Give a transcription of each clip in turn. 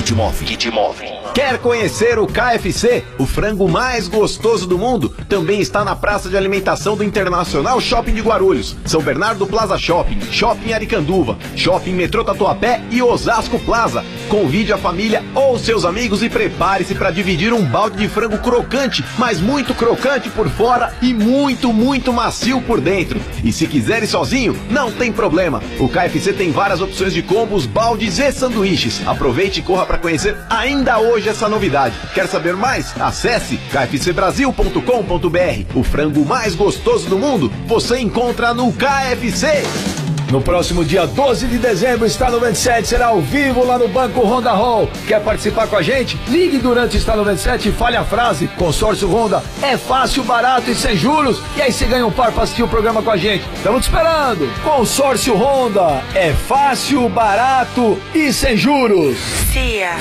te move. Que te move. Quer conhecer o KFC, o frango mais gostoso do mundo? Também está na praça de alimentação do Internacional Shopping de Guarulhos, São Bernardo Plaza Shopping, Shopping Aricanduva, Shopping Metrô Tatuapé e Osasco Plaza. Convide a família ou seus amigos e prepare-se para dividir um balde de frango crocante, mas muito crocante por fora e muito, muito macio por dentro. E se quiser ir sozinho, não tem problema. O KFC tem várias opções de combos, baldes e sanduíches. Aproveite e corra para conhecer ainda hoje essa novidade. Quer saber mais? Acesse kfcbrasil.com.br. O frango mais gostoso do mundo você encontra no KFC. No próximo dia 12 de dezembro, Star 97 será ao vivo lá no Banco Honda Hall. Quer participar com a gente? Ligue durante o Star 97 e fale a frase: Consórcio Honda é fácil, barato e sem juros. E aí você ganha um par para assistir o programa com a gente. Estamos te esperando. Consórcio Honda é fácil, barato e sem juros. Cia.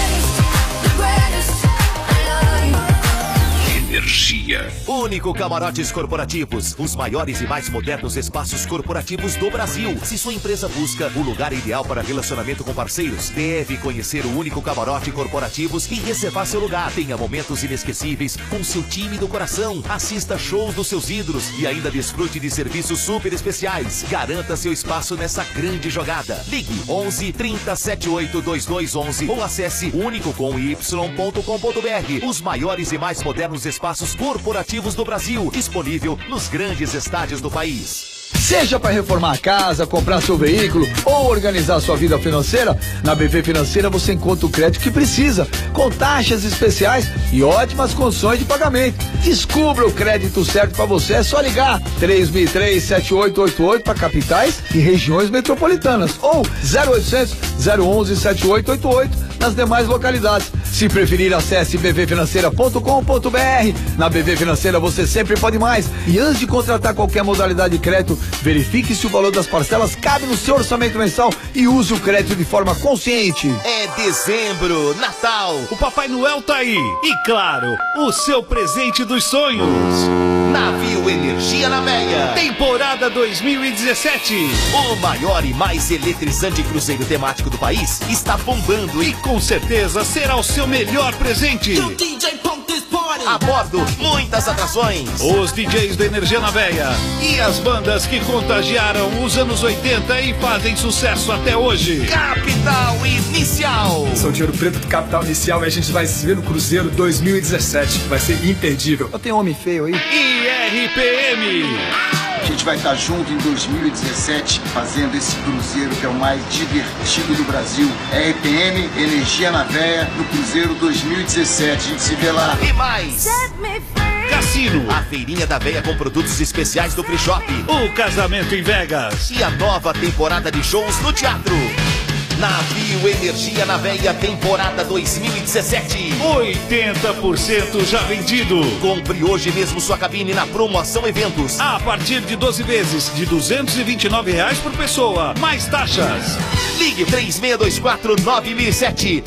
Energia. Único Camarotes Corporativos, os maiores e mais modernos espaços corporativos do Brasil. Se sua empresa busca o lugar ideal para relacionamento com parceiros, deve conhecer o Único Camarote Corporativos e reservar seu lugar. Tenha momentos inesquecíveis com seu time do coração. Assista shows dos seus ídolos e ainda desfrute de serviços super especiais. Garanta seu espaço nessa grande jogada. Ligue 11 30 78 2211 ou acesse unicocomy.com.br. Os maiores e mais modernos espaços corporativos do Brasil, disponível nos grandes estádios do país. Seja para reformar a casa, comprar seu veículo ou organizar sua vida financeira, na BV Financeira você encontra o crédito que precisa, com taxas especiais e ótimas condições de pagamento. Descubra o crédito certo para você, é só ligar 3003-7888 para capitais e regiões metropolitanas ou 0800 011 7888 nas demais localidades. Se preferir, acesse bvfinanceira.com.br. Na BV Financeira você sempre pode mais. E antes de contratar qualquer modalidade de crédito, verifique se o valor das parcelas cabe no seu orçamento mensal e use o crédito de forma consciente. É dezembro, Natal. O Papai Noel tá aí. E claro, o seu presente dos sonhos. Navio Energia na Veia. Temporada 2017. O maior e mais eletrizante cruzeiro temático do país está bombando e com certeza será o seu melhor presente. A bordo, muitas atrações. Os DJs do Energia na Veia e as bandas que contagiaram os anos 80 e fazem sucesso até hoje. Capital Inicial. Sou de Ouro Preto do Capital Inicial e a gente vai se ver no Cruzeiro 2017. Vai ser imperdível. Eu tenho homem feio aí. E RPM. A gente vai estar junto em 2017 fazendo esse cruzeiro que é o mais divertido do Brasil. RPM, Energia na Veia, no Cruzeiro 2017. A gente se vê lá. E mais. Cassino. A feirinha da Veia com produtos especiais do Free Shop. O casamento em Vegas. E a nova temporada de shows no teatro. Navio Energia na Veia, temporada 2017. 80% já vendido. Compre hoje mesmo sua cabine na Promoção Eventos. A partir de 12 vezes, de R$ 229 por pessoa, mais taxas. Ligue 3624-9007.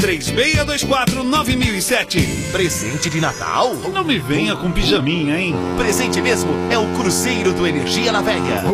3624-9007. Presente de Natal? Não me venha com pijaminha, hein? Presente mesmo é o Cruzeiro do Energia na Veia.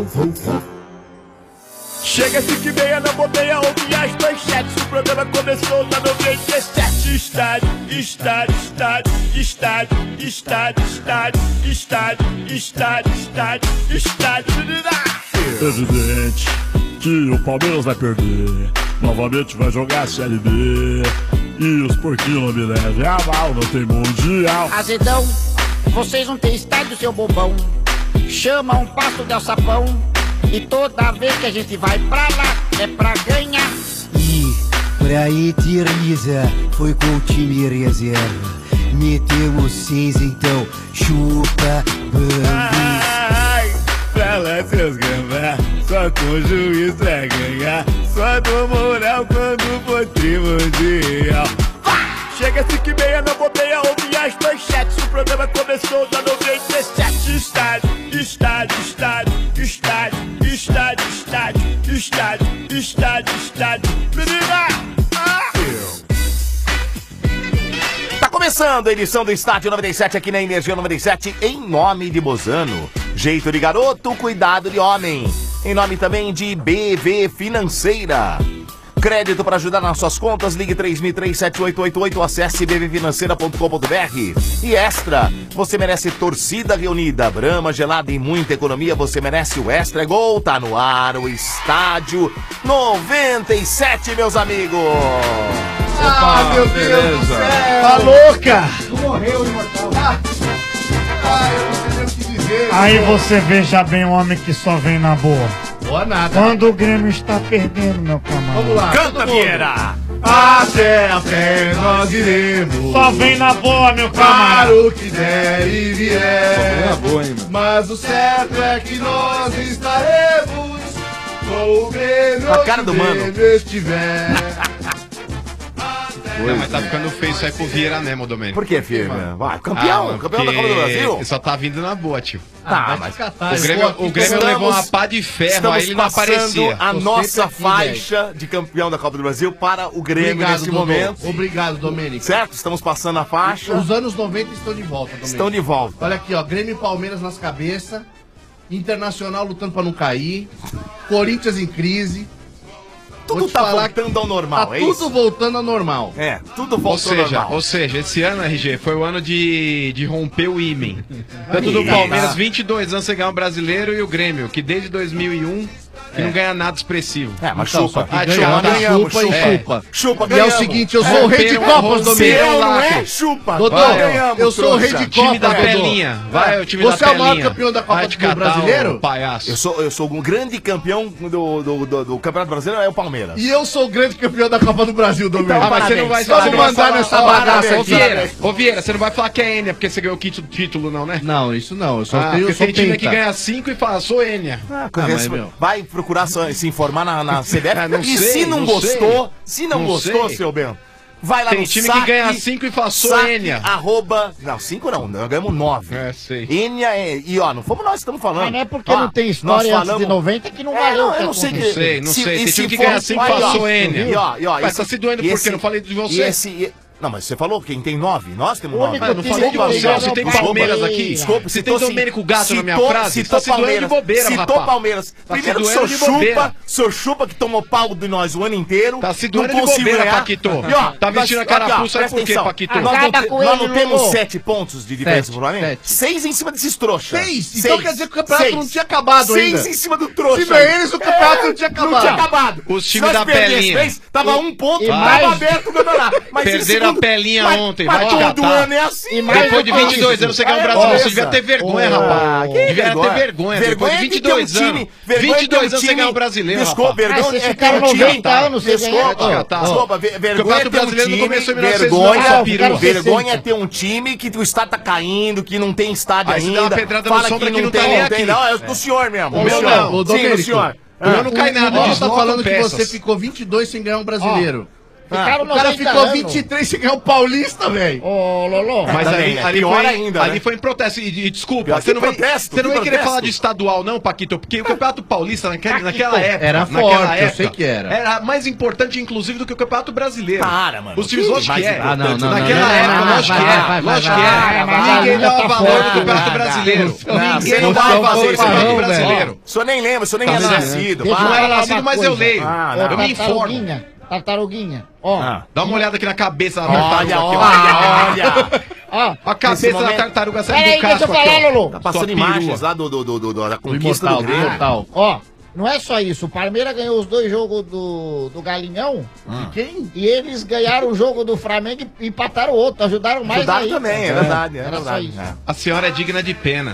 Chega 5h30 na boteia, ouve as manchetes. O programa começou na 97. Estádio, estádio, estádio, estádio, estádio, estádio, estádio, estádio, estádio, estádio. Evidente que o Palmeiras vai perder. Novamente vai jogar a Série B. E os porquinhos não me levem a mal, não tem mundial. Azedão, vocês não têm estádio, seu bobão. Chama um passo de alçapão. E toda vez que a gente vai pra lá, é pra ganhar. E pra Eterniza foi com o time reserva. Metemos 6, então chupa bambi. Ai, pra lá seus gambá, só com o juiz pra ganhar. Só do moral quando for mundial. Chega 5h30 na boteia, ouve as manchetes. O programa começou na 97. Estádio, estádio, estádio, estádio, estádio, estádio, estádio, estádio, estádio. Menina! Tá começando a edição do Estádio 97 aqui na Energia 97 em nome de Bozano. Jeito de garoto, cuidado de homem. Em nome também de BV Financeira. Crédito para ajudar nas suas contas, ligue 3003-7888, acesse bbfinanceira.com.br. E Extra, você merece torcida reunida, Brahma, gelada e muita economia, você merece o Extra Gol, tá no ar o Estádio 97, meus amigos. Ah, meu Deus do céu. Tá louca? Morreu, imortal. Eu não sei o que dizer. Aí você veja bem um homem que só vem na boa. Boa nada. Quando o Grêmio está perdendo, meu camarada. Vamos lá. Canta, Vieira. Até a pé nós iremos. Só vem na boa, meu Para camarada. o que der e vier. Mas o certo é que nós estaremos com o Grêmio. A cara do onde o mano. Grêmio estiver. Não, mas tá ficando feio isso aí pro Vieira mesmo, Domênico. Por que, filho? Vai, campeão da Copa do Brasil. Ele só tá vindo na boa, tio. Tá, mas O Grêmio levou uma pá de ferro, aí ele não aparecia. a nossa faixa de campeão da Copa do Brasil para o Grêmio nesse momento. Obrigado, Domênico. Certo? Estamos passando a faixa. Os anos 90 estão de volta, Domênico. Estão de volta. Olha aqui, ó, Grêmio e Palmeiras nas cabeças, Internacional lutando pra não cair, Corinthians em crise. Tudo tá voltando ao normal, tá é tudo isso? voltando ao normal. É, tudo voltando ao normal. Ou seja, esse ano, RG, foi o ano de romper o ímen. Tanto do Palmeiras, 22 anos sem ganhar um brasileiro, e o Grêmio, que desde 2001... que não ganha nada expressivo. É, mas Então, chupa. ganhamos, chupa e chupa. Chupa, E é o ganhamos. seguinte, eu sou o rei de Copas, Domênico. Não é chupa. Dodô, eu sou o rei de Time da Copas, Pelinha. Dodô. Vai, o time Você da é o maior Pelinha. campeão da Copa Vai te do catar, Brasileiro? ô palhaço. Eu sou um grande campeão do Campeonato Brasileiro, é o Palmeiras. E eu sou o grande campeão da Copa do Brasil, Domênico. Então, mas você não vai Vamos mandar nessa bagaça Ô aqui. Vieira, você não vai falar que é Enia, porque você ganhou o título, não, né? Não, isso não. Eu só tenho porque só tem time que penta. ganha 5 e fala, sou Enia. Mas, vai procurar se informar na CBF. Não E sei, se não gostou, seu Bento, vai lá Tem no time saque, que ganha 5 e fala, sou saque, Enia. Não, 5 não, nós ganhamos 9. É, sei. Enia e ó, não fomos nós que estamos falando. Mas não é porque não tem história antes de 90 que não valeu. Eu não sei Não sei. Tem time que ganha 5 e fala, sou Enia. Mas tá se doendo por quê? Não falei de você. Não, mas você falou quem tem 9? Nós temos O 9. único Mas não falei de você, você tem Palmeiras aqui. Desculpa, Você tem Domênico Gato na minha frase? Citou Tá se doendo de bobeira, citou rapaz. Palmeiras. Tá se Primeiro que doendo de bobeira. seu chupa que tomou pau de nós o ano inteiro. Tá se não doendo de conseguiu bobeira, ganhar. Paquito. E, ó, Tá vestindo a carapuça, sabe por quê, Paquito? Nós não temos 7 pontos de diferença pro Flamengo? 6 em cima desses trouxas. 6? Então quer dizer que o campeonato não tinha acabado ainda. 6 em cima do trouxa. Se não é eles, o campeonato não tinha acabado. Não tinha acabado. Os times da Pelinha. Tava 1 ponto, E tava mais- aberto o campeonato. Mas Perderam a Pelinha ontem, vai te todo catar. ano é assim. E mais Depois de 22 anos você ganhou o brasileiro, você devia ter vergonha, rapaz. Devia ter vergonha. Depois de 22 anos. 22 anos você ganhou o brasileiro, Desculpa, rapaz. vergonha. Vocês ficaram 90 anos sem ganhar. Desculpa, vergonha Campeonato é ter um Brasileiro não time. começou em 1909, Vergonha, sua vergonha é ter um time que o estádio tá caindo, que não tem estádio Aí você ainda. dá uma pedrada no Fala Sombra que não tem, tá nem não tem. aqui. Não, é do senhor mesmo. O meu não, o Sim, Domênico. do senhor. O meu não cai nada, Você disso tá não falando que peças. você ficou 22 sem ganhar um brasileiro. Ficaram O cara 90 ficou anos. 23 sem ganhar o Paulista, velho. Ô, Lolô. Mas Também, ali pior foi, ainda, ali né? foi em protesto. E desculpa, Pior você que não vai, protesto, você não vai que querer protesto. falar de estadual, não, Paquito, porque o Campeonato Paulista naquela época. Era naquela forte, eu época, sei que era. Era mais importante, inclusive, do que o Campeonato Brasileiro. Para, mano. Os times, Que lógico que mais é. importante? Naquela época, lógico que é. Lógico que é. Ninguém dava valor do Campeonato Brasileiro. Ninguém não dava vai valor fazer do isso, Campeonato não, Brasileiro. O senhor nem lembra, o senhor nem é nascido. Deixa Eu não eu era falar nascido, uma mas coisa. eu leio. não. Eu me informo. Tartaruguinha. Ó, Dá uma olhada aqui na cabeça da Olha, tartaruga. aqui, ó. olha. ó. A cabeça Nesse da momento- tartaruga Pera saindo aí, do deixa eu casco aqui, falar, ó. Lolo. Tá passando Sua imagens perua. lá da conquista do Grêmio. Imortal. Ó, não é só isso. O Palmeiras ganhou os 2 jogos do Galinhão. Quem? E eles ganharam o jogo do Flamengo e empataram o outro. Ajudaram mais Ajudaram ainda. também, é verdade. É Era só verdade. isso. É. A senhora é digna de pena.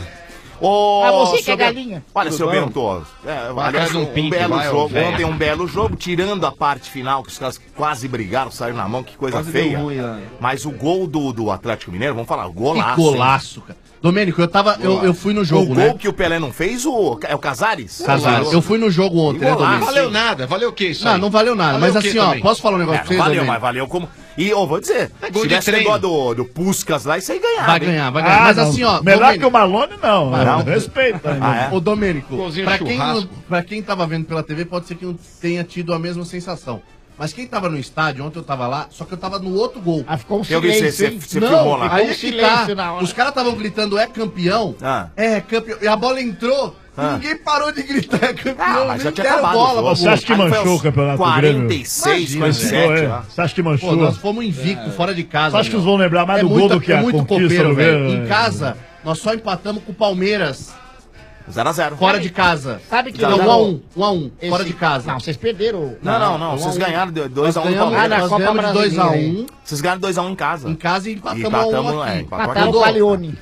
Ô, você que seu é Bento, galinha. Olha, Tudo seu bom? Bento, aliás, atrás de um pinto, belo vai, ô, jogo. velho. Ontem um belo jogo, tirando a parte final, que os caras quase brigaram, saíram na mão, que coisa feia. Mas o gol do Atlético Mineiro, vamos falar, Que golaço. golaço, cara. Domênico, eu fui no jogo, O né? gol que o Pelé não fez, é o Casares? Casares. Eu fui no jogo ontem, né, Golaço. Domênico? Valeu nada, valeu o que isso Não, aí? não valeu nada. Valeu Mas o quê assim, ó, também? posso falar um negócio pra Não você, valeu, Domênico? mas valeu como... E, vou dizer, É se gol de tivesse treino. negócio do Puskas lá, isso aí ganhava. Vai hein? ganhar, vai ganhar. Mas assim, ó, Melhor Domênico, que o Malone, não. Não. Respeita. Ah, é? Ô, Domênico, Golzinho pra quem, churrasco. pra quem tava vendo pela TV, pode ser que não tenha tido a mesma sensação. Mas quem tava no estádio, ontem eu tava lá, só que eu tava no outro gol. Ah, ficou um Eu vi, silêncio, hein? você filmou lá. Aí é um que silêncio tá. na hora. Os caras estavam gritando, é campeão? Ah. É campeão. E a bola entrou, Ninguém parou de gritar campeão. mas já nem tinha deram acabado bola, o jogo. Você acha que manchou o campeonato do Grêmio? 46, Imagina, 47. velho. lá. Você acha que manchou? Pô, nós fomos invicto, fora de casa. Você acha que meu. eles vão lembrar mais do gol do que a muito conquista copeiro, do velho. Grêmio? Em casa, nós só empatamos com o Palmeiras. 0x0. Fora de casa. Sabe que Não, não, 1x1, fora de casa. Não, vocês perderam. Não. Vocês ganharam 2x1 do Nós Palmeiras. ganhamos de 2x1 Vocês ganharam 2x1 em casa. em casa e empatamos Empatamos, 1 aqui. empatou Mataram aqui. o Palione.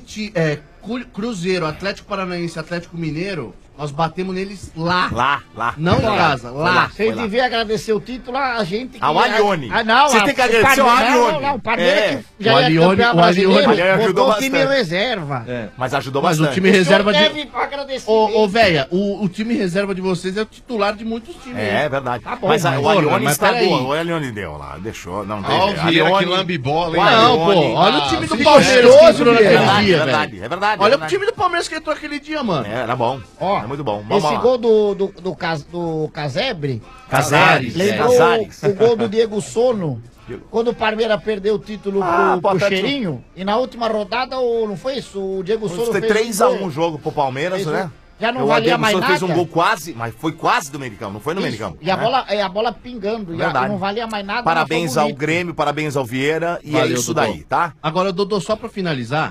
Cruzeiro, Atlético Paranaense, Atlético Mineiro, nós batemos neles lá. Lá. Não em casa, lá. Vocês deviam agradecer o título, a gente... Ao Alione. Não, Vocês têm que agradecer ao Alione. Não, o Palmeiras que já O é Alione- campeão o Alione- brasileiro, ajudou botou o time bastante. reserva. Mas ajudou Mas bastante. o time reserva de... Deve agradecer. Ô, véia, o time reserva de vocês é o titular de muitos times. É verdade. Tá bom, mas mas- o Alione mas estragou. peraí. O Alione deu lá. Deixou. Não tem Ó, o jeito. Vieira que Alione- lambe bola, hein? Não, Alione- pô, olha o time do se Palmeiras que entrou Vieira. naquele dia, É verdade, velho. é verdade. Olha é o verdade. time do Palmeiras que entrou aquele dia, mano. Era bom. Ó, É muito bom. Vamos esse lá. gol do Casebre Casares. lembrou Casares. o gol do Diego Sono. Quando o Palmeiras perdeu o título pro Atlético. Cheirinho, e na última rodada, não foi isso? O Diego Sono Foi fez 3x1 gol. o jogo pro Palmeiras, Fez né? Já não O valia Diego mais Souza nada. fez um gol quase, mas foi quase do Meiricão, não foi no Isso. Meiricão. E a né? bola pingando, e Verdade. não valia mais nada. Parabéns mas foi ao bonito. Grêmio, parabéns ao Vieira, e Valeu, é isso Dodô. daí, tá? Agora, Dodô, só pra finalizar,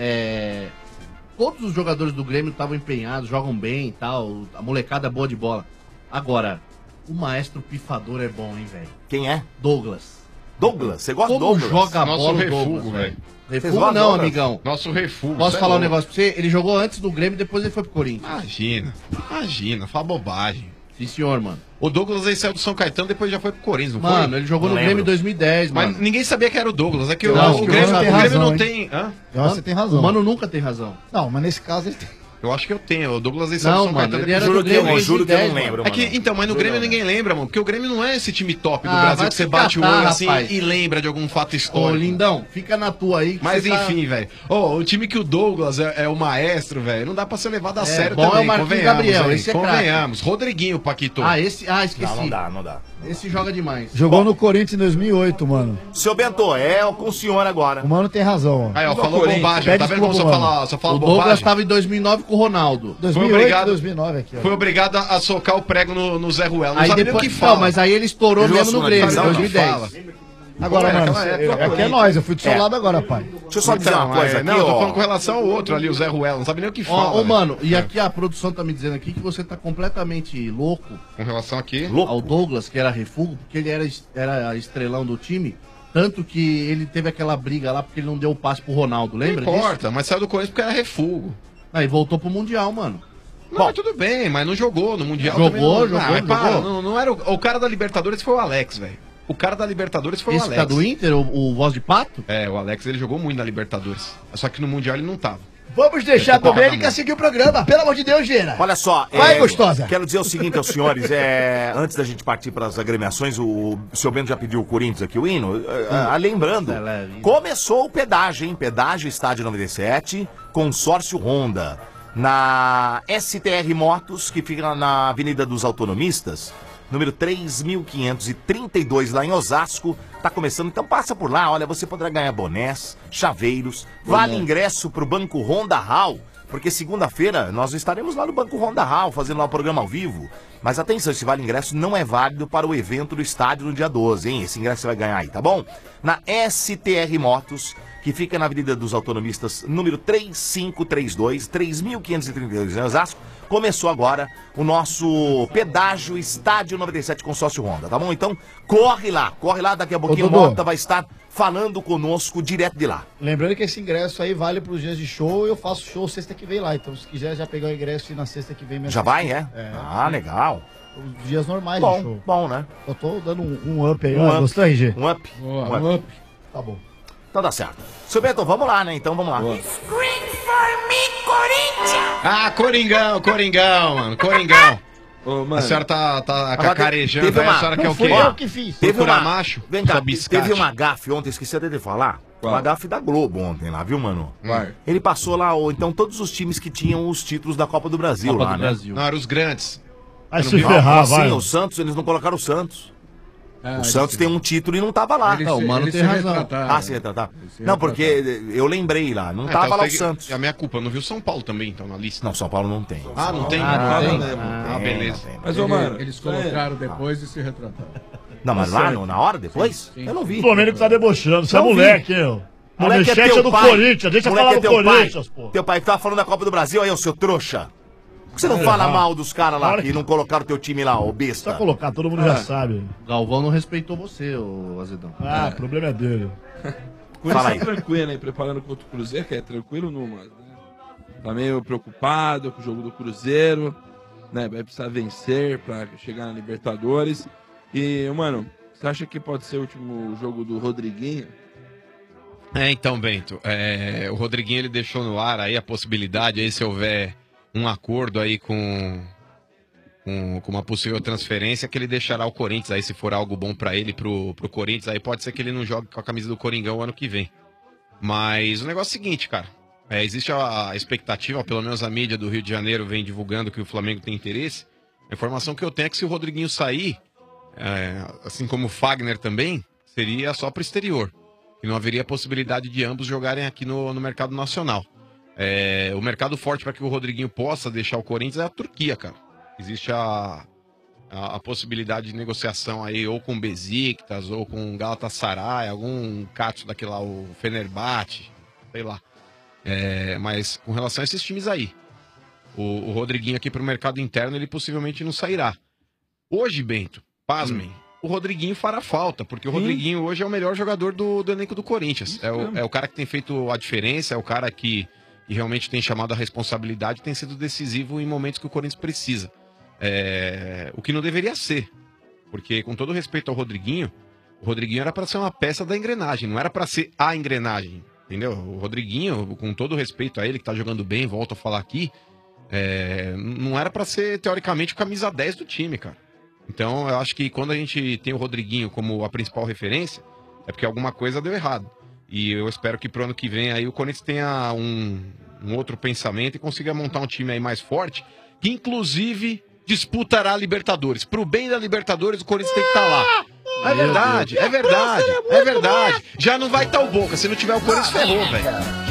todos os jogadores do Grêmio estavam empenhados, jogam bem e tal, a molecada é boa de bola. Agora, o maestro pifador é bom, hein, velho? Quem é? Douglas. Douglas, você gosta do Como Douglas? joga a Nosso bola o refugo, Douglas, velho. velho? Vocês Refugo gostam, não, Douglas? amigão. Nosso refúgio. Posso cê é falar um louco. negócio pra você? Ele jogou antes do Grêmio, depois ele foi pro Corinthians. Imagina, fala bobagem. Sim, senhor, mano. O Douglas aí saiu do São Caetano, depois já foi pro Corinthians, não Mano, foi? ele jogou Não no Grêmio em lembro. 2010, Mas mano. ninguém sabia que era o Douglas. É que Não, o acho que Grêmio, o Mano o tem Grêmio razão, não hein? tem. Hã? Eu acho que você tem razão. O Mano nunca tem razão. Não, mas nesse caso ele tem. Eu acho que eu tenho. O Douglas aí saiu do Não, São mano, Caetano. ele era depois do juro que eu- Grêmio em juro que eu não 2010, lembro, É que, mano. então, mas no Grêmio ninguém lembra, mano. Porque o Grêmio não é esse time top do Ah, Brasil vai que você te bate o catar, olho assim rapaz. e lembra de algum fato Ô, histórico. lindão, fica na tua aí. que Mas você tá- enfim, velho. Ô, o time que o Douglas é o maestro, velho, não dá pra ser levado a sério bom é o também. Marquinhos Convenhamos, Gabriel, hein? esse é Convenhamos. Rodriguinho, Paquito. Esqueci. Não dá, não dá. Esse joga demais. Jogou no Corinthians em 2008, mano. Seu Bento, é com o senhor agora. O mano tem razão, ó. Aí, ó, Do falou Corinthians. bobagem. Tá Pede vendo como desculpa, só fala O Douglas bobagem? tava em 2009 com o Ronaldo. 2008, obrigado. 2009 aqui, ó. Foi obrigado a socar o prego no Zé Ruel. Não Aí sabe depois, nem o que fala. Não, mas aí ele estourou Ele mesmo no jogou Grêmio, em segunda divisão, 2010. Agora, Pô, mano, naquela época, aqui é nós, eu fui do seu É. lado agora, pai. Deixa eu só dizer uma coisa aqui, não, eu tô ó. falando com relação ao outro ali, o Zé Ruel. Não sabe nem o que fala. Ô, velho. mano, e aqui a produção tá me dizendo aqui que você tá completamente louco Com relação aqui. ao Douglas, que era refúgio, porque ele era estrelão do time. Tanto que ele teve aquela briga lá porque ele não deu o passe pro Ronaldo, lembra Não disso? importa, mas saiu do Corinthians porque era refugo. Aí voltou pro Mundial, mano. Não, mas tudo bem, mas não jogou no Mundial. Jogou, também não. jogou, mas para, jogou. não era o cara da Libertadores foi o Alex, velho. O cara da Libertadores foi Esse o tá Alex. do Inter, o voz de pato? É, o Alex ele jogou muito na Libertadores. Só que no Mundial ele não tava. Vamos deixar Esse também porra, ele quer seguir o programa. Pelo amor de Deus, Gera. Olha só, Vai, gostosa. Quero dizer o seguinte aos senhores, antes da gente partir para as agremiações, o seu Bento já pediu o Corinthians aqui, o hino, lembrando, começou o pedágio, hein? Pedágio Estádio 97, Consórcio Honda, na STR Motos, que fica na Avenida dos Autonomistas, número 3.532, lá em Osasco. Tá começando, então passa por lá. Olha, você poderá ganhar bonés, chaveiros, vale ingresso pro Banco Honda Hall, porque segunda-feira nós estaremos lá no Banco Honda Hall, fazendo lá o programa ao vivo. Mas atenção, esse vale ingresso não é válido para o evento do estádio no dia 12, hein? Esse ingresso você vai ganhar aí, tá bom? Na STR Motos, que fica na Avenida dos Autonomistas, número 3532, 3.532 em Osasco. Começou agora o nosso pedágio Estádio 97 Consórcio Honda, tá bom? Então, corre lá, daqui a pouquinho o Dodô. Mota vai estar falando conosco direto de lá. Lembrando que esse ingresso aí vale para os dias de show, eu faço show sexta que vem lá. Então, se quiser já pegar o ingresso e na sexta que vem mesmo. Já vai, é? Ah, legal. Os dias normais de show. Bom, bom, né? Eu tô dando um up aí, Um ó. up. Gostou, RG? Um up. Um up. Tá bom. Então dá certo. Seu Beto, vamos lá, né? Então vamos lá. Ah, Coringão, mano, Coringão. A senhora tá cacarejando, teve aí, uma- a senhora quer o quê? Fui eu que fiz. Teve Procurar uma macho? Vem cá, Sua biscate. teve uma gafe ontem, esqueci até de falar. Uma gafe da Globo ontem lá, viu, mano? Vai. Ele passou lá, então, todos os times que tinham os títulos da Copa do Brasil lá, né? Não, eram os grandes. Vai Você se não viu? ferrar, Assim, vai. o Santos, eles não colocaram o Santos. O Santos tem um título e não tava lá. Não, o Mano tem razão. Se retratar. Não, porque eu lembrei lá, não tava lá o Santos. É a minha culpa, não viu São Paulo também, então, na lista? Não, São Paulo não tem. Ah, não tem? Beleza. Mas, ô, mano, Eles colocaram depois e se retrataram. Não, mas lá na hora, depois? Eu não vi. O Domênico tá debochando, você é Não vi. moleque, hein? A Moleque manchete teu é do pai. Corinthians, deixa eu Moleque falar do teu Corinthians, pai. pô. Teu pai tava falando da Copa do Brasil, aí, ô seu trouxa. Por que você não fala mal dos caras lá que não colocaram teu time lá, ô besta? Só colocar, todo mundo já sabe. Galvão não respeitou você, ô Azedão. O problema é dele. Corinthians tá tranquilo aí, preparando contra o Cruzeiro, que é tranquilo, Numas, né? Tá meio preocupado com o jogo do Cruzeiro, né? Vai precisar vencer pra chegar na Libertadores. E, mano, você acha que pode ser o último jogo do Rodriguinho? Então, Bento, o Rodriguinho ele deixou no ar aí a possibilidade, aí se houver um acordo aí com uma possível transferência, que ele deixará o Corinthians aí, se for algo bom pra ele, pro Corinthians, aí pode ser que ele não jogue com a camisa do Coringão ano que vem. Mas o negócio é o seguinte, cara, existe a expectativa, pelo menos a mídia do Rio de Janeiro vem divulgando que o Flamengo tem interesse. A informação que eu tenho é que se o Rodriguinho sair, assim como o Fagner também, seria só pro exterior. E não haveria possibilidade de ambos jogarem aqui no mercado nacional. O mercado forte para que o Rodriguinho possa deixar o Corinthians é a Turquia, cara. Existe a possibilidade de negociação aí ou com Besiktas, ou com Galatasaray, algum Katsu daquele lá, o Fenerbahçe, sei lá. Mas com relação a esses times aí, o Rodriguinho aqui para o mercado interno, ele possivelmente não sairá. Hoje, Bento, pasmem, o Rodriguinho fará falta, porque o Rodriguinho hoje é o melhor jogador do elenco do Corinthians. É o cara que tem feito a diferença, é o cara que realmente tem chamado a responsabilidade, tem sido decisivo em momentos que o Corinthians precisa. O que não deveria ser, porque com todo respeito ao Rodriguinho, o Rodriguinho era para ser uma peça da engrenagem, não era para ser a engrenagem, entendeu? O Rodriguinho, com todo respeito a ele, que tá jogando bem, volto a falar aqui, não era para ser, teoricamente, o camisa 10 do time, cara. Então, eu acho que quando a gente tem o Rodriguinho como a principal referência, é porque alguma coisa deu errado. E eu espero que pro ano que vem aí o Corinthians tenha um outro pensamento e consiga montar um time aí mais forte, que inclusive disputará a Libertadores. Pro bem da Libertadores, o Corinthians tem que estar lá. É verdade, é verdade, é verdade. Já não vai estar o Boca, se não tiver o Corinthians, ferrou, velho.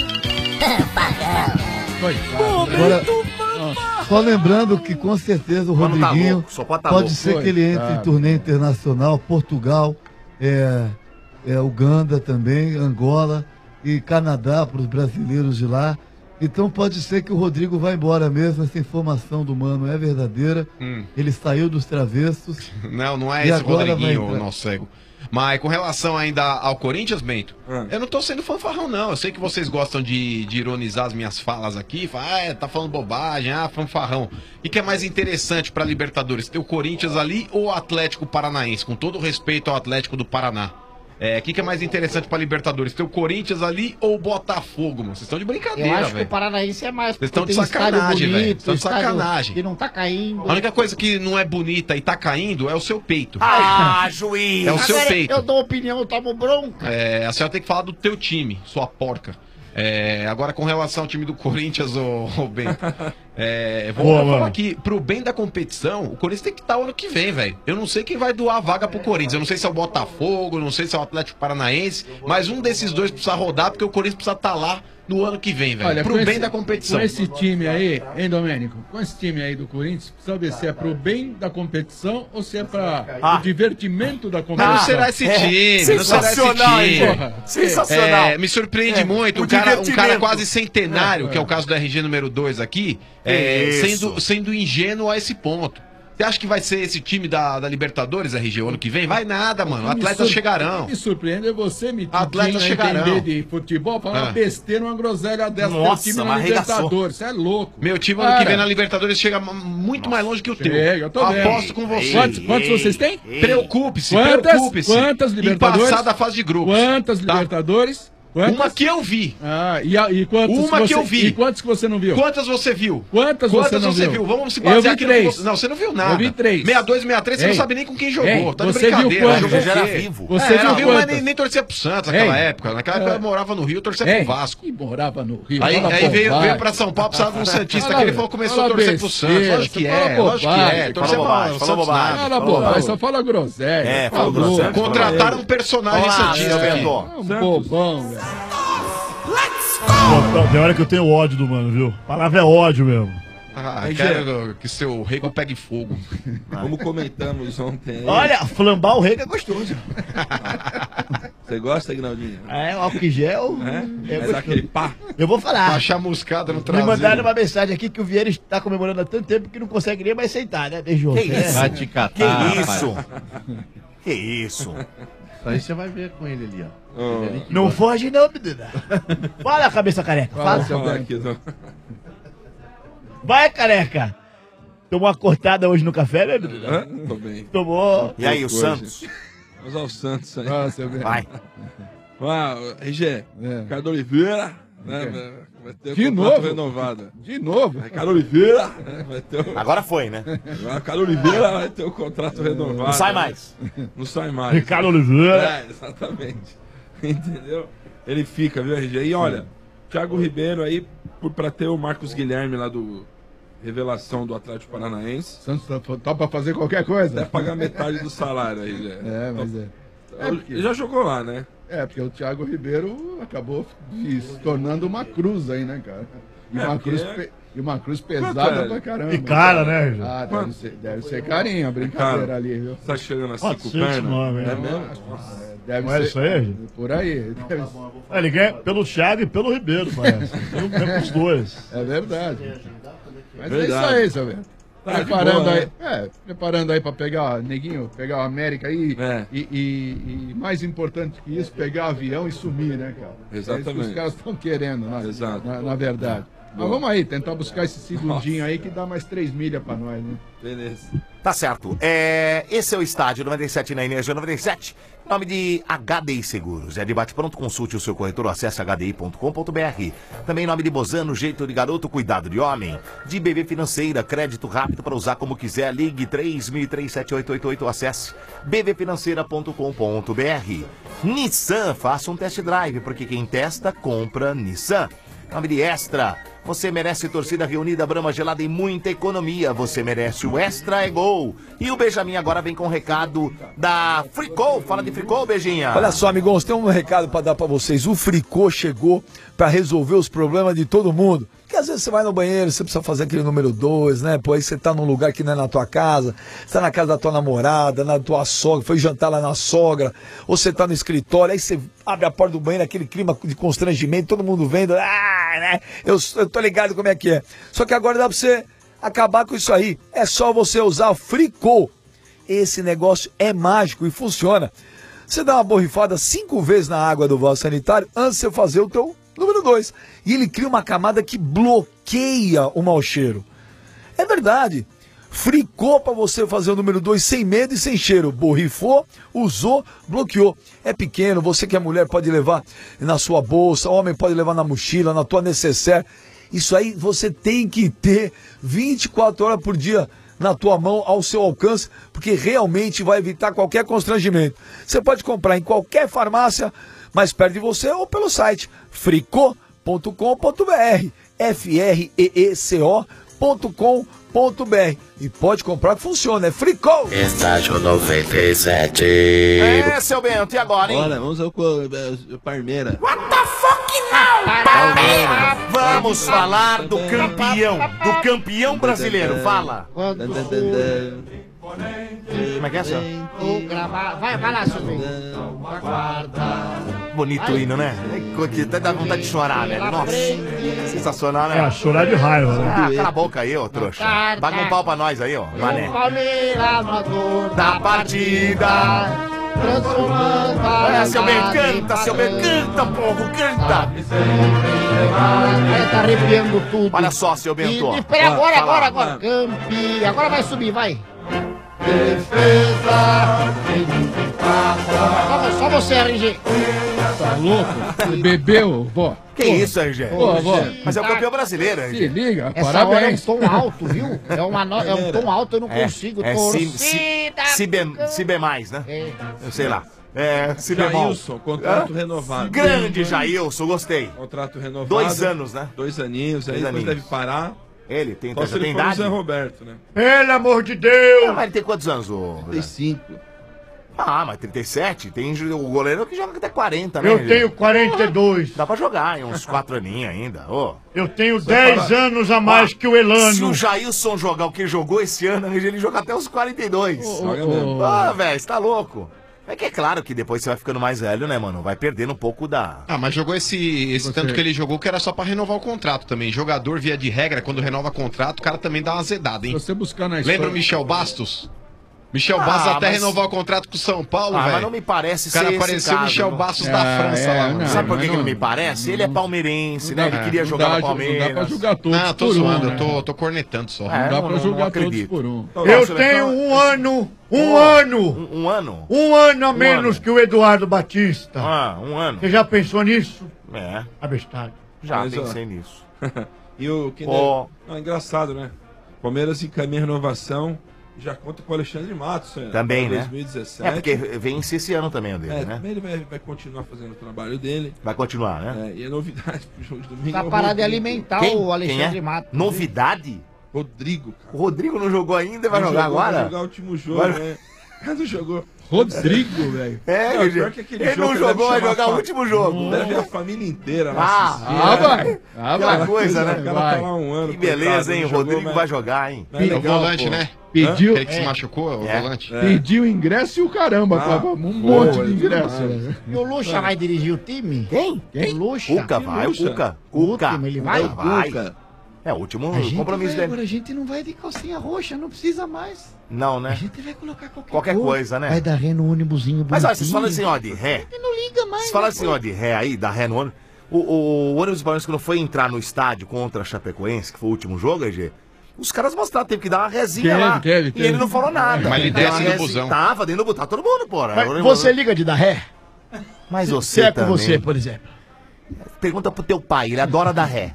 Agora, só lembrando que com certeza o Rodriguinho pode ser que ele entre em turnê internacional, Portugal, Uganda também, Angola e Canadá para os brasileiros de lá. Então pode ser que o Rodrigo vá embora mesmo, essa informação do Mano é verdadeira. Ele saiu dos travessos. Não é esse Rodriguinho, nosso cego. Mas com relação ainda ao Corinthians, Bento, eu não tô sendo fanfarrão, não. Eu sei que vocês gostam de ironizar as minhas falas aqui. Tá falando bobagem, fanfarrão. O que é mais interessante pra Libertadores? Ter o Corinthians ali ou o Atlético Paranaense? Com todo respeito ao Atlético do Paraná. O que é mais interessante pra Libertadores? Ter o Corinthians ali ou o Botafogo, mano? Vocês estão de brincadeira, velho. Eu acho que o Paranaense é mais. Vocês estão de sacanagem, velho. Vocês estão de sacanagem. Que não tá caindo. A única coisa que não é bonita e tá caindo é o seu peito. Juiz! É o seu peito. Eu dou opinião, eu tomo bronca. A senhora tem que falar do teu time, sua porca. Agora, com relação ao time do Corinthians, ô Bento, vou falar aqui, pro bem da competição, o Corinthians tem que estar o ano que vem, velho. Eu não sei quem vai doar a vaga pro Corinthians. Eu não sei se é o Botafogo, não sei se é o Atlético Paranaense, mas um desses dois precisa rodar, porque o Corinthians precisa estar lá no ano que vem, velho. Pro bem da competição. Com esse time aí, hein, Domênico? Com esse time aí do Corinthians, precisa ver se é pro bem da competição ou se é pra o divertimento da competição. Não será esse time, não será esse time. Sensacional. Me surpreende muito, um cara quase centenário, que é o caso do RG número 2 aqui, sendo ingênuo a esse ponto. Você acha que vai ser esse time da Libertadores, RG, o ano que vem? Vai nada, mano. Atletas chegarão. Me surpreende é você, me Atletas chegarão. entender de futebol, falar uma besteira, uma groselha dessa. Nossa, time na Libertadores. Você é louco. Meu time ano que vem na Libertadores chega muito mais longe que o teu. Eu tô vendo. Aposto com você. Quantos vocês têm? Preocupe-se, Quantas Libertadores? Em passar da fase de grupos. Quantas Libertadores? Uma que eu vi. E quantos Uma que eu vi. E quantos que você não viu? Quantas você viu? Quantas você não viu? Vamos se Eu basear vi aqui 3. no que você... Não, você não viu nada. Eu vi 3. 62, 63, você não sabe nem com quem jogou. Tá de você viu brincadeira. quantos? Jogou Já era o quê? vivo. Você viu viu, mas quantas? nem torcia pro Santos naquela época. Naquela época eu morava no Rio, torcia pro Vasco. E morava no Rio. Aí veio pra São Paulo, precisava de um Santista que ele falou, começou a torcer pro Santos. Lógico que é. Torcer pro Santos nada. Fala bobagem, só fala groselha. Falou groselha. Contrataram um personagem Santista aqui. Um bobão, velho. Tem hora que eu tenho ódio do mano, viu? A palavra é ódio mesmo. Quero que seu rego pegue fogo. Como comentamos ontem. Olha, flambar o rego é gostoso. Você gosta, Ignaldinho? É, o álcool em gel. É gostoso. Aquele pá. Eu vou falar. Achar moscada no Me traseiro. mandaram uma mensagem aqui que o Vieira está comemorando há tanto tempo que não consegue nem mais sentar, né? Beijo. Que isso? Vai te catar, Que isso? Que isso? Isso aí você vai ver com ele ali, ó. Não foge não, menina. Fala, cabeça careca. Fala. Vai, careca. Tomou uma cortada hoje no café, né, menina? Tô bem. Tomou. E aí, o Santos? Vamos ao Santos aí. Vai. RG, Ricardo Oliveira, né? Vai ter De contrato novo? renovado. De novo? Ricardo Oliveira, vai ter Agora foi, né? Ricardo Oliveira vai ter o contrato renovado. Não sai mais. Não sai mais. Ricardo Oliveira. Exatamente. Entendeu? Ele fica, viu, RG? E olha, Thiago Ribeiro aí, pra ter o Marcos Guilherme lá do Revelação do Atlético Paranaense. Santos tá pra fazer qualquer coisa. Até pagar metade do salário aí, já. Mas Ele já jogou lá, né? Porque o Thiago Ribeiro acabou se tornando uma cruz aí, né, cara? E uma cruz pesada pra caramba. E cara, né, Regi? Deve ser carinho, a brincadeira Cara, ali, viu? Tá chegando assim Pode com ser perna? esse nome, É né? mesmo? Deve Não é ser isso aí, Regi? por aí. Ele ganha pelo Thiago e pelo Ribeiro, parece. Eu ganho os dois. É verdade. Mas Verdade. é isso aí, seu velho. Tá de Preparando boa, aí, né? preparando aí pra pegar, neguinho, pegar o América aí e mais importante que isso, pegar avião e sumir, né, cara? Exatamente. É isso que os caras estão querendo, Exato. na verdade. Mas vamos aí, tentar buscar esse segundinho aí que dá mais 3 milhas pra nós, né? Beleza. Tá certo. Esse é o Estádio 97 na Energia 97. Nome de HDI Seguros. É de bate-pronto, consulte o seu corretor ou acesse hdi.com.br. Também nome de Bozano, jeito de garoto, cuidado de homem. De BB Financeira, crédito rápido para usar como quiser. Ligue 30037888 ou acesse bbfinanceira.com.br. Nissan, faça um test drive, porque quem testa, compra Nissan. Nome de Extra. Você merece torcida reunida, Brahma gelada e muita economia. Você merece o Extra é Gol. E o Benjamin agora vem com um recado da Fricô. Fala de Fricô, Beijinha. Olha só, amigos, tem um recado para dar para vocês. O Fricô chegou para resolver os problemas de todo mundo. Porque às vezes você vai no banheiro, você precisa fazer aquele número 2, né? Pô, aí você tá num lugar que não é na tua casa, você tá na casa da tua namorada, na tua sogra, foi jantar lá na sogra, ou você tá no escritório, aí você abre a porta do banheiro, aquele clima de constrangimento, todo mundo vendo, né? Eu tô ligado como é que é. Só que agora dá pra você acabar com isso aí. É só você usar o Fricô. Esse negócio é mágico e funciona. Você dá uma borrifada 5 vezes na água do vaso sanitário antes de você fazer o teu número 2. E ele cria uma camada que bloqueia o mau cheiro. É verdade. Fricô para você fazer o número 2 sem medo e sem cheiro. Borrifou, usou, bloqueou. É pequeno, você que é mulher pode levar na sua bolsa, homem pode levar na mochila, na tua necessaire. Isso aí você tem que ter 24 horas por dia na tua mão, ao seu alcance, porque realmente vai evitar qualquer constrangimento. Você pode comprar em qualquer farmácia mais perto de você ou pelo site fricô.com.br, freeco.com.br, e pode comprar que funciona, é Fricô. Estádio 97. Seu Bento, e agora, hein? Olha, vamos ao Parmeira. What the fuck now? Palmeiras. Vamos falar do campeão brasileiro. Fala. Como é que é, senhor? Vai lá, seu bem. Bonito o hino, né? Até dá vontade de chorar, velho. Nossa, sensacional, né? É, chorar de raiva, né? Cala a boca aí, ô trouxa. Paga um pau pra nós aí, ó. Mané. Palmeiras no ator Da partida. transformando a Olha, seu bem, verdade canta, seu bem, canta, povo, canta. Tá arrepiando tudo. Olha só, seu Bento. Espera, agora. Fala. Campi. Agora vai subir, vai. Defesa, só você, RG. Tá louco? Você bebeu, vó? Que isso, RG? Pô, vó. Mas é o campeão brasileiro, Se RG. liga, Essa parabéns. hora é um tom alto, viu? É um tom alto, eu não consigo. Se B mais, né? Eu sei lá. Se bemol. Jailson, contrato renovado. Grande Jailson, gostei. Contrato renovado. 2 anos, né? 2 aninhos, aí 2 depois aninhos. deve parar. Ele tem, Só se tem ele for o idade? Zé Roberto, né? Pelo amor de Deus! Mas ele tem quantos anos, ô? 35. Ah, mas 37? Tem o goleiro que joga até 40, né? Eu RG? tenho 42. Dá pra jogar em uns 4 aninhos ainda, ô. Eu tenho 10 anos a mais que o Elano. Se o Jailson jogar o que jogou esse ano, ele joga até os 42. Joga mesmo. Ah, velho, você tá louco. É que é claro que depois você vai ficando mais velho, né, mano? Vai perdendo um pouco da... Ah, mas jogou esse tanto que ele jogou que era só pra renovar o contrato também. Jogador, via de regra, quando renova contrato, o cara também dá uma azedada, hein? Se você buscar na Lembra história... o Michel Bastos? Michel Bastos até mas- renovar o contrato com o São Paulo, velho. mas não me parece O cara ser esse pareceu o caso, Michel não. Bastos da França lá, mano. Sabe por que não me parece? Ele é palmeirense, né? Ele queria jogar no Palmeiras. Não dá pra julgar todos Não, tô por zoando, um, eu né? tô cornetando só. É, Não dá pra não julgar todos acredito. por um. Eu tenho um ano Um ano? Um ano a menos ano. que o Eduardo Batista. Ah, um ano. Você já pensou nisso? É, Abestado. já Mas, ó, pensei nisso. E o que Ó. Não, é engraçado, né? Palmeiras encaminha a renovação, já conta com o Alexandre Matos, né? Também, Pra né? 2017. É, porque vence esse ano também o dele, É, né? também ele vai continuar fazendo o trabalho dele. Vai continuar, né? É, e a novidade pro jogo de domingo Tá é o parado de Rodrigo. alimentar Quem? o Alexandre Quem é? Matos. Novidade? Rodrigo, cara. O Rodrigo não jogou ainda e vai Não jogar jogou, agora? Vai jogar o último jogo, Vai- né? Não jogou. Rodrigo, velho. É, Não, ele, pior que aquele ele jogo não que deve jogou, vai chamar jogar o fa- último jogo. Deve a família inteira lá Ah, assistir. Ah, vai. Aquela coisa, né? O cara tá lá um ano. Que beleza, coitado, hein? não O jogou, Rodrigo mas- vai jogar, hein? mas é O legal, volante, pô. né? Pediu, Aquele que se machucou, o volante. pediu ingresso e o caramba, Ah, um monte boa, de ingresso. demais. né? E o Lucha vai dirigir o time? Quem? O Lucha. Cuca vai, o Cuca. Cuca. último, ele vai? Vai. É o último compromisso dele. Agora a gente não vai de calcinha roxa, não precisa mais. Não, né? A gente vai colocar Qualquer coisa, né? Vai dar ré no ônibusinho Mas olha, bonitinho. vocês falam assim, ó, de ré. Ele não liga mais. Vocês falam né, assim, pô? ó, de ré aí, da ré no ônibus. O ônibus do Palmeiras, quando foi entrar no estádio contra a Chapecoense, que foi o último jogo, RG, os caras mostraram, teve que dar uma rezinha lá. Teve. E ele não falou nada. Mas ele Deu uma desce no rezinha. busão. Tava dentro do busão. Tá todo mundo, porra. Mas você liga de dar ré? Mas Se você é com também. você, por exemplo. Pergunta pro teu pai, ele adora dar ré.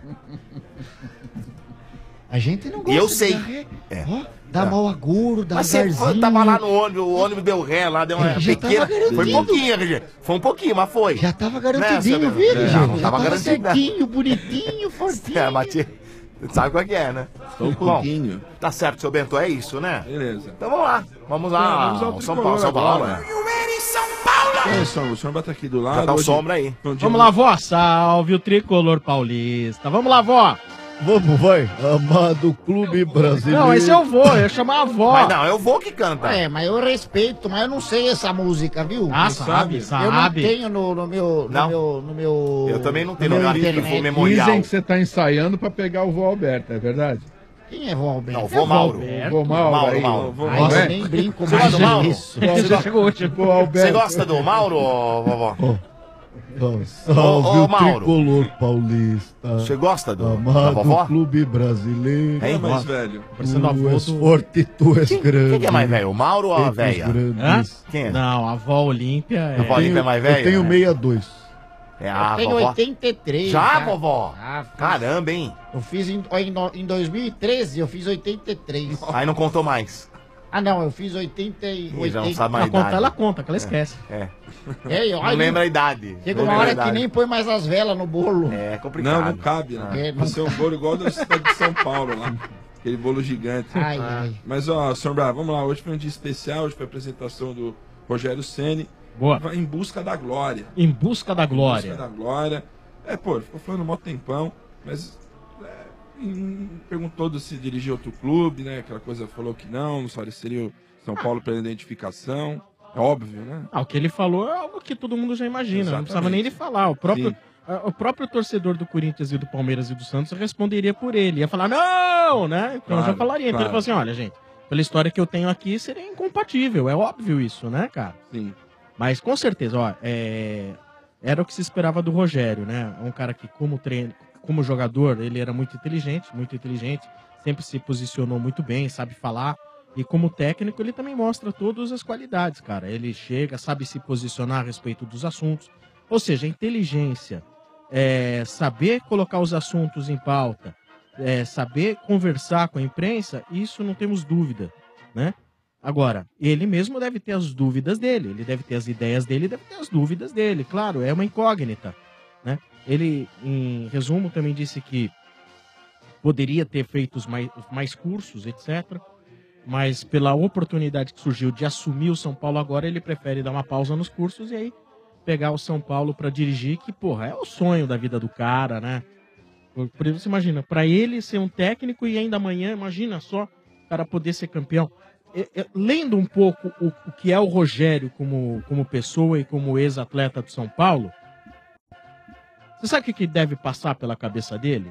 A gente não gosta Eu de sei. dar ré. É. Ó, dá mau agouro, dá Mas você azarzinho. tava lá no ônibus, o ônibus deu ré lá, deu uma Ele já pequena. tava garantido. Foi pouquinho, RG. Foi um pouquinho, mas foi. Já tava Né, garantidinho, seu viu, Bento? gente? Não, Já tava garantido, né? certinho, bonitinho, fortinho. É, Matias. Sabe qual é que é, né? Só um pouquinho. Bom, tá certo, seu Bento, é isso, né? Beleza. Então vamos lá. Vamos lá. Vamos ao São tricolor Paulo, São Paulo, agora. né? É, Sombra, o Sombra tá aqui do lado. Já tá o Hoje Sombra aí. foi um dia Vamos lá, vó. Salve o tricolor paulista. Vamos lá, vó. Vamos, vai. Amado Clube Brasileiro. Não, esse eu vou. Eu ia chamar a avó. Mas não, eu vou que canta. É, mas eu respeito, mas eu não sei essa música, viu? Ah, Eu sabe. Eu não tenho no meu... Não. No meu... Eu também não tenho no no meu garimpo internet. memorial. Dizem que você tá ensaiando pra pegar o vô Alberto, é verdade? Quem é vó Alberto? Não, vô Mauro. O vô Mauro. aí. Mauro. Ai, eu nem brinco Você mais gosta do Mauro? com isso. Já chegou hoje. Vô Alberto. Você gosta do Mauro, vovó? Salve Ô, o Mauro. tricolor paulista. Você gosta da Amado vovó? Clube Brasileiro. Quem é mais velho? Parecendo a Tu avó és do... forte, tu és grande. Quem que é mais velho, o Mauro ou a Entre os velha? grandes. Hã? Quem é? Não, a avó Olímpia é... A avó Olímpia é mais velha? Eu tenho né? 62. É Eu a tenho vovó. 83. Já, tá? vovó? Ah, Caramba, hein? eu fiz em 2013, eu fiz 83. Aí não contou mais. Ah, não, eu fiz 80 e... Ih, já não sabe mais a Ela idade. conta, que ela esquece. É. É, Não olha, lembra a idade. chega Não uma lembra a hora que idade. nem põe mais as velas no bolo. É complicado. Não, não cabe, né? É, não Vai ser um bolo igual da cidade de São Paulo lá. Aquele bolo gigante. Ai, ai. Mas, ó, Sombra, vamos lá. Hoje foi um dia especial. Hoje foi a apresentação do Rogério Ceni. Boa. Vai em busca da glória. Em busca da Em glória. busca da glória. É, pô, ele ficou falando um mó tempão. Mas perguntou se dirigia outro clube, né? Aquela coisa, falou que não só seria o São Paulo pela identificação. É óbvio, né? Ah, o que ele falou é algo que todo mundo já imagina. Não Exatamente. precisava nem ele falar. Sim. O próprio torcedor do Corinthians e do Palmeiras e do Santos responderia por ele. Ia falar, não, né? Então Claro, já falaria. Então claro. ele falou assim, olha, gente, pela história que eu tenho aqui, seria incompatível. É óbvio isso, né, cara? Sim. Mas com certeza, ó, era o que se esperava do Rogério, né? Um cara que, como jogador, ele era muito inteligente, sempre se posicionou muito bem, sabe falar. E como técnico, ele também mostra todas as qualidades, cara. Ele chega, sabe se posicionar a respeito dos assuntos. Ou seja, inteligência, saber colocar os assuntos em pauta, saber conversar com a imprensa, isso não temos dúvida, né? Agora, ele mesmo deve ter as dúvidas dele, ele deve ter as ideias dele, deve ter as dúvidas dele, claro, é uma incógnita, né? Ele, em resumo, também disse que poderia ter feito mais cursos, etc., mas pela oportunidade que surgiu de assumir o São Paulo agora, ele prefere dar uma pausa nos cursos e aí pegar o São Paulo para dirigir, que, porra, é o sonho da vida do cara, né? Por isso, você imagina, para ele ser um técnico e ainda amanhã, imagina só, o cara poder ser campeão. Lendo um pouco o que é o Rogério como pessoa e como ex-atleta do São Paulo, você sabe o que deve passar pela cabeça dele?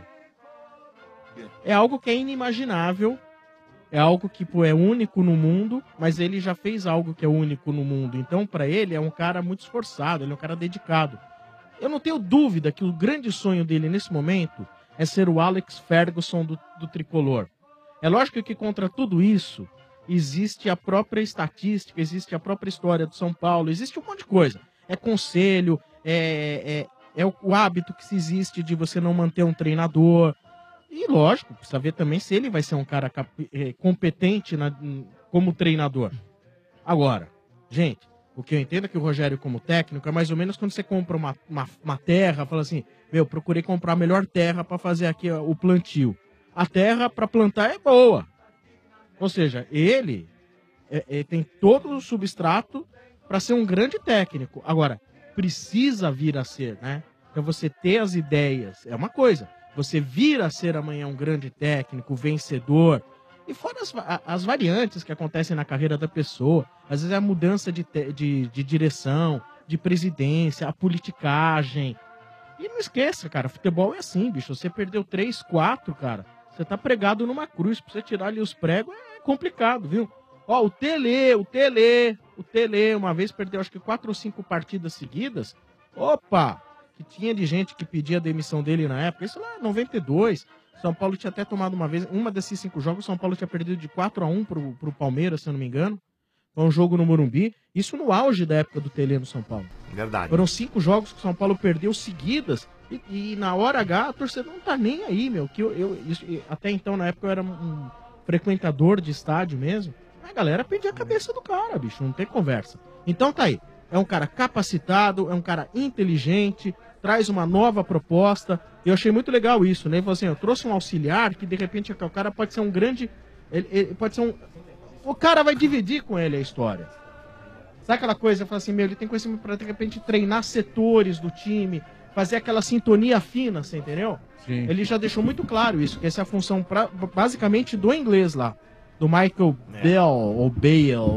É algo que é inimaginável, é algo que é único no mundo, mas ele já fez algo que é único no mundo. Então, para ele, é um cara muito esforçado, ele é um cara dedicado. Eu não tenho dúvida que o grande sonho dele nesse momento é ser o Alex Ferguson do tricolor. É lógico que contra tudo isso, existe a própria estatística, existe a própria história do São Paulo, existe um monte de coisa. É conselho, é o hábito que se existe de você não manter um treinador. E lógico, precisa ver também se ele vai ser um cara competente como treinador. Agora, gente, o que eu entendo é que o Rogério como técnico é mais ou menos quando você compra uma terra, fala assim, procurei comprar a melhor terra para fazer aqui o plantio. A terra para plantar é boa. Ou seja, ele tem todo o substrato para ser um grande técnico. Agora, precisa vir a ser, né? Então você ter as ideias é uma coisa. Você vir a ser amanhã um grande técnico, vencedor. E fora as variantes que acontecem na carreira da pessoa. Às vezes é a mudança de direção, de presidência, a politicagem. E não esqueça, cara, futebol é assim, bicho. Você perdeu 3, 4, cara. Você tá pregado numa cruz, pra você tirar ali os pregos é complicado, viu? Ó, o Tele, uma vez perdeu acho que 4 ou 5 partidas seguidas. Opa! Que tinha de gente que pedia a demissão dele na época. Isso lá, 92. São Paulo tinha até tomado uma vez, uma desses 5 jogos, São Paulo tinha perdido de 4-1 pro Palmeiras, se eu não me engano. Foi um jogo no Morumbi. Isso no auge da época do Tele no São Paulo. Verdade. Foram 5 jogos que o São Paulo perdeu seguidas. E na hora H, a torcida não tá nem aí, meu. Que até então, na época, eu era um frequentador de estádio mesmo. A galera pedia a cabeça do cara, bicho. Não tem conversa. Então tá aí. É um cara capacitado, é um cara inteligente, traz uma nova proposta. Eu achei muito legal isso, né? Ele falou assim, eu trouxe um auxiliar que, de repente, o cara pode ser um grande... Ele pode ser um... O cara vai dividir com ele a história. Sabe aquela coisa? Fala assim, ele tem conhecimento para, de repente, treinar setores do time, fazer aquela sintonia fina, você entendeu? Sim. Ele já deixou muito claro isso, que essa é a função basicamente do inglês lá. Do Michael Bell, ou Biel.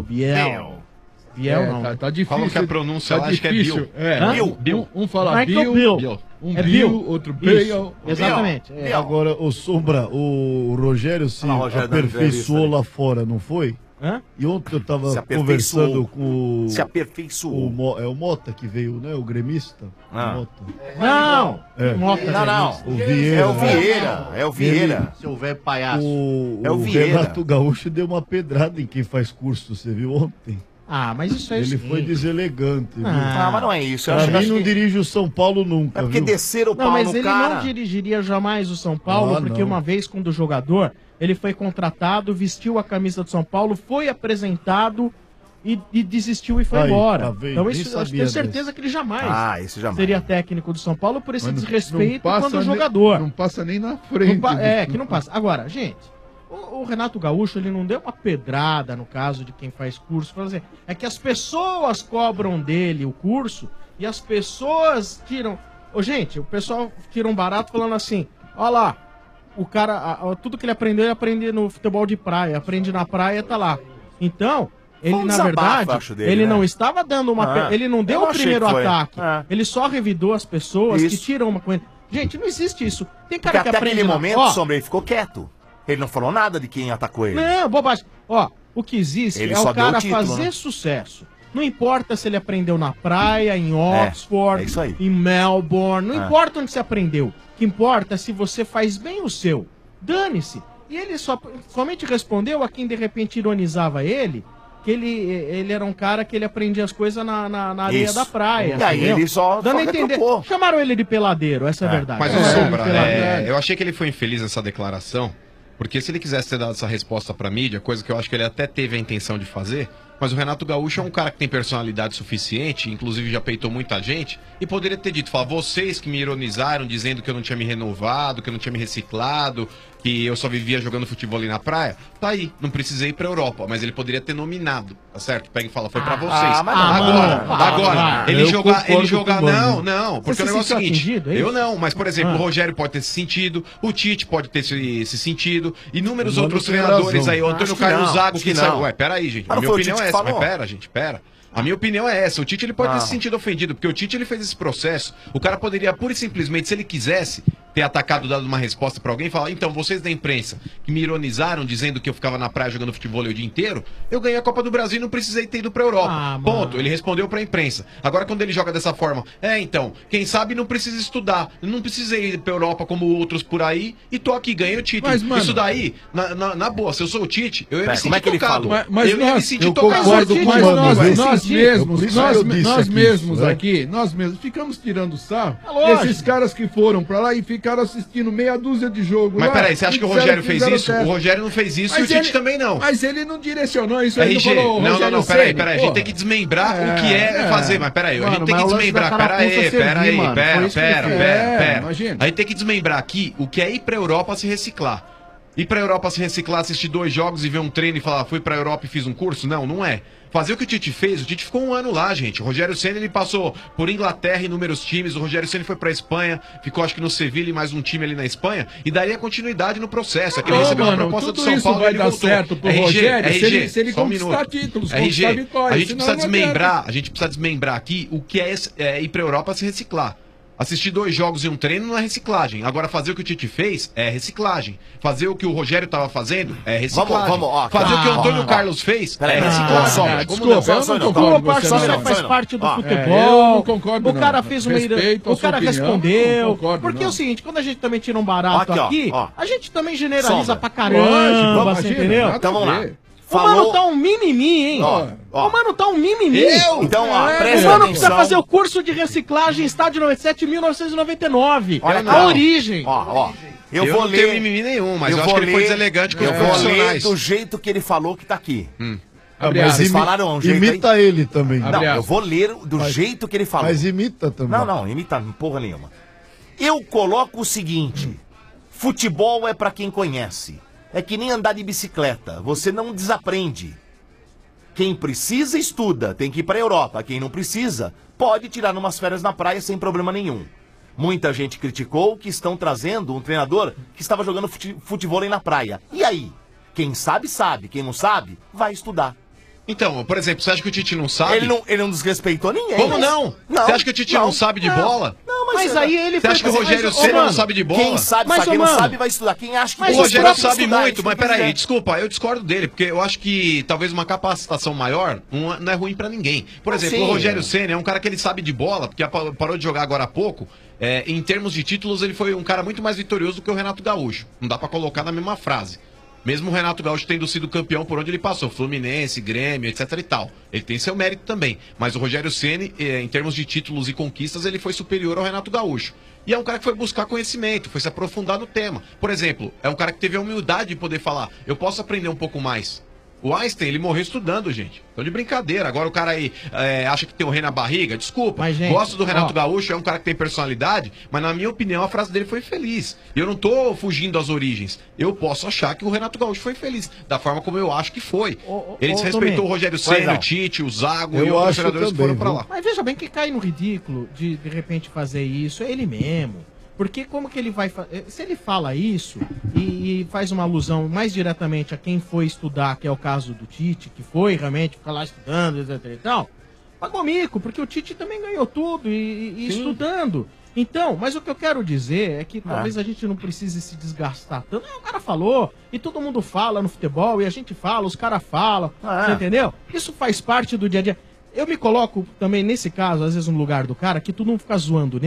Biel não. Tá difícil. Falam que a pronúncia lá acho que é Bill. Bill. Um fala Michael Bill. Um Bill, outro Bale. Exatamente. Agora, o Sombra, o Rogério se aperfeiçoou lá fora, não foi? Hã? E ontem eu tava conversando com o... Se aperfeiçoou. É o Mota que veio, né? O gremista. Mota. Não! Mota, não. O Vieira. É o Vieira. Seu velho palhaço. O Renato Gaúcho deu uma pedrada em quem faz curso, você viu ontem? Ah, mas isso é Ele foi deselegante. Viu? Mas não é isso. Pra mim não dirige o São Paulo nunca. É porque desceram o pau mas no ele cara. não dirigiria jamais o São Paulo, porque uma vez, quando jogador, ele foi contratado, vestiu a camisa do São Paulo, foi apresentado e desistiu e foi embora. Então isso eu tenho certeza que ele jamais seria técnico do São Paulo por esse desrespeito quando jogador. Não passa nem na frente. Que não passa. Agora, gente... O Renato Gaúcho, ele não deu uma pedrada no caso de quem faz curso. Assim, é que as pessoas cobram dele o curso e as pessoas tiram... gente, o pessoal tira um barato falando assim, ó lá, o cara, tudo que ele aprendeu no futebol de praia, aprende na praia, tá lá. Então, ele na verdade, dele, ele não estava dando uma... ele não deu o primeiro ataque. Ele só revidou as pessoas que tiram uma coisa. Gente, não existe isso. Tem cara que até aprende... aquele momento, Sombra, ele ficou quieto. Ele não falou nada de quem atacou ele. Não, bobagem. O que existe ele é o cara fazer sucesso. Não importa se ele aprendeu na praia, em Oxford, em Melbourne, não importa onde você aprendeu. O que importa é se você faz bem o seu. Dane-se. E ele somente respondeu a quem de repente ironizava ele, que ele era um cara que ele aprendia as coisas na areia Isso. da praia. E aí entendeu? ele só Dando a entender. retrucou. Chamaram ele de peladeiro, essa é a verdade. Mas o Sombra, eu achei que ele foi infeliz nessa declaração, porque se ele quisesse ter dado essa resposta pra mídia, coisa que eu acho que ele até teve a intenção de fazer, mas o Renato Gaúcho é um cara que tem personalidade suficiente, inclusive já peitou muita gente, e poderia ter dito, vocês que me ironizaram dizendo que eu não tinha me renovado, que eu não tinha me reciclado, que eu só vivia jogando futebol ali na praia, tá aí, não precisei ir pra Europa, mas ele poderia ter nominado, tá certo? Pega e fala, foi pra vocês. Agora, ele jogar, não, porque o negócio é o seguinte, eu não, mas por exemplo, o Rogério pode ter se sentido, o Tite pode ter se sentido, inúmeros outros treinadores aí, o Antônio Carlos Zago, que saiu, peraí, gente, a minha opinião é essa, mas pera. A minha opinião é essa. O Tite ele pode ter se sentido ofendido, porque o Tite ele fez esse processo. O cara poderia, pura e simplesmente, se ele quisesse ter atacado, dado uma resposta pra alguém, falar, então, vocês da imprensa que me ironizaram dizendo que eu ficava na praia jogando futebol o dia inteiro, eu ganhei a Copa do Brasil e não precisei ter ido pra Europa. Ponto. Ele respondeu pra imprensa. Agora, quando ele joga dessa forma, então, quem sabe não precisa estudar. Não precisei ir pra Europa como outros por aí e tô aqui, ganhei o título. Mas, mano, isso daí, na boa, se eu sou o Tite, eu ia me sentir como é que ele tocado. falou? Mas eu ia me nós, sentir eu tocado. concordo com Mas nós mesmos aqui, nós mesmos ficamos tirando sarro desses caras que foram pra lá e ficaram assistindo meia dúzia de jogo. Mas lá, peraí, você acha que o Rogério fez isso? O Rogério não fez isso e o Tite também não. Mas ele não direcionou isso, ele RG, não falou, não, peraí, a gente tem que desmembrar o que é fazer, mas peraí, a gente tem que desmembrar, pera. A gente tem que desmembrar aqui o que é ir pra Europa se reciclar. Ir pra Europa se reciclar, assistir 2 jogos e ver um treino e falar, fui pra Europa e fiz um curso? Não é. Fazer o que o Tite fez, o Tite ficou 1 ano lá, gente. O Rogério Ceni ele passou por Inglaterra, inúmeros times. O Rogério Ceni foi pra Espanha, ficou acho que no Sevilla e mais um time ali na Espanha. E daria continuidade no processo. Aqui ele recebeu uma proposta do São Paulo e ele voltou. Certo pro Rogério se ele conquistar títulos, conquistar vitórias. A gente precisa desmembrar aqui o que é ir pra Europa se reciclar. Assistir 2 jogos e um treino não é reciclagem. Agora, fazer o que o Tite fez é reciclagem. Fazer o que o Rogério tava fazendo é reciclagem. Fazer o que o Antônio Carlos fez é reciclagem. Desculpa, eu não concordo. Só faz parte do futebol. Eu não concordo. O cara fez uma o cara respondeu. Porque é o seguinte, quando a gente também tira um barato aqui, a gente também generaliza pra caramba, você entendeu? Então vamos lá. O mano tá um mimimi, hein? O mano tá um mimimi. Então, o mano precisa fazer o curso de reciclagem Estádio 97 em 1999. A origem. Eu vou não ler. tenho mimimi nenhum, mas eu acho que ele foi deselegante com os Eu vou ler profissionais. do jeito que ele falou que tá aqui. Mas Vocês falaram um jeito imita aí? ele também. Não, eu vou ler do jeito que ele falou. Mas imita também. Não, imita porra nenhuma. Eu coloco o seguinte: futebol é pra quem conhece. É que nem andar de bicicleta, você não desaprende. Quem precisa, estuda, tem que ir pra Europa. Quem não precisa, pode tirar umas férias na praia sem problema nenhum. Muita gente criticou que estão trazendo um treinador que estava jogando futebol aí na praia. E aí? Quem sabe, sabe. Quem não sabe, vai estudar. Então, por exemplo, você acha que o Tite não sabe? Ele não desrespeitou ninguém. Como não? Você acha que o Tite não sabe de bola? Mas aí ele Você acha que o Rogério Ceni não sabe de bola? Quem sabe, quem não sabe vai estudar. Quem acha que o Rogério sabe muito, mas peraí, desculpa, eu discordo dele, porque eu acho que talvez uma capacitação maior não é ruim pra ninguém. Por exemplo, o Rogério Ceni é um cara que ele sabe de bola, porque parou de jogar agora há pouco. Em termos de títulos, ele foi um cara muito mais vitorioso do que o Renato Gaúcho. Não dá pra colocar na mesma frase. Mesmo o Renato Gaúcho tendo sido campeão por onde ele passou, Fluminense, Grêmio, etc e tal. Ele tem seu mérito também. Mas o Rogério Ceni, em termos de títulos e conquistas, ele foi superior ao Renato Gaúcho. E é um cara que foi buscar conhecimento, foi se aprofundar no tema. Por exemplo, é um cara que teve a humildade de poder falar, eu posso aprender um pouco mais. O Einstein, ele morreu estudando, gente. Então de brincadeira. Agora o cara aí acha que tem o rei na barriga. Desculpa. Mas, gente, gosto do Renato Gaúcho, é um cara que tem personalidade, mas na minha opinião a frase dele foi feliz. E eu não tô fugindo das origens. Eu posso achar que o Renato Gaúcho foi feliz, da forma como eu acho que foi. Ele desrespeitou o Rogério Ceni, o Tite, o Zago e outros treinadores que foram pra lá. Mas veja bem que cai no ridículo de repente fazer isso, é ele mesmo. Porque como que ele vai fazer? Se ele fala isso e faz uma alusão mais diretamente a quem foi estudar, que é o caso do Tite, que foi realmente ficar lá estudando, etc e tal, pagou mico, porque o Tite também ganhou tudo e estudando. Então, mas o que eu quero dizer é que talvez a gente não precise se desgastar tanto. O cara falou, e todo mundo fala no futebol, e a gente fala, os caras falam, você entendeu? Isso faz parte do dia a dia. Eu me coloco também, nesse caso, às vezes no lugar do cara, que tu não fica zoando o nego,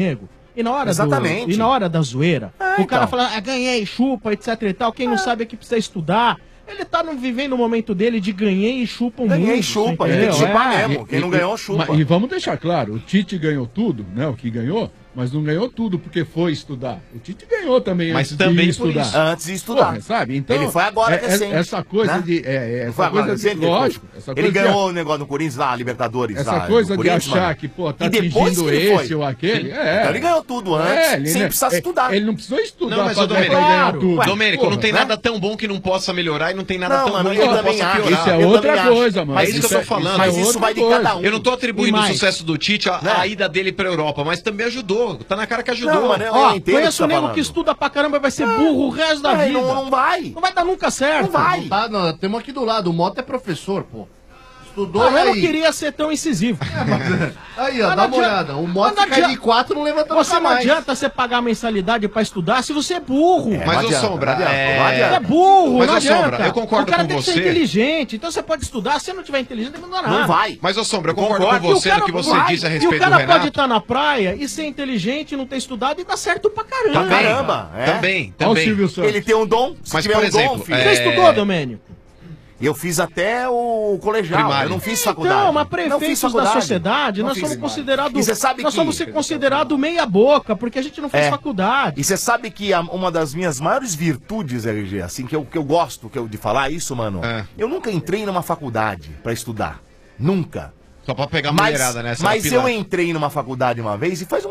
E na hora Exatamente. e na hora da zoeira, o cara então. fala, ganhei, chupa, etc e tal. Quem não sabe é que precisa estudar. Ele tá vivendo o momento dele de ganhei e chupa o mundo. Ganhei e chupa, ele tem que chupar mesmo. Quem não ganhou, chupa. E vamos deixar claro, o Tite ganhou tudo, né? O que ganhou, mas não ganhou tudo porque foi estudar. O Tite ganhou também Mas antes também de por estudar. isso. Antes de estudar. Porra, sabe? Então, Ele foi agora recente, essa coisa né? de... Foi agora recente, lógico. Essa ele coisa ganhou o negócio no Corinthians lá, Libertadores. Essa lá, coisa no de Corinthians, achar mano. que, pô, tá E depois atingindo que ele foi. esse ou aquele. Então ele ganhou tudo antes, sem precisar estudar. Ele não precisou estudar Não, mas pra ô, Domênico, ganhar tudo. Domênico, Porra, não tem né? nada tão bom que não possa melhorar e não tem nada Não, tão mano, ruim que eu não também possa acho. piorar. Isso é Eu outra também acho. coisa, mano. Mas isso que eu tô falando. Mas isso vai de cada um. Eu não tô atribuindo o mais? sucesso do Tite à ida dele pra Europa, mas também ajudou. Tá na cara que ajudou. Não, mano, Ó, entendo o que conheço você um tá nego falando. que estuda pra caramba e vai ser burro o resto da vida. Não vai. Não vai dar nunca certo. Não vai. Não tá, não, temos aqui do lado, o Mota é professor, pô. Estudou Eu não aí. queria ser tão incisivo. Aí, ó, Mas dá não uma adianta- olhada. O mas Mota não cai de adianta- 4 não levanta Você nunca não mais. adianta você pagar a mensalidade pra estudar se você é burro. Mas, ô adianta, Sombra, não adianta, é... não adianta. É burro, Mas, não ô, adianta. Sombra, eu concordo o cara com tem que você. ser inteligente. Então você pode estudar, se você não tiver inteligente, não vai nada. Não vai. Mas, ô Sombra, eu concordo Concordo. com você E o no que você vai. disse a E respeito o do cara pode Renato. estar na praia e ser inteligente, não ter estudado e dar certo pra caramba. Também, Caramba, é. também, Olha o também. Silvio Santos. Ele tem um dom. Se Mas, tiver por um exemplo, dom, filho. Você estudou, Domênico? Eu fiz até o colegial, Primário. eu não fiz faculdade. Então, mas Não fiz prefeitos da faculdade. sociedade, Não nós fiz. somos considerados. E você sabe nós que- somos considerados meia boca, porque a gente não fez É. faculdade. E você sabe que uma das minhas maiores virtudes, RG, assim, que eu gosto de falar isso, mano, É. eu nunca entrei numa faculdade pra estudar. Nunca. Só pra pegar a Mas, mulherada, né? Essa mas era eu pilantra. entrei numa faculdade uma vez e faz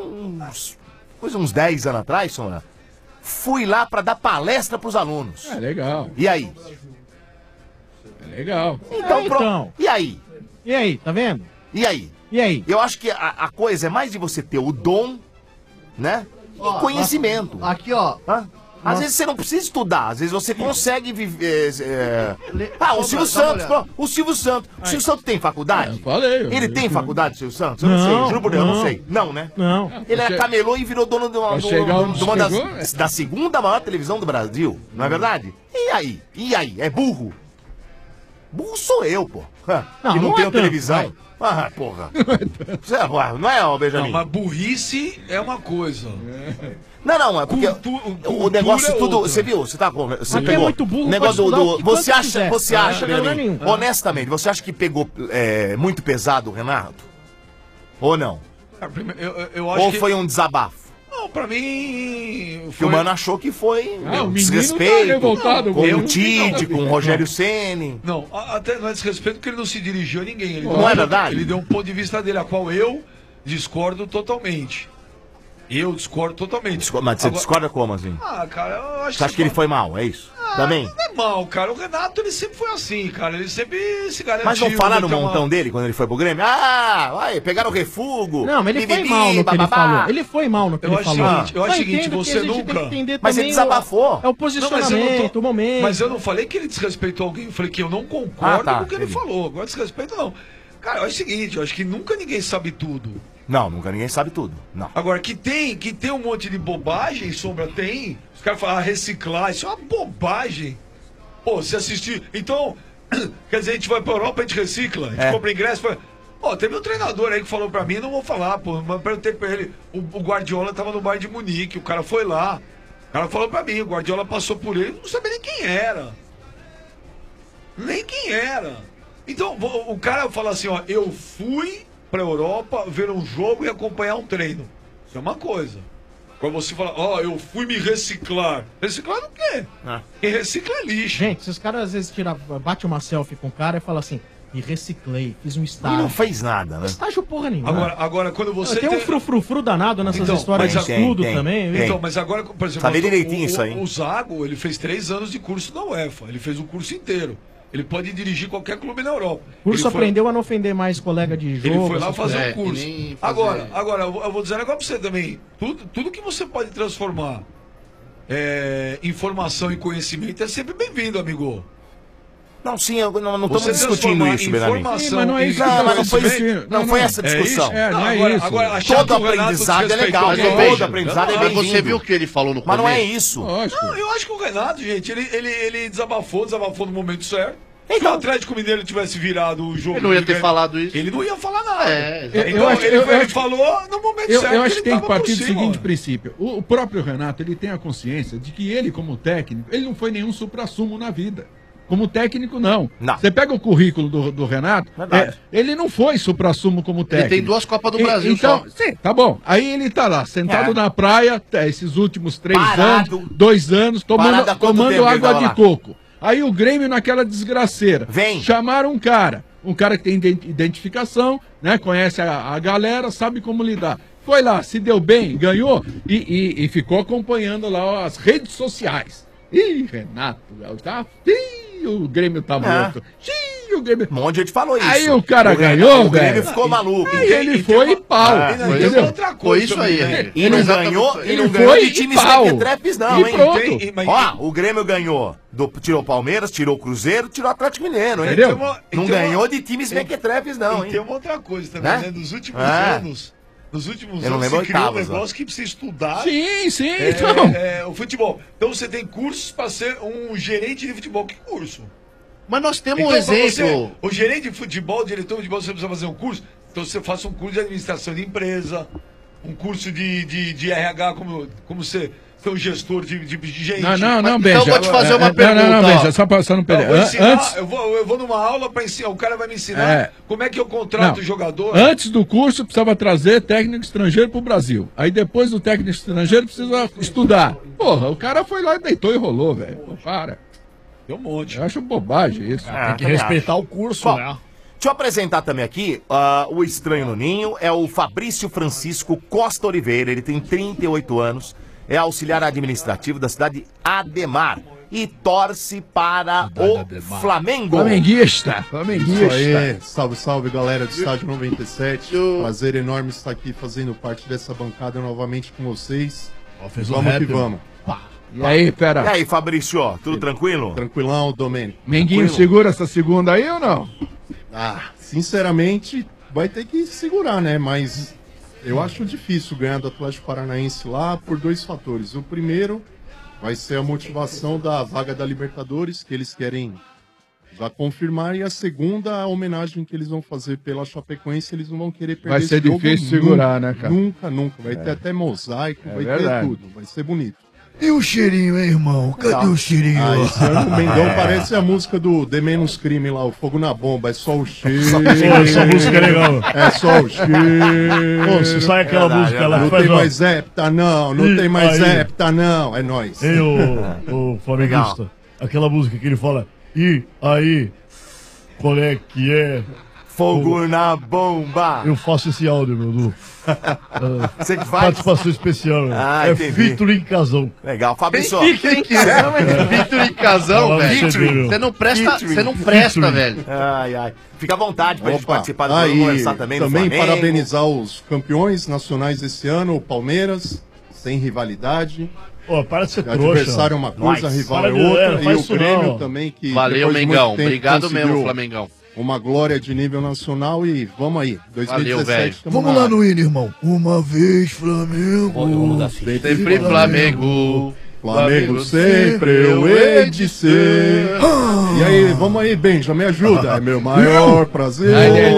uns 10 anos atrás, Sombra, fui lá pra dar palestra pros alunos. É legal, E aí? é legal. Então, então. E aí? E aí, tá vendo? E aí? E aí? Eu acho que a coisa é mais de você ter o dom, né? E Ó, conhecimento. Aqui, ó. Hã? Às vezes você não precisa estudar, às vezes você consegue viver. O Silvio Dá uma Santos, olhada. pô, o Silvio Santos. O Silvio Santos tem faculdade? Eu falei. Ele tem faculdade, Silvio Santos? Eu não, Não, sei, juro por Deus, eu não não. sei. Não, né? Não. Ele era camelô e virou dono de uma, Vai chegar onde de uma chegou, da segunda maior televisão do Brasil, não é verdade? E aí? E aí? É burro? Burro sou eu, pô. Não, Que não não é tenho tanto, televisão. Ah, porra. Não é, ó, Benjamin? Não, mas burrice é uma coisa. Não, é porque o negócio é tudo. outra. Você viu? Você tá com. Você Aqui é pegou. muito burro, o negócio pode estudar o que Você quanto acha, quiser. você Não acha, tem problema Benjamin, nenhum. honestamente, você acha que pegou muito pesado o Renato? Ou não? Eu acho Ou que... foi um desabafo? Não, pra mim... Que o Mano achou que foi Ah, o menino desrespeito tá revoltado com mesmo. o Tite, com o Rogério Ceni. Não, até não é desrespeito porque ele não se dirigiu a ninguém. Ele Não é verdade? Ele deu um ponto de vista dele, a qual eu discordo totalmente. Eu discordo totalmente. Mas você Agora- discorda como assim? Ah, cara, eu acho Você acha que ele foi mal, é isso? Também? Não é mal, cara. O Renato, ele sempre foi assim, cara. Ele sempre se garantiu. Mas não falaram no meteu uma- montão dele quando ele foi pro Grêmio? Ah, vai, pegaram o refugo. Não, mas ele foi bibibi, mal no que ele bababá. falou. Ele foi mal no que Eu ele acho o falou. seguinte, eu acho o Só seguinte, entendo que você a gente nunca- tem que entender Mas ele também desabafou. É o Não, mas eu posicionamento, não tô- o momento. Mas eu não falei que ele desrespeitou alguém. Eu falei que eu não concordo Ah, tá, com o que ele entendi. falou. Agora, desrespeito não. Cara, eu acho o seguinte, eu acho que nunca ninguém sabe tudo. Não, nunca ninguém sabe tudo. Não. Agora, que tem um monte de bobagem, Sombra, tem. Os caras falam, reciclar, isso é uma bobagem. Pô, se assistir... Então, quer dizer, a gente vai pra Europa, a gente recicla, a gente compra ingresso... Pô, teve um treinador aí que falou pra mim, não vou falar, pô, mas perguntei pra ele, o Guardiola tava no Bayern de Munique, o cara foi lá, o cara falou pra mim, o Guardiola passou por ele, não sabia nem quem era. Nem quem era. Então, o cara fala assim, ó, eu fui pra Europa ver um jogo e acompanhar um treino. Isso é uma coisa. Quando você fala, ó, eu fui me reciclar. Reciclar o quê? Quem recicla é lixo. Gente, se os caras às vezes bate uma selfie com o cara e fala assim, e reciclei, fiz um estágio. E não fez nada, né? Estágio porra nenhuma. Agora quando você tem um frufru danado nessas Então, histórias de mas estudo também. viu? Então, mas agora, por exemplo, Saber direitinho isso aí. o Zago, ele fez 3 anos de curso da UEFA. Ele fez o curso inteiro. Ele pode dirigir qualquer clube na Europa. O curso Ele foi- aprendeu a não ofender mais colega de jogo. Ele foi lá essas fazer coisas. um curso. Agora eu vou dizer um negócio pra você também. Tudo que você pode transformar informação e conhecimento é sempre bem-vindo, amigo. Não, sim, não estamos Você discutindo transformar isso, Benjamin. informação Sim, mas não é isso que Não, tá mas não foi, discutindo. não foi essa É discussão. isso? É, não é agora, isso. Agora, achar Todo que o Renato aprendizado é desrespeitou legal. alguém- Todo aprendizado é Não, bem-vindo. Você viu o que ele falou no Mas começo? não é isso. Lógico. Não, eu acho que o Renato, gente, ele desabafou no momento certo. Se o Atlético Mineiro tivesse virado o jogo... Ele não ia ter falado isso. Ele não ia falar nada. Eu falou no momento certo. Eu acho que tem que tava partir por do cima. seguinte princípio. O próprio Renato, ele tem a consciência de que ele, como técnico, ele não foi nenhum suprassumo na vida. Como técnico, não. Você pega o currículo do Renato, ele não foi suprassumo como técnico. Ele tem 2 Copas do Brasil então, só. Sim, tá bom. Aí ele tá lá, sentado na praia, esses últimos 3 Parado. anos, 2 anos, Parado há quanto tempo tomando ele água tava de lá? coco. Aí o Grêmio naquela desgraceira. Chamaram um cara que tem identificação, né? Conhece a galera, sabe como lidar. Foi lá, se deu bem, ganhou e ficou acompanhando lá as redes sociais. Ih, Renato, tá? Ih, o Grêmio tá morto. Ih, o Grêmio... Um monte de gente falou isso. Aí o cara ganhou, O Grêmio velho. ficou maluco. Aí ele foi e pau. Entendeu? Outra coisa Foi isso aí, também, né? E não ganhou, Ele foi de e times pau. mequetrefes, não, E hein? pronto. Ó, o Grêmio ganhou. Tirou o Palmeiras, tirou o Cruzeiro, tirou o Atlético Mineiro, hein? Entendeu? Não ganhou de times mequetrefes, não, E hein? tem uma outra coisa também, Né? né? Nos últimos É. anos... Nos últimos Eu não anos lembro se criou um oitavas, ó. negócio que precisa estudar. Sim, então. O futebol. Então você tem cursos para ser um gerente de futebol. Que curso? Mas nós temos Então, um pra exemplo. Você, o gerente de futebol, o diretor de futebol, você precisa fazer um curso. Então você faça um curso de administração de empresa, um curso de RH, como ser um gestor de gente. Não, Benja. Então eu vou te fazer uma pergunta. Não, ó. Benja, só pra não perder. Eu vou ensinar, Antes... eu vou numa aula para ensinar. O cara vai me ensinar como é que eu contrato Não. o jogador. Antes do curso, precisava trazer técnico estrangeiro pro Brasil. Aí depois do técnico estrangeiro, precisa estudar. Porra, o cara foi lá e deitou e rolou, velho. Pô, para. Tem um monte. Eu acho bobagem isso. Tem que respeitar o curso, Bom, né? Deixa eu apresentar também aqui o estranho no ninho, é o Fabrício Francisco Costa Oliveira, ele tem 38 anos, é auxiliar administrativo da cidade de Ademar e torce para o Flamengo. Flamenguista. Isso aí, salve, salve galera do Estádio 97. Prazer enorme estar aqui fazendo parte dessa bancada novamente com vocês. Fez um Vamos rap, que vamos. E aí, pera. E aí, Fabrício, tudo tranquilo? Tranquilão, Domênico. Menguinho Tranquilo? segura essa segunda aí ou não? Sinceramente, vai ter que segurar, né? Mas eu acho difícil ganhar do Atlético Paranaense lá por 2 fatores. O primeiro vai ser a motivação da vaga da Libertadores, que eles querem já confirmar. E a segunda, a homenagem que eles vão fazer pela Chapecoense, eles não vão querer perder Vai ser esse jogo difícil nunca, segurar, né, cara? Nunca. Vai ter até mosaico, vai verdade. ter tudo. Vai ser bonito. E o cheirinho, hein, irmão? Cadê o cheirinho? Esse ano o Mengão parece a música do The Menos Crime lá, o Fogo na Bomba, é só o cheiro. Essa música é legal. É só o cheiro. Pô, você sabe aquela música lá que Não faz tem uma- mais hepta, não. Não Ih, tem mais aí. hepta, não. É nóis. Hein, o flamenguista? Aquela música que ele fala, e aí, qual é que é? Fogo na bomba. Eu faço esse áudio, meu Du. Você que faz? Participação especial, meu. É entendi. featuring casão. Legal, Fabrício. Featuring casão, Featuring casão, velho. Você não presta, velho. Ai. Fica à vontade pra gente Opa, participar do programa, conversar também do Flamengo. parabenizar os campeões nacionais esse ano, o Palmeiras, sem rivalidade. Pô, para de ser O trouxa. adversário é uma coisa, Nice. rival Para é de- outra. não E faz o isso Grêmio não. também, que Valeu, depois de muito Mengão. tempo Obrigado conseguiu mesmo, Flamengão. Uma glória de nível nacional e vamos aí. 2017 tamo Vamos na lá área. no hino, irmão. Uma vez Flamengo. Sempre Flamengo. Flamengo sempre eu hei de ser. E aí, vamos aí, Benja, me ajuda. É meu maior prazer.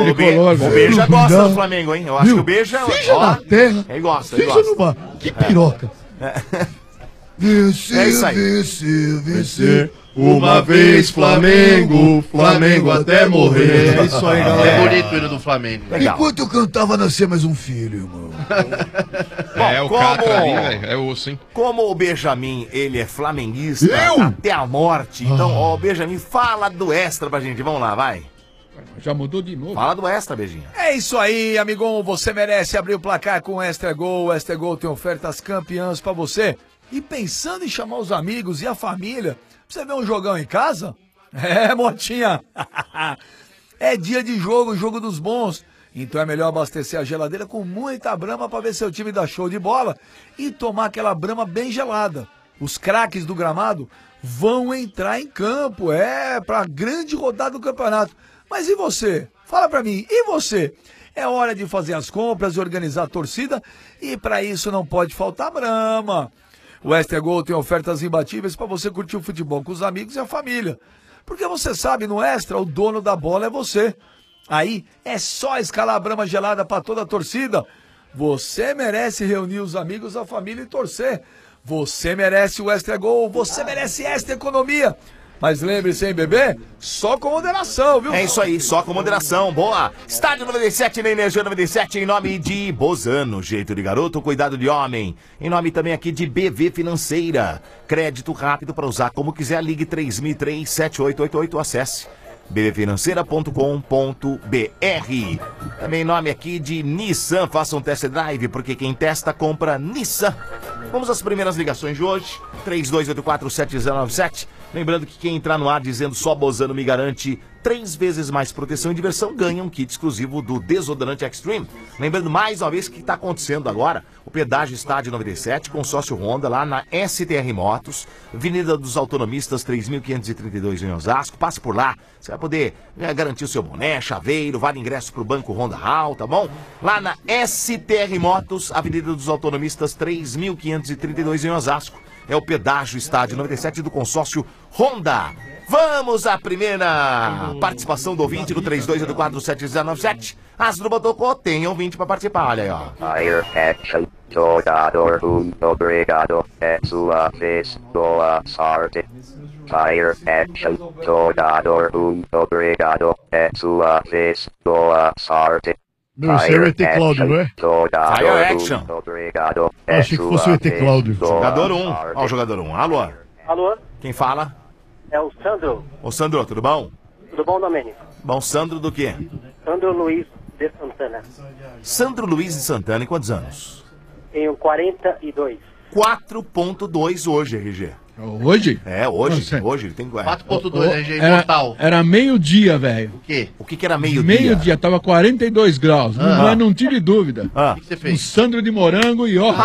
O Beija gosta do Flamengo, hein? Eu acho que o Beija... Fija ó, na terra. Ele gosta, Fija no bar. Que piroca. Vencer, É isso aí. vencer. Uma vez Flamengo, Flamengo até morrer. É isso aí, É galera. bonito o hino do Flamengo. Enquanto eu cantava, nascia mais um filho, irmão. É o como- Catra ali, velho. É osso, hein? Como o Benjamin, ele é flamenguista até a morte. Então, ó, Benjamin, fala do Extra pra gente. Vamos lá, vai. Já mudou de novo. Fala do Extra, Beijinho. É isso aí, amigão. Você merece abrir o placar com o Extra Gol. O Extra Gol tem ofertas campeãs pra você. E pensando em chamar os amigos e a família, pra você ver um jogão em casa? É, Motinha. É dia de jogo, jogo dos bons. Então é melhor abastecer a geladeira com muita Brahma pra ver seu time dar show de bola e tomar aquela Brahma bem gelada. Os craques do gramado vão entrar em campo, pra grande rodada do campeonato. Mas e você? Fala pra mim, e você? É hora de fazer as compras e organizar a torcida e pra isso não pode faltar Brahma. O Extra Gol tem ofertas imbatíveis para você curtir o futebol com os amigos e a família. Porque você sabe, no Extra, o dono da bola é você. Aí é só escalar a Brahma gelada pra toda a torcida. Você merece reunir os amigos, a família e torcer. Você merece o Extra Gol, você merece Extra Economia. Mas lembre-se, hein, bebê? Só com moderação, viu? É isso aí, só com moderação. Boa. Estádio 97 na Energia 97, em nome de Bozano, jeito de garoto, cuidado de homem. Em nome também aqui de BV Financeira. Crédito rápido para usar como quiser. Ligue 3003-7888. Acesse bvfinanceira.com.br. Também em nome aqui de Nissan. Faça um test drive, porque quem testa, compra Nissan. Vamos às primeiras ligações de hoje. 3284-7097. Lembrando que quem entrar no ar dizendo só Bozano me garante 3 vezes mais proteção e diversão, ganha um kit exclusivo do Desodorante Extreme. Lembrando mais uma vez o que está acontecendo agora. O pedágio Estádio 97, consórcio Honda, lá na STR Motos, Avenida dos Autonomistas 3532 em Osasco. Passe por lá, você vai poder garantir o seu boné, chaveiro, vale ingresso para o Banco Honda Hall, tá bom? Lá na STR Motos, Avenida dos Autonomistas 3532 em Osasco. É o pedágio Estádio 97 do consórcio Honda. Vamos à primeira participação do ouvinte do 3284-7097. As do Botocô tem ouvinte para participar, olha aí, ó. Fire action, jogador obrigado, é sua vez, boa sorte. Fire action, jogador obrigado, é sua vez, boa sorte. Não, esse é o ET Cláudio, não é? Fire Action. Obrigado. Achei que fosse o ET Cláudio. Jogador 1. Ó, o jogador 1. Alô? Alô? Quem fala? É o Sandro. Ô, Sandro, tudo bom? Tudo bom, Domênico? Bom, Sandro do quê? Sandro Luiz de Santana. Sandro Luiz de Santana, em quantos anos? Tenho 42. 4.2 hoje, RG. Hoje? É, hoje. Nossa. Hoje ele tem 4.2, RG Era, imortal. era meio-dia, velho. O quê? O que era meio-dia? Meio-dia, tava 42 graus. Mas não tive dúvida. Ah. O que você fez? Um Sandro de morango e ó.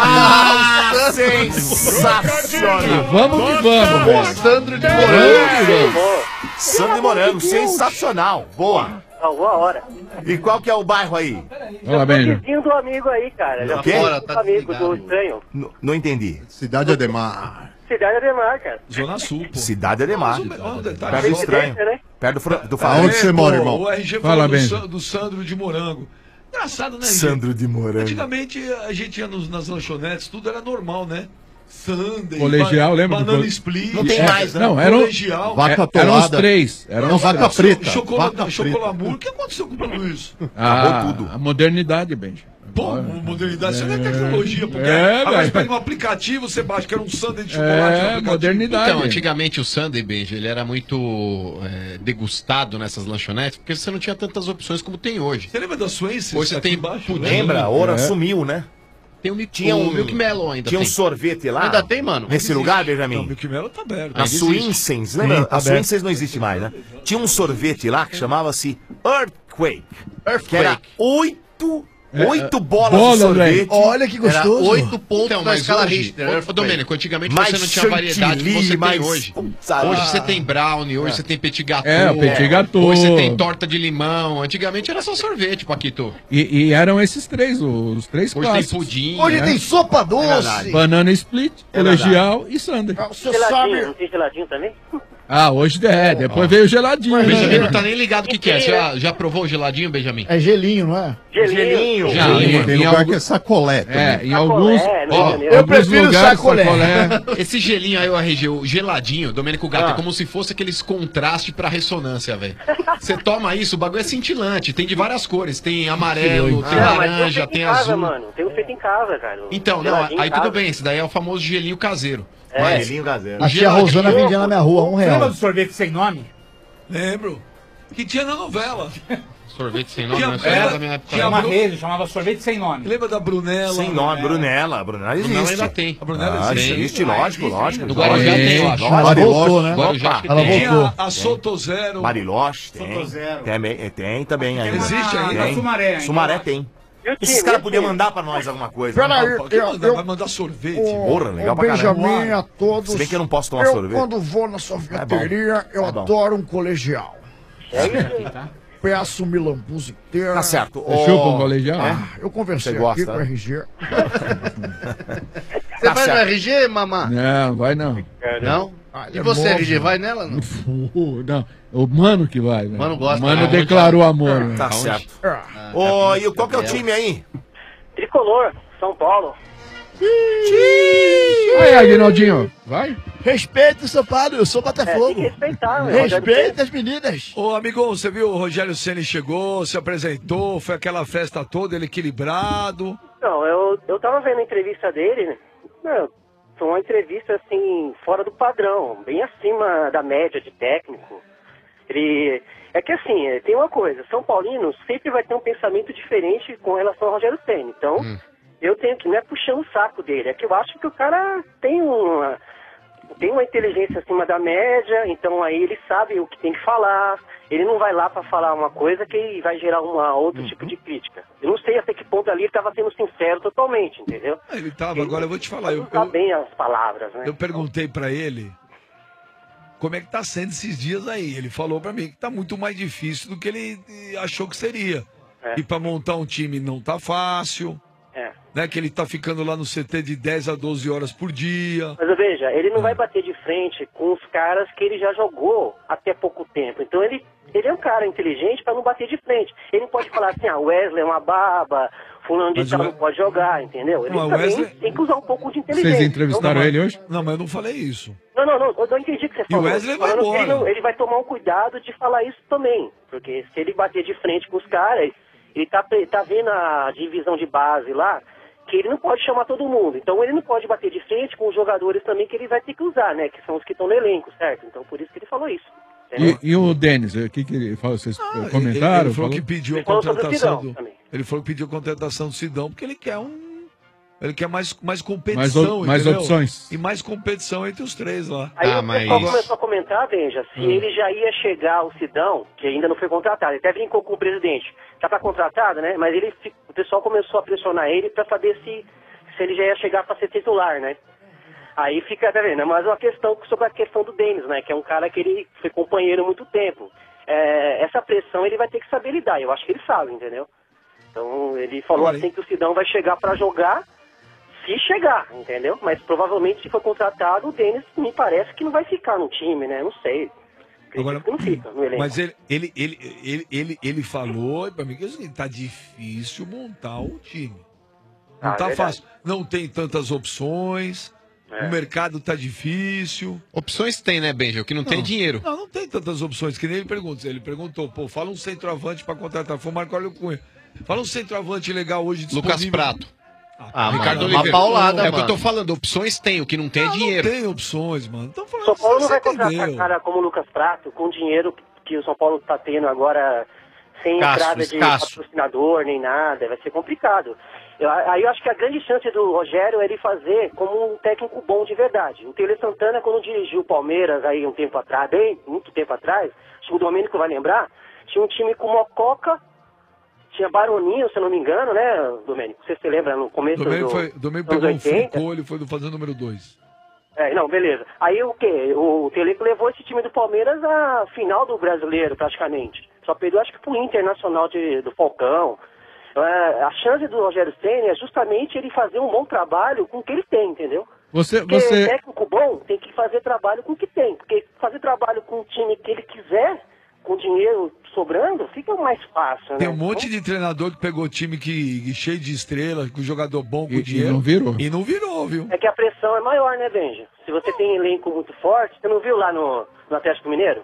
Sensacional! Vamos que vamos, velho. Sandro de Boa. Sandro de Morango, sensacional. Boa. Salvou a hora. E qual que é o bairro aí? Olha lá, Benjo. Vizinho do amigo aí, cara. Já O quê? fui Fora, tá amigo desligado. do estranho. Não entendi. Cidade Ademar. Cidade Ademar, cara. Zona Sul, pô. Cidade Ademar. Um detalhe. Perto do estranho. Né? Perto do Aonde você mora, pô, irmão? O RG Fala, falou Benjo. do Sandro de Morango. Engraçado, né, RG? Sandro de Morango. Antigamente a gente ia nas lanchonetes, tudo era normal, né? Sunday, Colegial, lembra? Banana do Split. Não tem mais, né? Não, eram, Colegial. Vaca eram os atolada. 3. Eram Não, os vaca três. preta. Chocolamur. O que aconteceu com tudo isso? Ah, tudo. a modernidade, Benjo. Pô, modernidade, isso não é tecnologia, porque velho. você pega um aplicativo, você baixa, que era um sundae de chocolate. no aplicativo. modernidade. Então, antigamente o sundae, Benji, ele era muito degustado nessas lanchonetes, porque você não tinha tantas opções como tem hoje. Você lembra da Swensen? Hoje você aqui tem embaixo? pudim. Lembra? A Ora sumiu, né? Tem o Tinha um Milk Melon ainda. Tinha um tem. sorvete lá. Ainda tem, mano? Nesse lugar, Benjamin? Não, o Milk Melon tá aberto. Na Swinsens, lembra? Sim, A tá Swinsens não existe mais, né? Tinha um sorvete lá que chamava-se Earthquake. Que era 8 bolas de sorvete. Olha que gostoso. Era 8 pontos Então, na mas escala hoje, Richter. ô Domênico, antigamente Mais você não tinha a variedade que você chantilly, tem mais- hoje. Sabe? Hoje você tem brownie, hoje você tem petit gâteau. É, o petit gâteau. Hoje você tem torta de limão. Antigamente era só sorvete, Paquito. E eram esses 3, os 3 Hoje tem clássicos. pudim. Hoje né? tem sopa doce. Banana Split, colegial e sundae. Você Geladinho, sabe... não tem geladinho também? Ah, hoje depois veio o geladinho. Benjamin né? não tá nem ligado o que é. Você já provou o geladinho, Benjamin? É gelinho, não é? Gelinho. Gelinho. Tem lugar que é sacolé também. Em alguns, Sacolé, ó, né, Eu alguns prefiro lugares, sacolé. Esse gelinho aí, o RG, o geladinho, Domênico Gato, é como se fosse aqueles contrastes pra ressonância, velho. Você toma isso, o bagulho é cintilante, tem de várias cores. Tem amarelo, tem Mas laranja, feito tem em casa, azul. mano. Tem um feito em casa, cara. Então, não, Geladinho aí em tudo casa. bem, esse daí é o famoso gelinho caseiro. Gelinho caseiro. A tia Rosana vendia na minha rua, R$1. sorvete sem nome? Lembro. Que tinha na novela. Sorvete sem nome, Tinha- não é da minha época. tinha Uma Bru- rede, chamava sorvete sem nome. Lembra da Brunella? Sem nome, Brunella. Brunella existe. Não, ainda tem. A Brunella Ah, existe. existe, lógico, lógico. No Guarujá tem, eu acho. Ela voltou, né? Guarujá acho que Ela tem. voltou. Tinha a Soto Zero. Bariloche tem. Sotozero. Tem também ainda. Existe ainda? Tem. Sumaré ainda. Sumaré tem. E o Esses time, caras e o podiam time? mandar pra nós alguma coisa. Pera aí, Quem manda? Vai mandar sorvete. Porra, legal pra caramba. Benjamin, a todos. Se bem que eu não posso tomar eu, sorvete. quando vou na sorveteria, eu É bom. adoro um colegial. É isso. Peço um milambuza inteira. Tá certo. Você chupa um colegial? Eu conversei Você gosta, aqui com o né? RG. Você vai no RG, mamá? Não, vai não. Não? E você, RG, vai nela? Não? Não, o Mano que vai, velho. Mano gosta. O Mano declarou amor. Tá velho. certo. E qual que é o time aí? Tricolor, São Paulo. Aí, Aguinaldinho, vai? Respeita o São Paulo, eu sou Tem que Botafogo. respeitar, né? Respeita as meninas. Ô, amigão, você viu o Rogério Ceni chegou, se apresentou, foi aquela festa toda, ele equilibrado. Não, eu tava vendo a entrevista dele, né? Não, foi uma entrevista, assim, fora do padrão, bem acima da média de técnico. Ele... É que, assim, tem uma coisa, São Paulino sempre vai ter um pensamento diferente com relação ao Rogério Ceni. Então, eu tenho que, não é puxando o saco dele, é que eu acho que o cara tem uma inteligência acima da média, então aí ele sabe o que tem que falar, ele não vai lá pra falar uma coisa que vai gerar outro tipo de crítica. Eu não sei até que ponto ali ele tava sendo sincero totalmente, entendeu? Ele tava, agora eu vou te falar. Não tá bem as palavras, né? Eu perguntei pra ele como é que tá sendo esses dias aí. Ele falou pra mim que tá muito mais difícil do que ele achou que seria. E pra montar um time não tá fácil. Né, que ele tá ficando lá no CT de 10 a 12 horas por dia. Mas veja, ele não vai bater de frente com os caras que ele já jogou até pouco tempo. Então ele é um cara inteligente para não bater de frente. Ele não pode falar assim, Wesley é uma baba, fulano de tal não pode jogar, entendeu? Ele também Wesley... tem que usar um pouco de inteligência. Vocês entrevistaram ele hoje? Não, mas eu não falei isso. Não, eu entendi o que você falou. E o Wesley vai embora. Ele vai tomar um cuidado de falar isso também. Porque se ele bater de frente com os caras, ele tá vendo a divisão de base lá, que ele não pode chamar todo mundo. Então ele não pode bater de frente com os jogadores também que ele vai ter que usar, né? Que são os que estão no elenco, certo? Então por isso que ele falou isso. E o Denis, o que ele falou? Vocês comentaram? Ele falou que pediu a contratação do... Ele falou que pediu a contratação do Sidão porque ele quer ele quer mais competição, mais opções. E mais competição entre os três lá. Aí o pessoal começou a comentar, Benja, se ele já ia chegar ao Sidão, que ainda não foi contratado. Ele até brincou com o presidente. Já tá contratado, né? Mas o pessoal começou a pressionar ele pra saber se ele já ia chegar pra ser titular, né? Aí fica, tá vendo? Mas uma questão sobre a questão do Denis, né? Que é um cara que ele foi companheiro há muito tempo. Essa pressão ele vai ter que saber lidar. Eu acho que ele sabe, entendeu? Então ele falou assim que o Sidão vai chegar pra jogar, se chegar, entendeu? Mas provavelmente se for contratado, o Denis me parece que não vai ficar no time, né? Não sei. Agora, não fica no elenco. mas ele falou pra mim que tá difícil montar o time. Não tá fácil. Não tem tantas opções. O mercado tá difícil. Opções tem, né, Benja? O que não tem é dinheiro. Não tem tantas opções. Que nem ele pergunta. Ele perguntou, fala um centroavante pra contratar. Foi o Marco Aurélio Cunha. Fala um centroavante legal hoje disponível. Lucas Prato. Ricardo Oliveira. Uma paulada, é o que eu tô falando, opções tem, o que não tem é dinheiro. Não tem opções, mano. Então, São Paulo não vai contratar cara como o Lucas Prato com o dinheiro que o São Paulo tá tendo agora, sem entrada de patrocinador nem nada, vai ser complicado. Aí eu acho que a grande chance do Rogério é ele fazer como um técnico bom de verdade. O Tele Santana, quando dirigiu o Palmeiras aí um tempo atrás, muito tempo atrás, acho que o Domênico vai lembrar, tinha um time com Mococa, tinha Baroninho, se eu não me engano, né, Domênico? Você se lembra no começo Domênico pegou um Foucault, ele foi fazer o número 2. Não, beleza. Aí o quê? O Teleco levou esse time do Palmeiras à final do Brasileiro, praticamente. Só perdeu, acho que pro Internacional do Falcão. A chance do Rogério Ceni é justamente ele fazer um bom trabalho com o que ele tem, entendeu? Porque técnico bom tem que fazer trabalho com o que tem. Porque fazer trabalho com o time que ele quiser, com dinheiro sobrando, fica mais fácil, né? Tem um monte de treinador que pegou time cheio de estrelas, com jogador bom, com dinheiro. E não virou. E não virou, viu? É que a pressão é maior, né, Benja? Se você tem elenco muito forte, você não viu lá no Atlético Mineiro?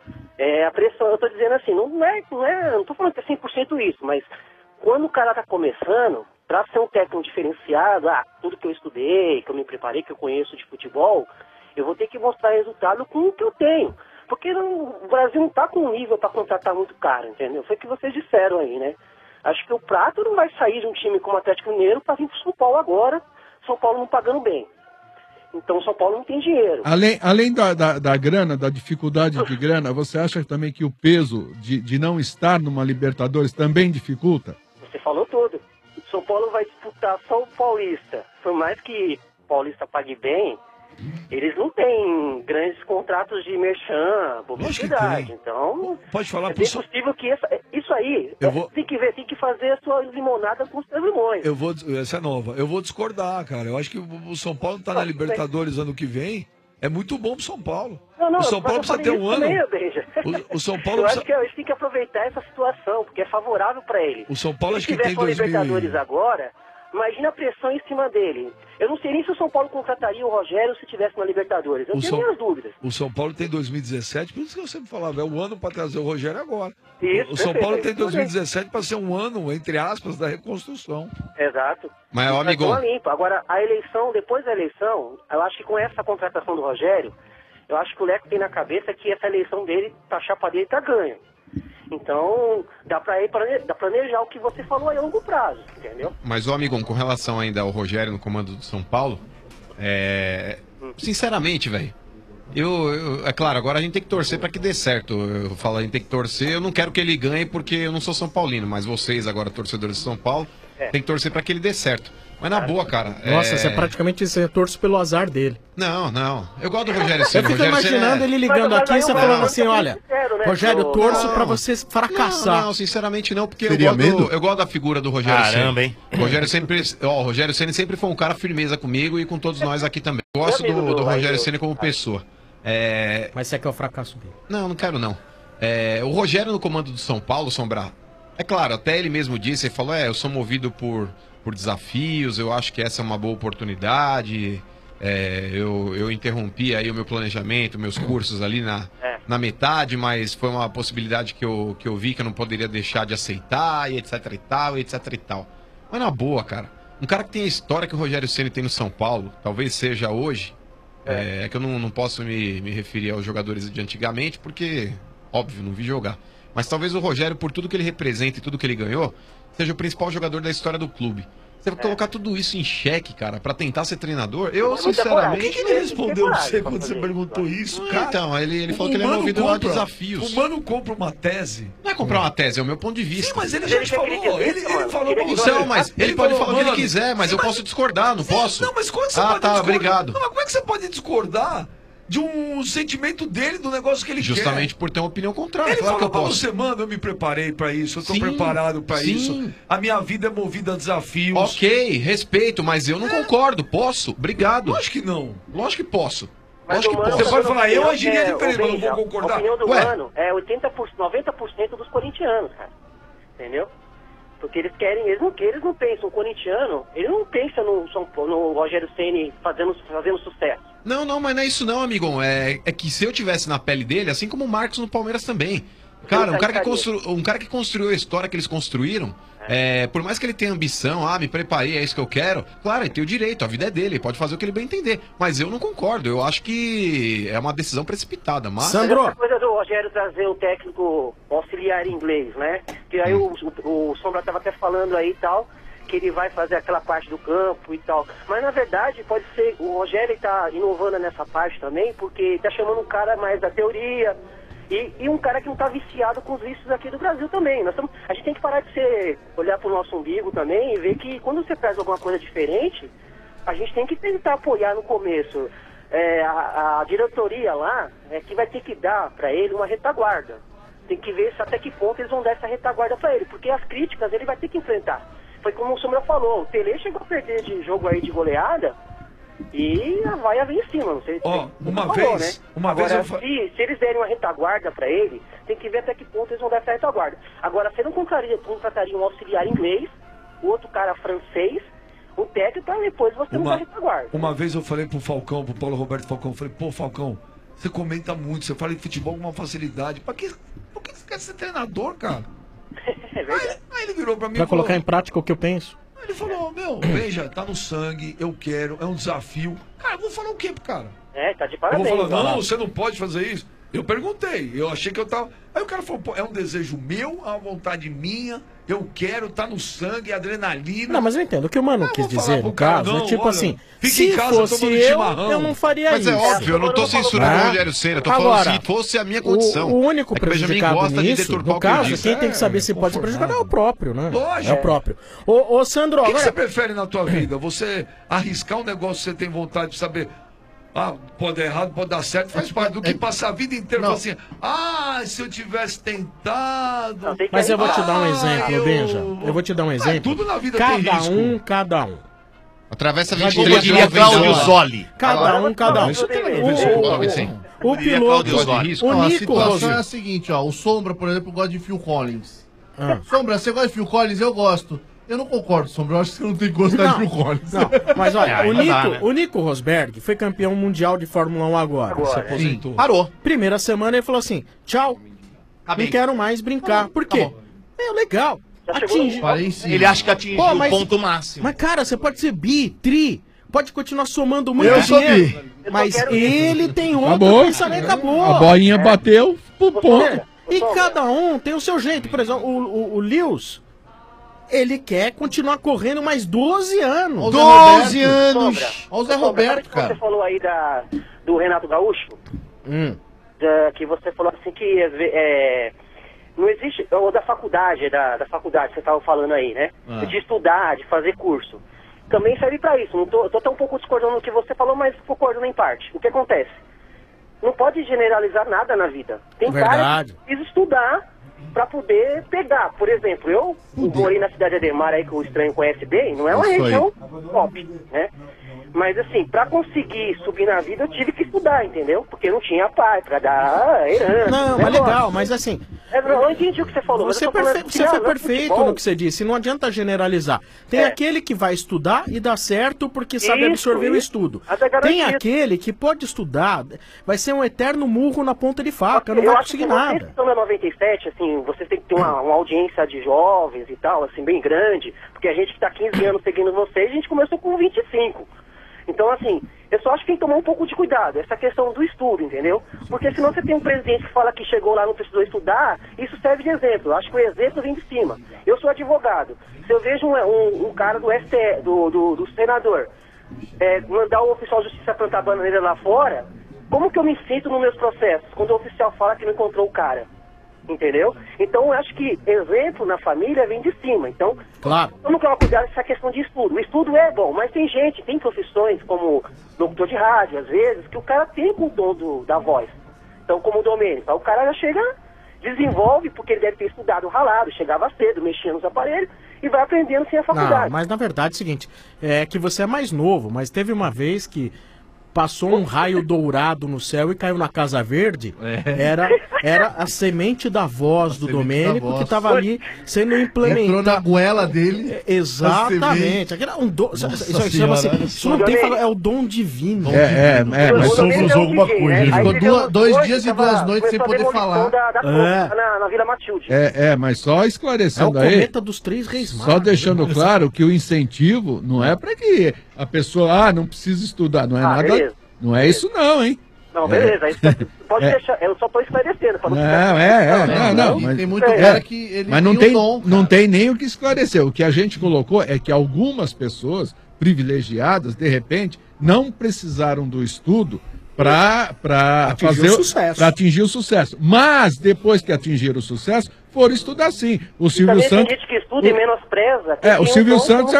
A pressão, eu tô dizendo assim, não tô falando que é 100% isso, mas quando o cara tá começando, pra ser um técnico diferenciado, tudo que eu estudei, que eu me preparei, que eu conheço de futebol, eu vou ter que mostrar resultado com o que eu tenho. Porque o Brasil não tá com nível para contratar muito caro, entendeu? Foi o que vocês disseram aí, né? Acho que o Prato não vai sair de um time como o Atlético Mineiro para vir pro São Paulo agora, São Paulo não pagando bem. Então São Paulo não tem dinheiro. Além da grana, da dificuldade de grana, você acha também que o peso de não estar numa Libertadores também dificulta? Você falou tudo. São Paulo vai disputar só o Paulista. Por mais que o Paulista pague bem, eles não têm grandes contratos de merchan, publicidade. Então, pode falar é bem possível que isso aí, tem que fazer a sua limonada com os seus limões. Essa é nova. Eu vou discordar, cara. Eu acho que o São Paulo tá na Libertadores ano que vem. é muito bom pro São Paulo. Não, o São Paulo precisa ter um ano. Também, Benja. O São Paulo eu precisa... acho que eles têm que aproveitar essa situação, porque é favorável para ele. O São Paulo se acho que tiver tem com a 2000... Libertadores agora, imagina a pressão em cima dele. Eu não sei nem se o São Paulo contrataria o Rogério se tivesse na Libertadores. Eu tenho minhas dúvidas. O São Paulo tem 2017, por isso que eu sempre falava, é um ano para trazer o Rogério agora. Isso, o São Paulo tem perfeito. 2017 para ser um ano, entre aspas, da reconstrução. Exato. Mas, ó, amigo... Tá limpo. Agora, a eleição, depois da eleição, eu acho que com essa contratação do Rogério, eu acho que o Leco tem na cabeça que essa eleição dele, a chapa dele tá ganha. Então, dá pra planejar o que você falou aí a longo prazo, entendeu? Mas, ó, amigão, com relação ainda ao Rogério no comando do São Paulo, sinceramente, velho, é claro, agora a gente tem que torcer pra que dê certo. Eu falo, a gente tem que torcer, eu não quero que ele ganhe porque eu não sou São Paulino, mas vocês agora, torcedores de São Paulo, tem que torcer pra que ele dê certo. Mas na boa, cara... Nossa, você praticamente torce pelo azar dele. Não. Eu gosto do Rogério Ceni. Eu fico imaginando ele ligando aqui e você falando assim, olha, Rogério, torço pra você fracassar. Não, sinceramente não, porque eu gosto da figura do Rogério Ceni. Caramba, hein? O Rogério Ceni sempre foi um cara firmeza comigo e com todos nós aqui também. Gosto do Rogério Ceni como pessoa. Mas você quer o fracasso dele? Não quero não. O Rogério no comando do São Paulo, Sombra, é claro, até ele mesmo disse, ele falou, eu sou movido por desafios, eu acho que essa é uma boa oportunidade, eu interrompi aí o meu planejamento, meus cursos ali na metade, mas foi uma possibilidade que eu vi que eu não poderia deixar de aceitar, e etc e tal, etc e tal. Mas na boa, cara, um cara que tem a história que o Rogério Ceni tem no São Paulo, talvez seja hoje, que eu não posso me referir aos jogadores de antigamente, porque, óbvio, não vi jogar. Mas talvez o Rogério, por tudo que ele representa e tudo que ele ganhou, seja o principal jogador da história do clube. Você vai colocar tudo isso em xeque, cara, pra tentar ser treinador? Eu, sinceramente... O que ele respondeu pra você quando você perguntou isso, cara? Então, ele falou que ele é movido a desafios. O Mano compra uma tese. Não é comprar uma tese, é o meu ponto de vista. Sim, mas ele já te falou. Ele falou pra você. Não, mas ele pode falar o que ele quiser, mas eu posso discordar, não posso? Não, mas como você pode discordar? Obrigado. Não, mas como é que você pode discordar de um sentimento dele, do negócio que ele quer? Justamente por ter uma opinião contrária. Ele claro falou que eu pra posso. você, mano, eu me preparei pra isso, eu tô preparado pra isso. A minha vida é movida a desafios. Ok, respeito, mas eu não concordo. Posso? Obrigado. Lógico que não. Lógico que posso. Mas Lógico que posso. Você pode falar, eu agiria diferente, mas não vou concordar. A opinião do Mano é 90% dos corintianos, cara. Entendeu? Porque eles querem, eles não pensam, o corintiano, ele não pensa no Rogério Ceni fazendo sucesso. Não, mas não é isso não, amigão. É que se eu tivesse na pele dele, assim como o Marcos no Palmeiras também. Cara, um cara que construiu a história que eles construíram, por mais que ele tenha ambição, me preparei, é isso que eu quero, claro, ele tem o direito, a vida é dele, ele pode fazer o que ele bem entender. Mas eu não concordo, eu acho que é uma decisão precipitada. Mas... Sandro! Essa coisa do Rogério trazer o técnico auxiliar em inglês, né? Que aí o Sombra estava até falando aí e tal, que ele vai fazer aquela parte do campo e tal. Mas na verdade pode ser, o Rogério está inovando nessa parte também, porque está chamando um cara mais da teoria e um cara que não está viciado com os vícios aqui do Brasil também. A gente tem que parar de olhar para o nosso umbigo também e ver que quando você traz alguma coisa diferente, a gente tem que tentar apoiar no começo. A diretoria lá que vai ter que dar para ele uma retaguarda. Tem que ver até que ponto eles vão dar essa retaguarda para ele, porque as críticas ele vai ter que enfrentar. Foi como o Sombra falou, o Pelé chegou a perder de jogo aí de goleada e a vaia vem em cima, não sei se Agora, se eles derem uma retaguarda pra ele, tem que ver até que ponto eles vão dar essa retaguarda. Agora, você não contrataria um auxiliar inglês, o outro cara francês, o técnico, pra depois você não dá retaguarda. Uma vez eu falei pro Falcão, pro Paulo Roberto Falcão, eu falei, pô, Falcão, você comenta muito, você fala de futebol com uma facilidade, por que você quer ser treinador, cara? Aí ele virou pra mim e Vai falou, colocar em prática o que eu penso? Ele falou, veja, tá no sangue, eu quero, é um desafio. Cara, eu vou falar o quê pro cara? Tá de parabéns. Eu vou falar, não, você não pode fazer isso. Eu perguntei, eu achei que eu tava... Aí o cara falou, pô, é um desejo meu, é uma vontade minha, eu quero, tá no sangue, adrenalina. Não, mas eu entendo. O que o Mano quis dizer, no caso, não, é tipo olha, assim, fica se em casa fosse tomando eu chimarrão. não faria mas isso. Mas é óbvio, eu não tô censurando o Rogério Ceni, eu tô falando se fosse a minha condição. O único é que o Benjamin prejudicado gosta de nisso, deturpar no o que eu caso, disse. quem tem que saber se pode ser prejudicado é o próprio, né? Lógico. É o próprio. Ô Sandro, O que agora... você prefere na tua vida? Você arriscar um negócio que você tem vontade de saber... pode dar errado, pode dar certo, faz parte do que passar a vida inteira falando assim, se eu tivesse tentado... Mas eu vou te dar um exemplo, Benja. Eu vou te dar um exemplo. Tudo na vida tem risco. Cada um. Atravessa Como 23 diria Cláudio Zoli. Cada um. O piloto, A situação é a seguinte, ó. O Sombra, por exemplo, gosta de Phil Collins. Sombra, você gosta de Phil Collins? Eu gosto. Eu não concordo, Sombra. Eu acho que você não tem que gostar de Phil Collins. Não, mas olha, o Nico Rosberg foi campeão mundial de Fórmula 1 agora. Se aposentou. Sim. Parou. Primeira semana ele falou assim, tchau, não quero mais brincar. Por quê? Legal. Ele acha que atingiu o ponto máximo. Mas, cara, você pode ser bi, tri, pode continuar somando muito Eu sou dinheiro. bi. Mas ele tem outro Acabou. pensamento, acabou. A boinha bateu pro ponto. E cada um tem o seu jeito. Por exemplo, o Lewis, ele quer continuar correndo mais 12 anos. 12 anos! Olha o Zé Roberto, cara. Você falou aí do Renato Gaúcho, que você falou assim que não existe, ou da faculdade, você estava falando aí, né? De estudar, de fazer curso. Também serve para isso. Não tô até um pouco discordando do que você falou, mas concordando em parte. O que acontece? Não pode generalizar nada na vida. Tem cara que precisa estudar para poder pegar. Por exemplo, eu morei na cidade de Ademar aí, que o estranho conhece bem, não é uma região top, né? Mas assim, pra conseguir subir na vida, eu tive que estudar, entendeu? Porque não tinha pai pra dar herança. Não, mas legal, mas assim... Eu entendi o que você falou. Você foi perfeito no que você disse, não adianta generalizar. Tem aquele que vai estudar e dá certo porque sabe absorver o estudo. Tem aquele que pode estudar, vai ser um eterno murro na ponta de faca, não vai conseguir nada. Vocês estão na 97, assim, vocês têm que ter uma audiência de jovens e tal, assim, bem grande, porque a gente que tá 15 anos seguindo vocês, a gente começou com 25. Então, assim, eu só acho que tem que tomar um pouco de cuidado, essa questão do estudo, entendeu? Porque senão você tem um presidente que fala que chegou lá, não precisou estudar, isso serve de exemplo. Eu acho que o exemplo vem de cima. Eu sou advogado. Se eu vejo um cara do STF, do senador, mandar o oficial de justiça plantar bananeira lá fora, como que eu me sinto nos meus processos quando o oficial fala que não encontrou o cara? Entendeu? Então eu acho que exemplo na família vem de cima. Então, vamos tomar cuidado com essa questão de estudo. O estudo é bom, mas tem profissões como locutor de rádio, às vezes, que o cara tem o dom da voz. Então, como o Domênico, o cara já chega, desenvolve, porque ele deve ter estudado ralado, chegava cedo, mexia nos aparelhos e vai aprendendo sem a faculdade. Não, mas na verdade é o seguinte, é que você é mais novo, mas teve uma vez que passou um raio dourado no céu e caiu na Casa Verde, era a semente da voz do Domênico que estava ali sendo implementada. Entrou na goela dele. Exatamente. Aquilo é um dom, isso não tem é o dom divino. Mas Sombra usou alguma coisa. Ficou 2 dias e 2 noites sem poder falar. Na Vila Matilde. Mas só esclarecendo aí. É o cometa dos 3 reis magos. Só deixando claro que o incentivo não é para que a pessoa, não precisa estudar, não é nada. Beleza. Não é isso não, hein? Não, beleza. Pode deixar, eu só tô esclarecendo. Não, mas tem muito cara que ele mas não tem nem o que esclarecer. O que a gente colocou é que algumas pessoas privilegiadas, de repente, não precisaram do estudo para atingir o sucesso. Mas, depois que atingiram o sucesso, foram estudar sim. O Silvio Santos... Tem gente que estuda e menospreza. O Silvio Santos é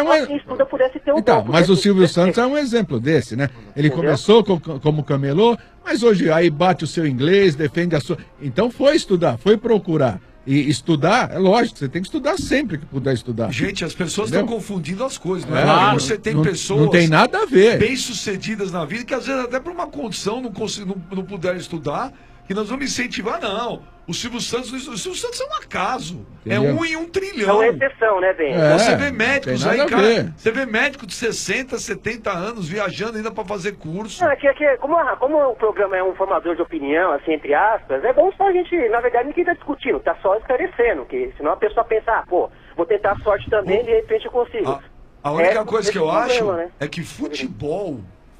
um... mas o Silvio Santos é um exemplo desse, né? Ele começou como camelô, mas hoje aí bate o seu inglês, defende a sua... Então foi estudar, foi procurar. E estudar, é lógico, você tem que estudar sempre que puder estudar. Gente, as pessoas estão confundindo as coisas, não é? Claro, Você tem pessoas não tem nada a ver. Bem-sucedidas na vida que às vezes até por uma condição não puderam estudar, que nós vamos incentivar, não. O Silvio Santos é um acaso. Entendeu? É 1 em 1 trilhão. É uma exceção, né, Ben? Você vê médicos aí, cara. Você vê médico de 60, 70 anos viajando ainda pra fazer curso. Como o programa é um formador de opinião, assim, entre aspas, é bom só a gente, na verdade, ninguém tá discutindo, tá só esclarecendo, que senão a pessoa pensa, vou tentar a sorte também, de repente eu consigo. A única coisa que eu acho né? é que futebol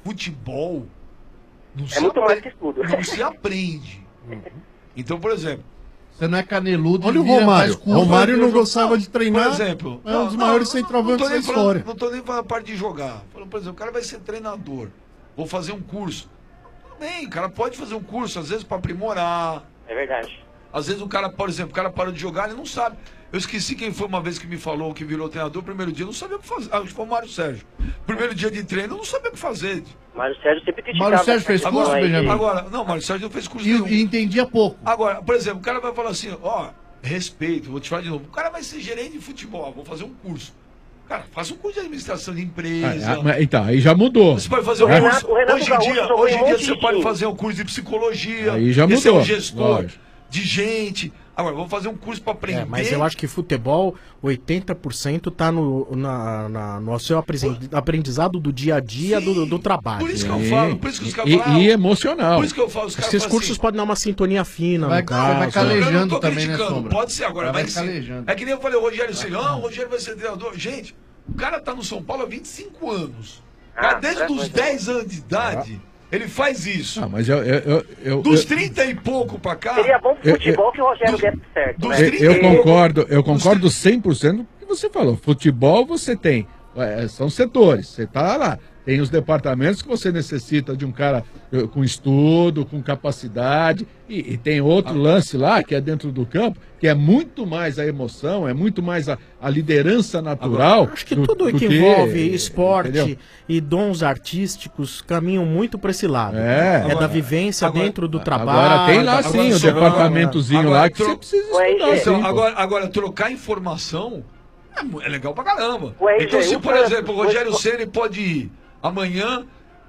não é muito mais que estudo. Não se aprende. Então, por exemplo, você não é caneludo. Olha o Romário. O Romário não gostava de treinar. Por exemplo, é um dos maiores centroavantes da história. Não tô nem falando a parte de jogar. Falando, por exemplo, o cara vai ser treinador. Vou fazer um curso. Bem, o cara pode fazer um curso, às vezes, para aprimorar. É verdade. Às vezes o cara, por exemplo, o cara parou de jogar, ele não sabe. Eu esqueci quem foi uma vez que me falou que virou treinador, primeiro dia, não sabia o que fazer. Acho que foi o Mário Sérgio. Primeiro dia de treino, eu não sabia o que fazer. Mário Sérgio sempre criticava. Mário Sérgio fez curso, Benjamin? Não, Mário Sérgio não fez curso nenhum. E entendia pouco. Agora, por exemplo, o cara vai falar assim, respeito, vou te falar de novo. O cara vai ser gerente de futebol, vou fazer um curso. Cara, faça um curso de administração de empresa. Então, aí já mudou. Você pode fazer um Né? curso. Hoje em dia você pode fazer um curso de psicologia. Aí já de ser mudou, um gestor lógico. de gente. Agora, vamos fazer um curso para aprender. Mas eu acho que futebol, 80% tá no seu aprendizado do dia a dia do trabalho. Por isso que eu falo, por isso que os caras falam. E emocional. Por isso que eu falo, os caras Esses falam cursos podem dar uma sintonia fina, Vai- no caso. vai calejando Eu não tô também, né, criticando, Sombra? pode ser agora, Vai mas calejando. é que nem eu falei, o Rogério Ceni, o Rogério vai ser treinador. Gente, o cara tá no São Paulo há 25 anos. O cara, desde os 10 anos de idade, ele faz isso. Ah, mas Dos 30 e pouco pra cá. Seria bom pro futebol que o Rogério desse certo. dos né? 30 eu concordo 100% com o que você falou. Futebol você tem, são setores, você tá lá. Tem os departamentos que você necessita de um cara com estudo, com capacidade, e tem outro lance lá, que é dentro do campo, que é muito mais a emoção, é muito mais a liderança natural. Acho que tudo que envolve esporte e dons artísticos caminham muito para esse lado. É. Da vivência dentro do trabalho. Agora tem lá sim o departamentozinho lá que você precisa estudar. Então, sim, pô. agora, trocar informação é legal pra caramba. Ué, Então, se, Zé, por exemplo, o Rogério Ué, Ceni pode ir amanhã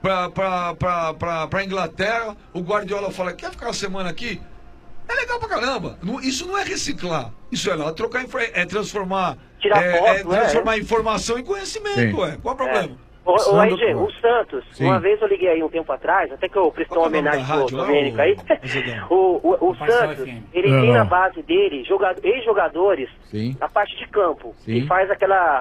pra Inglaterra, o Guardiola fala, quer ficar uma semana aqui? É legal pra caramba. Isso não é reciclar. Isso é lá trocar, transformar, Tirar foto, transformar informação em conhecimento. Sim. Qual o problema? Ô, RG, o Santos, Sim. uma vez eu liguei aí um tempo atrás, até que eu prestei uma homenagem pro Domênico aí. O Santos, ele tem na base dele ex-jogadores na parte de campo. Sim. E faz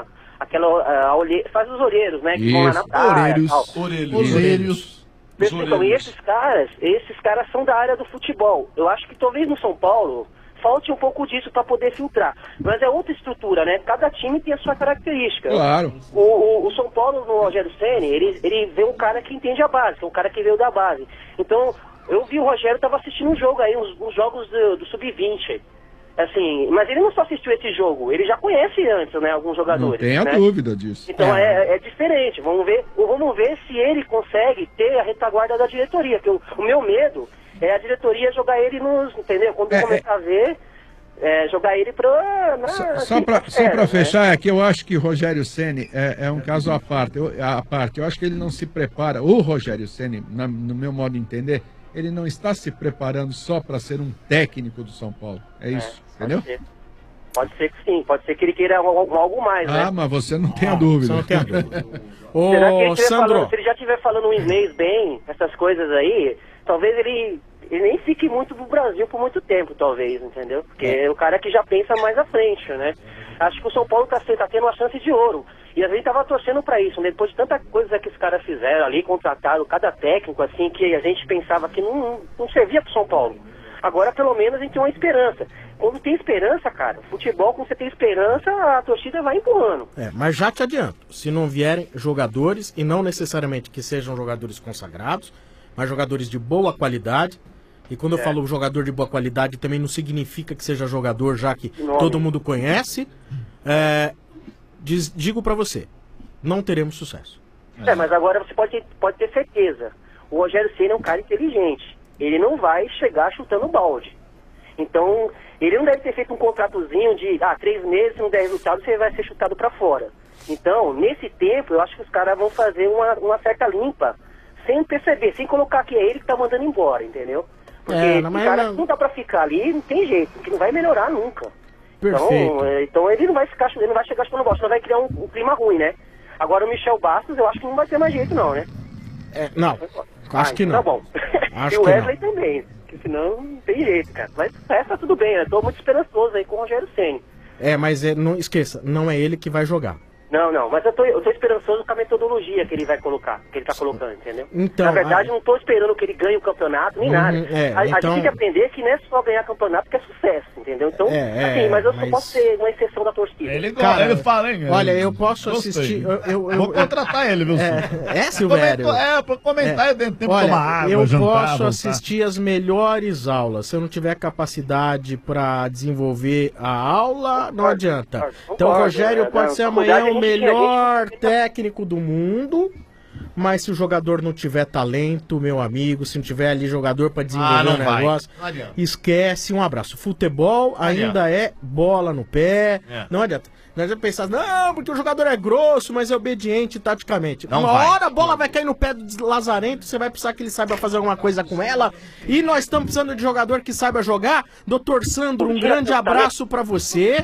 faz os olheiros, né? Que vão lá na praia. Olheiros. Então, e esses caras são da área do futebol. Eu acho que talvez no São Paulo falte um pouco disso para poder filtrar. Mas é outra estrutura, né? Cada time tem a sua característica. Claro. O São Paulo, no Rogério Ceni, ele vê um cara que entende a base, que é um cara que veio da base. Então, eu vi o Rogério, tava assistindo um jogo aí, uns jogos do Sub-20. Assim, mas ele não só assistiu esse jogo, ele já conhece antes, né, alguns jogadores. Não tenha né? dúvida disso. Então é diferente. Vamos ver se ele consegue ter a retaguarda da diretoria. Porque o meu medo é a diretoria jogar ele entendeu? Quando começar a ver, jogar ele Só para fechar, é que eu acho que o Rogério Ceni é um caso à parte. Eu acho que ele não se prepara. O Rogério Ceni, no meu modo de entender, ele não está se preparando só para ser um técnico do São Paulo. É isso, entendeu? Pode ser que sim, pode ser que ele queira algo mais, né? Mas você não tem a dúvida. Você não tem a dúvida. Será que ele Sandro. se ele já estiver falando um inglês bem, essas coisas aí, talvez ele nem fique muito no Brasil por muito tempo, talvez, entendeu? Porque é o cara que já pensa mais à frente, né? Acho que o São Paulo tá tendo uma chance de ouro. E a gente tava torcendo pra isso, né? Depois de tanta coisa que os caras fizeram ali, contrataram cada técnico, assim, que a gente pensava que não servia pro São Paulo. Agora, pelo menos, a gente tem uma esperança. Quando tem esperança, cara, futebol, quando você tem esperança, a torcida vai empurrando. Mas já te adianto, se não vierem jogadores, e não necessariamente que sejam jogadores consagrados, mas jogadores de boa qualidade, e quando eu falo jogador de boa qualidade, também não significa que seja jogador já que todo mundo conhece, digo pra você, não teremos sucesso. Mas agora você pode ter certeza, o Rogério Ceni é um cara inteligente, ele não vai chegar chutando balde. Então, ele não deve ter feito um contratozinho de 3 meses, se não der resultado, você vai ser chutado pra fora. Então, nesse tempo, eu acho que os caras vão fazer uma certa limpa, sem perceber, sem colocar que é ele que tá mandando embora, entendeu? Porque o cara não dá pra ficar ali, não tem jeito, porque não vai melhorar nunca. Então ele não vai chegar chutando bola, senão vai criar um clima ruim, né? Agora o Michel Bastos, eu acho que não vai ter mais jeito não, né? Não, acho que não. Tá bom. Acho e o que Wesley também, porque senão não tem jeito, cara. Mas tá tudo bem, né? Tô muito esperançoso aí com o Rogério Ceni. Mas não esqueça, não é ele que vai jogar. Não, mas eu tô esperançoso com a metodologia que ele vai colocar, que ele tá colocando, entendeu? Então, na verdade, não tô esperando que ele ganhe o campeonato, nem nada. A gente tem que aprender que não é só ganhar campeonato que é sucesso, entendeu? Então, mas eu só posso ser uma exceção da torcida. Ele fala, hein? Olha, eu posso assistir... Vou contratar ele, viu, Silvério? Pra comentar dentro do tempo, tomar água, eu jantar, posso assistir as melhores aulas. Se eu não tiver capacidade pra desenvolver a aula, não adianta. Então, o Rogério pode ser amanhã o melhor técnico do mundo, Mas se o jogador não tiver talento, meu amigo, se não tiver ali jogador pra desenvolver não o vai. negócio, Não adianta. esquece, um abraço. Futebol ainda é bola no pé, não adianta. Não adianta pensar, não, porque o jogador é grosso, mas é obediente taticamente. Não Uma vai. hora a bola vai cair no pé do Lazarento, você vai precisar que ele saiba fazer alguma coisa com ela. E nós estamos precisando de jogador que saiba jogar. Doutor Sandro, um grande abraço pra você.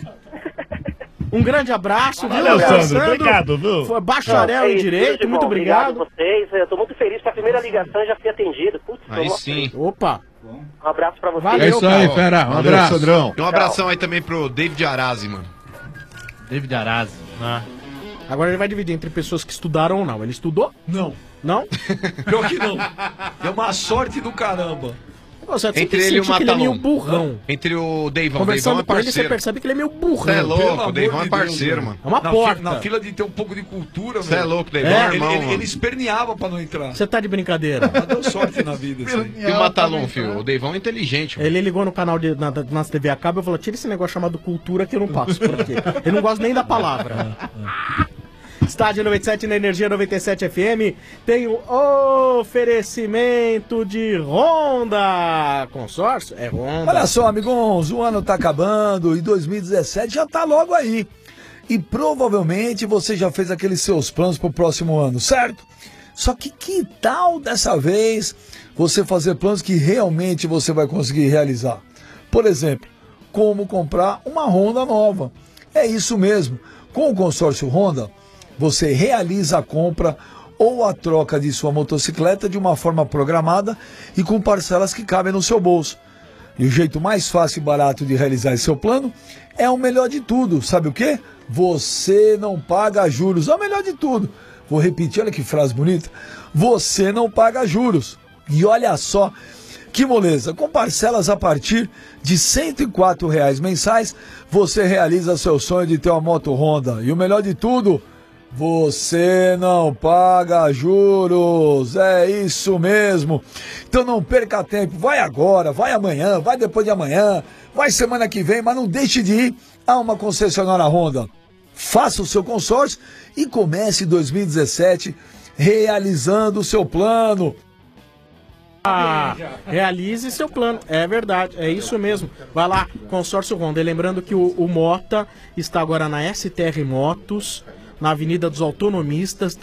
Um grande abraço, viu, Valeu, doutor Sandro, obrigado, viu? Foi bacharel em Direito, muito obrigado. Vocês, eu tô muito feliz que a primeira ligação já fui atendido. Putz, Aí sim. Opa. Um abraço pra vocês. Valeu, É isso aí, fera. Um abraço. E um abração aí também pro David Arazi, mano. David Arazi. Agora ele vai dividir entre pessoas que estudaram ou não. Ele estudou? Não. Não? Pior que não. É uma sorte do caramba. Entre ele e o que ele é meio Matalon. burrão. Entre o Deivão. O Deivão Conversando é com ele, você parceiro. percebe que ele é meio burrão. Cê é louco, Pelo o amor Deivão de é parceiro, Deus, mano. É uma na porta. Na fila de ter um pouco de cultura, Cê é velho. louco, Deivão é irmão, mano. Ele esperneava pra não entrar. Você tá de brincadeira. Mas deu sorte na vida, isso aí. E o Matalon, filho? O Deivão é inteligente, mano. Ele ligou no canal na TV a cabo e falou: tira esse negócio chamado cultura que eu não passo por aqui. Eu não gosto nem da palavra. Estádio 97 na Energia 97 FM tem o oferecimento de Honda. Consórcio? É Honda. Olha só, amigos, o ano tá acabando e 2017 já tá logo aí. E provavelmente você já fez aqueles seus planos pro próximo ano, certo? Só que tal dessa vez você fazer planos que realmente você vai conseguir realizar? Por exemplo, como comprar uma Honda nova. É isso mesmo. Com o consórcio Honda, você realiza a compra ou a troca de sua motocicleta de uma forma programada e com parcelas que cabem no seu bolso. E o jeito mais fácil e barato de realizar esse seu plano é o melhor de tudo. Sabe o quê? Você não paga juros. É o melhor de tudo. Vou repetir, olha que frase bonita. Você não paga juros. E olha só que moleza. Com parcelas a partir de R$ 104 mensais, você realiza seu sonho de ter uma moto Honda. E o melhor de tudo, você não paga juros, é isso mesmo. Então não perca tempo, vai agora, vai amanhã, vai depois de amanhã, vai semana que vem, mas não deixe de ir a uma concessionária Honda. Faça o seu consórcio e comece 2017 realizando o seu plano. Realize seu plano, é verdade, é isso mesmo. Vai lá, consórcio Honda. E lembrando que o Mota está agora na STR Motos, na Avenida dos Autonomistas,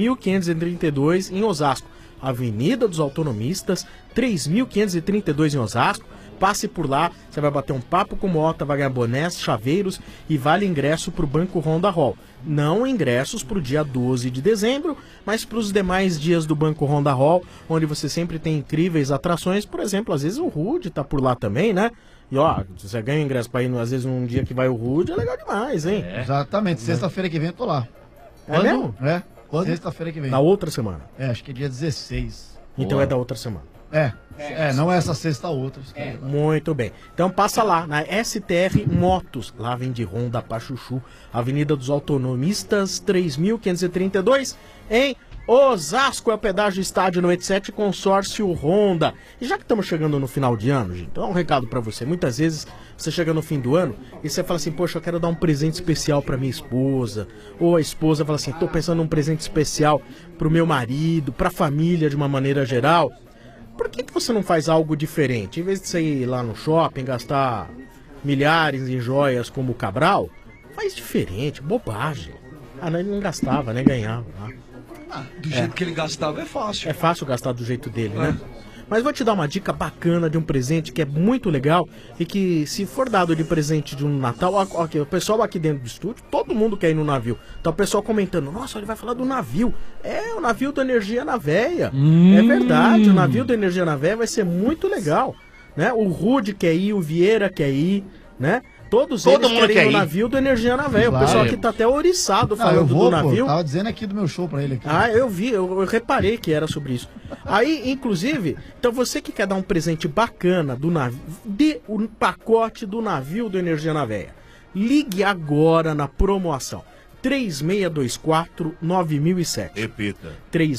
3.532, em Osasco. Avenida dos Autonomistas, 3.532 em Osasco. Passe por lá, você vai bater um papo com o Mota, vai ganhar bonés, chaveiros e vale ingresso para o Banco Honda Hall. Não ingressos para o dia 12 de dezembro, mas para os demais dias do Banco Honda Hall, onde você sempre tem incríveis atrações. Por exemplo, às vezes o Rude tá por lá também, né? E ó, você ganha ingresso para ir, às vezes, um dia que vai o Rude, é legal demais, hein? Exatamente, sexta-feira que vem eu tô lá. É mesmo? É, Quando? sexta-feira que vem. Na outra semana. É, acho que é dia 16. Então é da outra semana. Não é essa sexta, a outra. Muito bem. Então passa lá, na STR Motos. Lá vem de Honda pra Chuchu. Avenida dos Autonomistas, 3.532, em Osasco. É o pedágio Estádio 97, consórcio Honda. E já que estamos chegando no final de ano, gente, então um recado pra você. Muitas vezes você chega no fim do ano e você fala assim: poxa, eu quero dar um presente especial pra minha esposa. Ou a esposa fala assim: tô pensando num presente especial pro meu marido, pra família de uma maneira geral. Por que você não faz algo diferente? Em vez de você ir lá no shopping, gastar milhares em joias como o Cabral, faz diferente, bobagem. Ah, não, ele não gastava, né? Ganhava. Do jeito que ele gastava é fácil. É fácil gastar do jeito dele, né? Mas vou te dar uma dica bacana de um presente que é muito legal e que, se for dado de presente de um Natal, o pessoal aqui dentro do estúdio, todo mundo quer ir no navio. Tá o pessoal comentando: nossa, ele vai falar do navio. É, o navio da Energia na Veia. É verdade, o navio da Energia na Veia vai ser muito legal, né? O Rude quer ir, o Vieira quer ir, né? Todos Todo eles mundo querem quer ir no ir. navio do Energia na Veia. Claro. O pessoal aqui tá até oriçado Não, eu falando vou, do navio. Tava dizendo aqui do meu show pra ele aqui. Ah, eu vi, eu reparei que era sobre isso. Aí, inclusive, então você que quer dar um presente bacana do navio, dê um pacote do navio do Energia na Veia. Ligue agora na promoção. 3624-9007. Repita.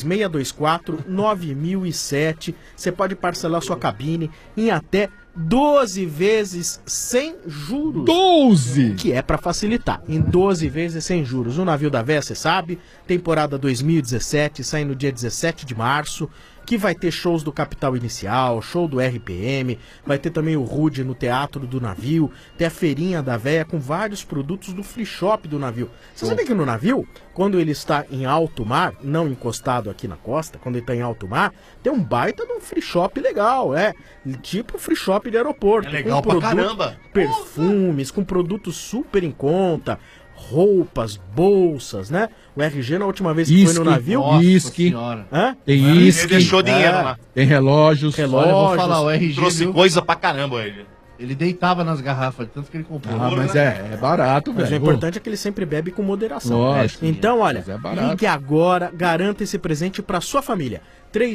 3624-9007. Você pode parcelar sua cabine em até 12 vezes sem juros. 12! Que é pra facilitar. Em 12 vezes sem juros. O Navio da Véia, você sabe, temporada 2017, sai no dia 17 de março, que vai ter shows do Capital Inicial, show do RPM, vai ter também o Rude no Teatro do Navio, tem a Feirinha da Véia com vários produtos do free shop do navio. Você sabe que no navio, quando ele está em alto mar, não encostado aqui na costa, quando ele está em alto mar, tem um baita de um free shop legal, tipo free shop de aeroporto. É legal pra caramba. Perfumes, com produtos super em conta, roupas, bolsas, né? O RG na última vez que foi no navio... Whisky. Tem uísque. Ele deixou dinheiro lá. Tem relógios. Olha, eu vou falar, o RG Trouxe coisa pra caramba ele. Ele deitava nas garrafas, de tanto que ele comprou. Mas é barato, velho. Mas o importante é que ele sempre bebe com moderação. Lógico. Então, olha, Mas é barato. ligue agora, garanta esse presente para sua família.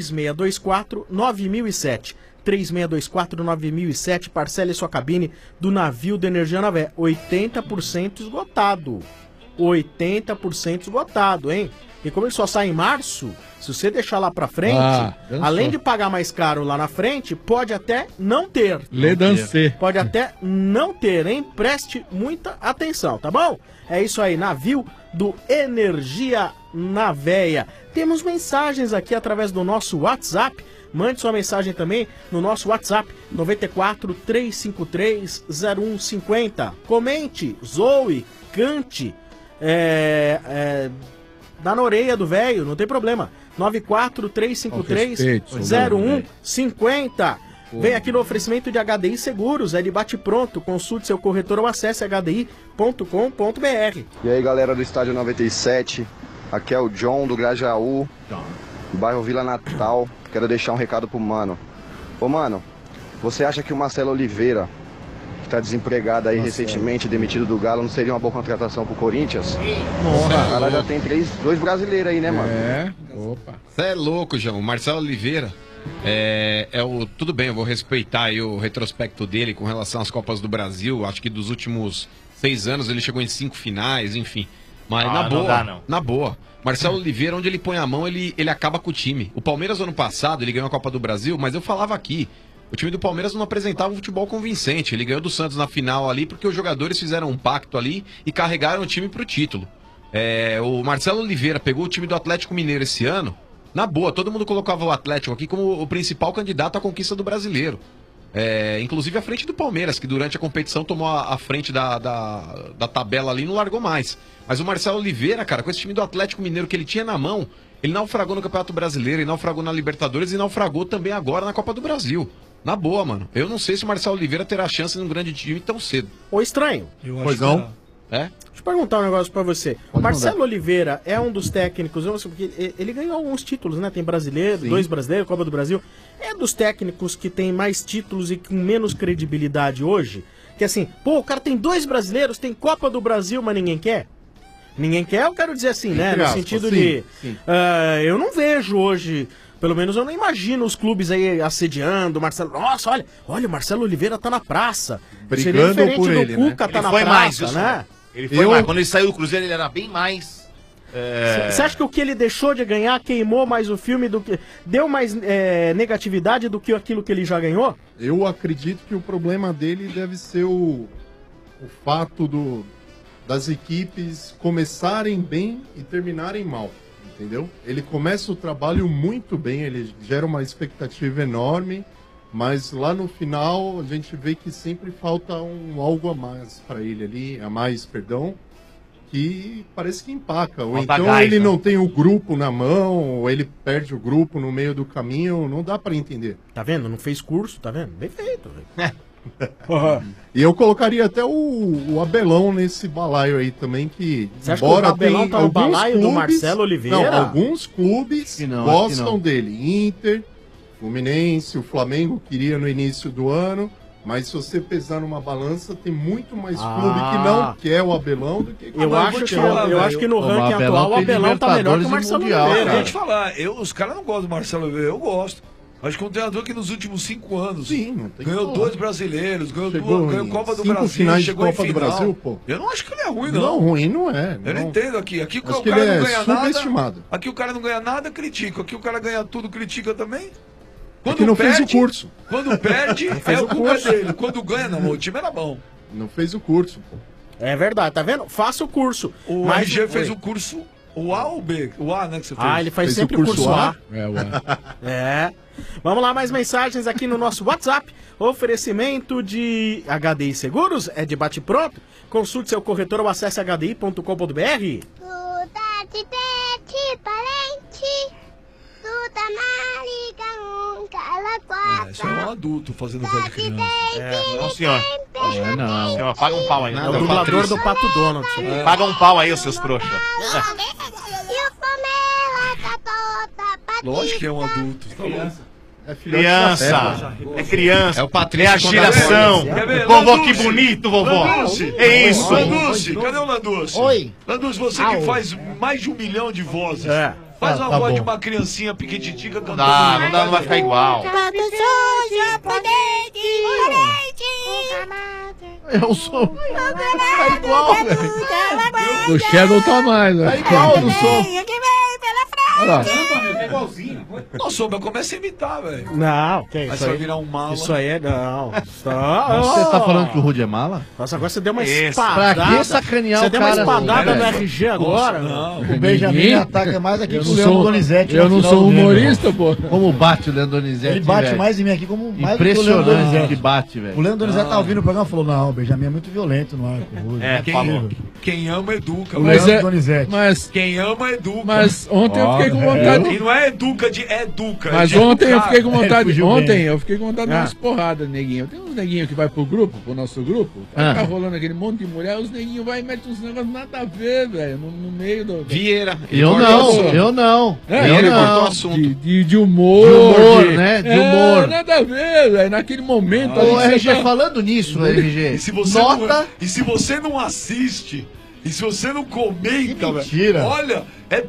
3624-9007. 3624-9007, parcele sua cabine do Navio da Energia na Véia. 80% esgotado. 80% esgotado, hein? E como ele só sai em março, se você deixar lá pra frente, além de pagar mais caro lá na frente, pode até não ter. Pode até não ter, hein? Preste muita atenção, tá bom? É isso aí, Navio do Energia na Véia. Temos mensagens aqui através do nosso WhatsApp. Mande sua mensagem também no nosso WhatsApp 94 353 0150. Comente, zoe, cante, dá na orelha do velho, não tem problema. 94 353 0150. Vem aqui no oferecimento de HDI Seguros, é de bate-pronto. Consulte seu corretor ou acesse hdi.com.br. E aí, galera do Estádio 97, aqui é o John do Grajaú, bairro Vila Natal. Quero deixar um recado pro mano. Ô, mano, você acha que o Marcelo Oliveira, que tá desempregado aí recentemente, demitido do Galo, não seria uma boa contratação pro Corinthians? O cara já tem dois brasileiros aí, né, mano? Opa. Você é louco, João. O Marcelo Oliveira tudo bem, eu vou respeitar aí o retrospecto dele com relação às Copas do Brasil. Acho que dos últimos 6 anos ele chegou em 5 finais, enfim. Mas na boa. Marcelo Oliveira, onde ele põe a mão, ele acaba com o time. O Palmeiras, ano passado, ele ganhou a Copa do Brasil, mas eu falava aqui, o time do Palmeiras não apresentava um futebol convincente. Ele ganhou do Santos na final ali, porque os jogadores fizeram um pacto ali e carregaram o time pro título. O Marcelo Oliveira pegou o time do Atlético Mineiro esse ano, na boa, todo mundo colocava o Atlético aqui como o principal candidato à conquista do brasileiro. Inclusive à frente do Palmeiras, que durante a competição tomou a frente da tabela ali e não largou mais. Mas o Marcelo Oliveira, cara, com esse time do Atlético Mineiro que ele tinha na mão, ele naufragou no Campeonato Brasileiro, ele naufragou na Libertadores e naufragou também agora na Copa do Brasil. Na boa, mano. Eu não sei se o Marcelo Oliveira terá chance num grande time tão cedo. Ô, estranho. Pois não? Deixa eu perguntar um negócio pra você. Marcelo Oliveira é um dos técnicos, porque ele ganhou alguns títulos, né? Tem brasileiro, 2 brasileiros, Copa do Brasil. É dos técnicos que tem mais títulos e com menos credibilidade hoje? Que assim, o cara tem 2 brasileiros, tem Copa do Brasil, mas ninguém quer? Ninguém quer, eu quero dizer assim, né? No sentido de... eu não vejo hoje... Pelo menos eu não imagino os clubes aí assediando o Marcelo. Nossa, olha, o Marcelo Oliveira tá na praça. Brigando por ele, do Cuca, né? tá Ele na foi praça, mais, né? Ele foi mais. Quando ele saiu do Cruzeiro, ele era bem mais... Você acha que o que ele deixou de ganhar queimou mais o filme do que... Deu mais negatividade do que aquilo que ele já ganhou? Eu acredito que o problema dele deve ser o fato das equipes começarem bem e terminarem mal. Entendeu? Ele começa o trabalho muito bem, ele gera uma expectativa enorme, mas lá no final a gente vê que sempre falta algo a mais para ele ali, que parece que empaca. Ou então ele não tem o grupo na mão, ou ele perde o grupo no meio do caminho, não dá para entender. Tá vendo? Não fez curso, tá vendo? Bem feito. E eu colocaria até o Abelão nesse balaio aí também, que você acha que o Abelão tá no balaio do Marcelo Oliveira? Não, alguns clubes gostam dele. Inter, Fluminense, o Flamengo queria no início do ano, mas se você pesar numa balança, tem muito mais clube que não quer o Abelão do que eu acho que no ranking atual o Abelão tá melhor que o Marcelo Oliveira. Deixa eu te falar, os caras não gostam do Marcelo Oliveira, eu gosto. Acho que é um treinador que nos últimos 5 anos ganhou como. 2 brasileiros, ganhou Copa do 5 Brasil, finais de chegou Copa em do final. Brasil, pô. Eu não acho que ele é ruim, não. Não, ruim não é. Eu não entendo aqui. Aqui Acho o que cara ele não é ganha nada. subestimado. Aqui o cara não ganha nada, critica. Aqui o cara ganha tudo, critica também. Quando que não fez perde, o curso. Quando perde, fez é o o culpa curso. dele. Quando ganha, não. O time era bom. Não fez o curso, pô. É verdade, tá vendo? Faça o curso. O Mas- RG fez Oi. o curso, o A ou o B? O A, né, que você fez? Ah, ele faz sempre o curso A. É, o A. É. Vamos lá, mais mensagens aqui no nosso WhatsApp. Oferecimento de HDI Seguros, é de bate-pronto. Consulte seu corretor ou acesse hdi.com.br. Isso é um adulto fazendo voz de criança. Não, senhor. não. Senhor, paga um pau aí. É o dublador do Pato Donald. Paga um pau aí, os seus trouxas. Lógico que é um adulto. Tá bom. Criança. É criança. É o Patrício É a geração. Quer ver? Vovó, que Landucci. bonito, vovó. Landucci. É isso. Landucci, cadê o Landucci? Oi. Landucci, você que faz mais de 1 milhão de vozes. Faz uma tá voz bom. de uma criancinha piquititica cantando. Não dá, não vai ficar igual. Eu sou. Tá igual, velho. O Shadow tá mais, velho. Tá igual do som. Olha lá. É igualzinho. Não, Sombra, começa a imitar, velho. Não, que Aí isso você vai aí? virar um mala. Isso aí é não. Você tá falando que o Rude é mala? Nossa, agora você deu uma Esse. espadada. Pra que sacanear Você o deu cara? uma espadada no Nossa, RG agora. não. O Benjamin me ataca mais aqui Eu que não o Leandro sou- Donizete. eu no não final sou do game, humorista, irmão. pô. Como bate o Leandro Donizete, Ele bate velho. mais em mim aqui como mais do que o Leandro Impressionante Donizete. que bate, velho. O Leandro Donizete Não. tá ouvindo o programa e falou: não, o Benjamin é muito violento no ar com o Rude. Quem ama, educa. O Mas Leandro Donizete. Mas, quem ama, educa. mas ontem eu fiquei com vontade. E não é educa de educa. Mas é de ontem eu educar. fiquei com vontade. Fugiu Ontem bem. eu fiquei com vontade de dar umas porradas, neguinho. Tem uns neguinhos que vai pro grupo, pro nosso grupo. Tá rolando aquele monte de mulher, os neguinhos vai e metem uns negócios nada a ver, velho. No meio do. Vieira. Eu não. É, Eu ele não. cortou o assunto. De humor. De humor, né? De humor. Nada a ver, velho. Naquele momento. ali Ô, que você RG, tá- falando nisso, RG, E se você nota... não, e se você não assiste, e se você não comenta, mentira. velho, olha, é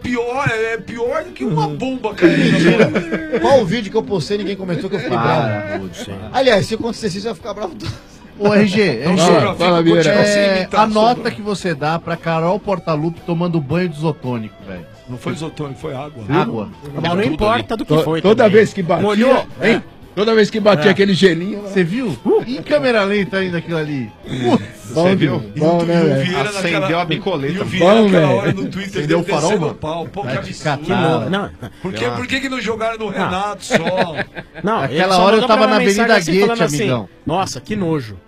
pior do que uma bomba caindo. Qual o vídeo que eu postei e ninguém comentou que eu fiquei bravo? Aliás, se acontecer isso, eu ia ficar bravo. Ô, RG, Não, RG, fala, Vieira. a nota que você dá pra Carol Portalupe tomando banho de isotônico, velho. Não foi isotônico, foi água. Água. Mas não importa do que foi. Toda também. vez que batia. Molhou? Hein? Toda vez que batia aquele gelinho. Você viu? Em câmera lenta ainda aquilo ali. Você viu? Bom, né, velho? Acendeu a bicoleta. E o Vieira Bom, naquela velho. hora no Twitter Acendeu o dele farol, descendo mano? o pau. Pô, que Vai absurdo. ficar tudo. Não, Por que que não jogaram no Renato só? não. Aquela ele só hora eu mandou tava pra na mensagem Avenida assim, Goethe, falando assim, amigão. Nossa, que nojo.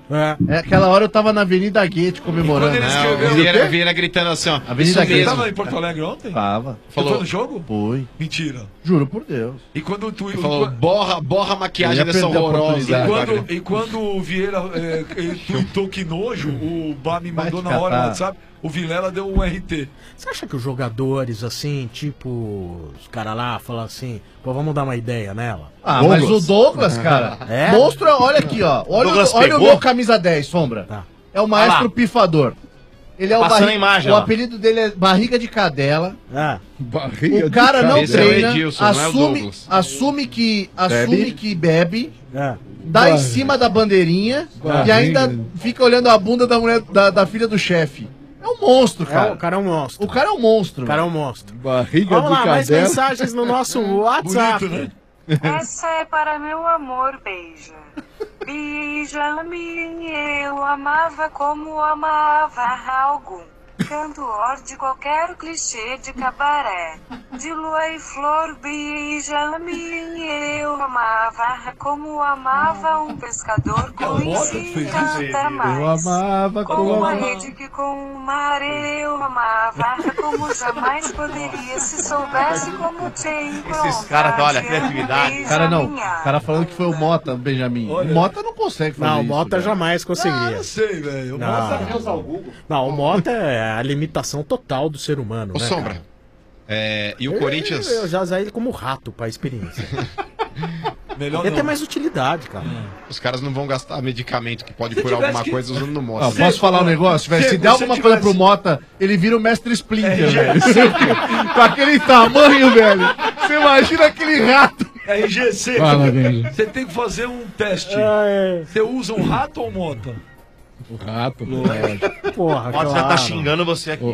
É, aquela hora eu tava na Avenida Goethe comemorando. E quando ele Não, escreveu- o Vieira gritando assim, ó. Avenida Isso Goethe. Você mesmo. tava em Porto Alegre ontem? Tava. Você Falou. foi no jogo? Foi. Mentira. Juro por Deus. E quando tu... Falou, borra a maquiagem Eu ia dessa perder a horrorosa. oportunidade. E quando o Vieira tweetou que nojo, o Bá me mandou Vai na te hora no catar. WhatsApp, o Vilela deu um RT. Você acha que os jogadores, assim, tipo, os caras lá falam assim, pô, vamos dar uma ideia nela? Ah, mas o Douglas, cara, É? monstro, olha aqui, ó. Olha, Douglas olha o pegou? meu camisa 10, Sombra. Tá. É o maestro lá. pifador. Ele é o Passando a imagem, o ó. apelido dele é Barriga de Cadela. Ah, Barriga O cara não Esse é o treina, Edilson, não é o assume, Douglas. assume que bebe, é. dá em cima da bandeirinha e Barriga. ainda fica olhando a bunda da mulher da filha do chefe. É um monstro, cara. O cara é um monstro. O cara é um monstro. O cara é um monstro. Barriga Vamos de lá, mais cadela. mensagens no nosso WhatsApp. Bonito, né? Essa é para meu amor, beija. Beija-me, eu amava como amava algum. Cantor de qualquer clichê de cabaré. De lua e flor, beija-me, eu amava como amava um pescador com si canta mais. Eu amava Com como uma amava. rede que com uma areia eu amava como jamais poderia se soubesse como te encontrar. Esses caras, olha, criatividade. Cara, não. O cara falando que foi o Mota, Benjamin. Olha. O Mota não consegue fazer Não, o isso. Mota velho. jamais Ah, conseguiria. não sei, velho. Não. Mostra- Não, o Mota é a limitação total do ser humano, Ô, né, Sombra. cara? E o Corinthians. Eu já usei ele como rato pra experiência. Melhor Ele tem não. mais utilidade, cara. Os caras não vão gastar medicamento que pode curar alguma coisa usando no moto. Ó, posso falar um negócio, velho? Se der alguma coisa pro Mota, ele vira o mestre Splinter, velho. Com aquele tamanho, velho. Você imagina aquele rato. RG, Fala, Benja. você tem que fazer um teste. Você usa um rato ou mota? O rato, Porra, O Mota já tá xingando você aqui.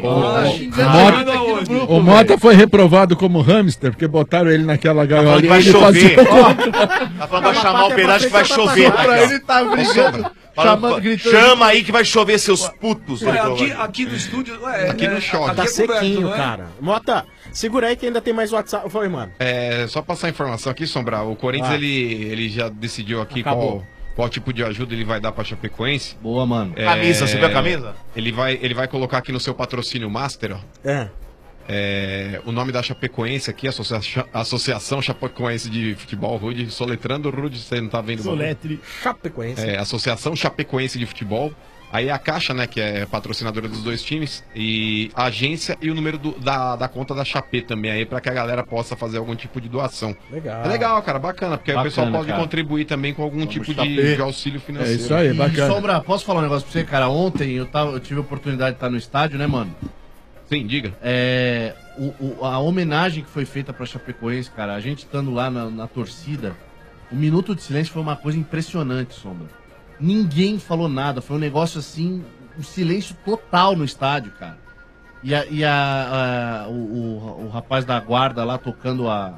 O Mota foi reprovado como hamster, porque botaram ele naquela gaiolinha vai e ele chover. fazia o Ó, contra. Tá falando pra chamar o pedaço que vai chover. Pra ele tá brigando. Chamando, gritando. Chama aí que vai chover, seus putos. Aqui no estúdio. Aqui não chove. Tá aqui é coberto, sequinho, não é? cara. Mota, segura aí que ainda tem mais WhatsApp. Foi, mano. Só passar a informação aqui, Sombra. O Corinthians, ele já decidiu aqui qual tipo de ajuda ele vai dar pra Chapecoense. Boa, mano. Camisa, você viu a camisa? Ele vai colocar aqui no seu patrocínio Master, ó. O nome da Chapecoense aqui, Associação Chapecoense de Futebol, Rude, soletrando, Rude, você não tá vendo? Soletre Chapecoense. Associação Chapecoense de Futebol. Aí a Caixa, né, que é patrocinadora dos dois times, e a agência e o número da conta da Chape também aí, pra que a galera possa fazer algum tipo de doação. Legal. É legal, cara, bacana, porque aí o pessoal pode cara. contribuir também com algum tipo de auxílio financeiro. É isso aí, bacana. E, Sombra, posso falar um negócio pra você, cara? Ontem eu tive a oportunidade de estar no estádio, né, mano? Sim, diga. A homenagem que foi feita pra Chapecoense, cara, a gente estando lá na torcida, o minuto de silêncio foi uma coisa impressionante, Sombra. Ninguém falou nada, foi um negócio assim, um silêncio total no estádio, cara. O rapaz da guarda lá tocando a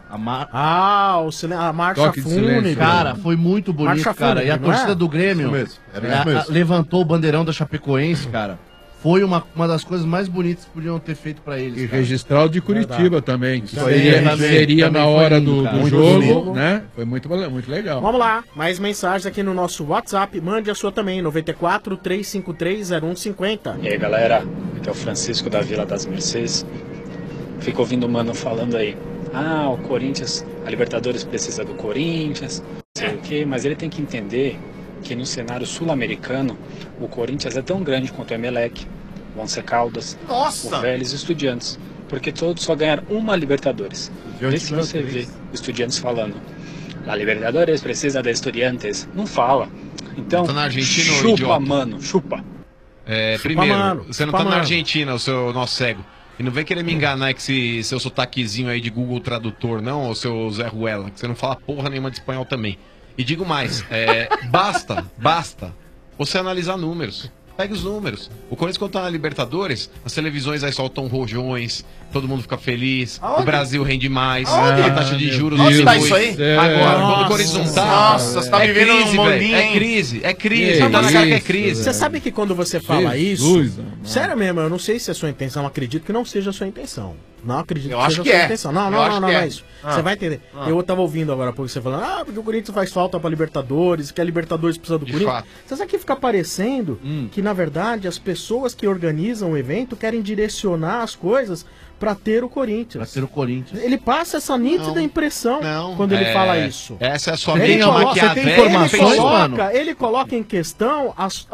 marcha fúnebre. Cara, foi muito bonito, Marcha cara. E a fúnebre, torcida do Grêmio Isso mesmo, era isso mesmo. levantou o bandeirão da Chapecoense, cara. Foi uma das coisas mais bonitas que podiam ter feito pra eles. E cara. registrar o de Curitiba também. Que Também seria na foi hora lindo, do cara. Muito jogo, bonito. né? Foi muito legal. Vamos lá, mais mensagens aqui no nosso WhatsApp. Mande a sua também, 94 353 0150. E aí, galera, aqui é o Francisco da Vila das Mercês. Fico ouvindo o mano falando aí. O Corinthians, a Libertadores precisa do Corinthians, não sei o quê, mas ele tem que entender que no cenário sul-americano o Corinthians é tão grande quanto o Emelec, o Once Caldas, o Vélez e o Estudiantes, porque todos só ganharam uma Libertadores. Vê se você vê Estudiantes falando, a Libertadores precisa de Estudiantes, não fala. Então, Tá na Argentina, ô chupa, idiota. mano, chupa. Primeiro, mano, você não chupa, tá na mano. Argentina, o seu nosso cego. E não vem querer me enganar com esse seu sotaquezinho aí de Google Tradutor, não, ou seu Zé Ruela, que você não fala porra nenhuma de espanhol também. E digo mais, basta você analisar números. Pega os números. O Corinthians, quando tá na Libertadores, as televisões aí soltam rojões, todo mundo fica feliz, o Brasil rende mais, a taxa de juros Onde tá diminui. isso aí? Agora, quando o Corinthians não tá, Nossa, você tá vivendo crise, num velho. mundinho, É hein? crise. Tá na cara que é crise. Você sabe que quando você fala Jesus, isso, sério mesmo, eu não sei se é sua intenção, acredito que não seja a sua intenção. Não acredito Eu que acho seja que a sua é. intenção. Não, Eu não, acho não, não que é é. isso. Ah. Você vai entender. Ah. Eu tava ouvindo agora há pouco você falando, porque o Corinthians faz falta pra Libertadores, que a Libertadores precisa do De Corinthians. fato. Você sabe que fica parecendo que, na verdade, as pessoas que organizam o evento querem direcionar as coisas pra ter o Corinthians. Pra ter o Corinthians. Ele passa essa nítida impressão quando ele fala isso. Essa é a sua Ele mente coloca- maquiavélica. ele coloca em questão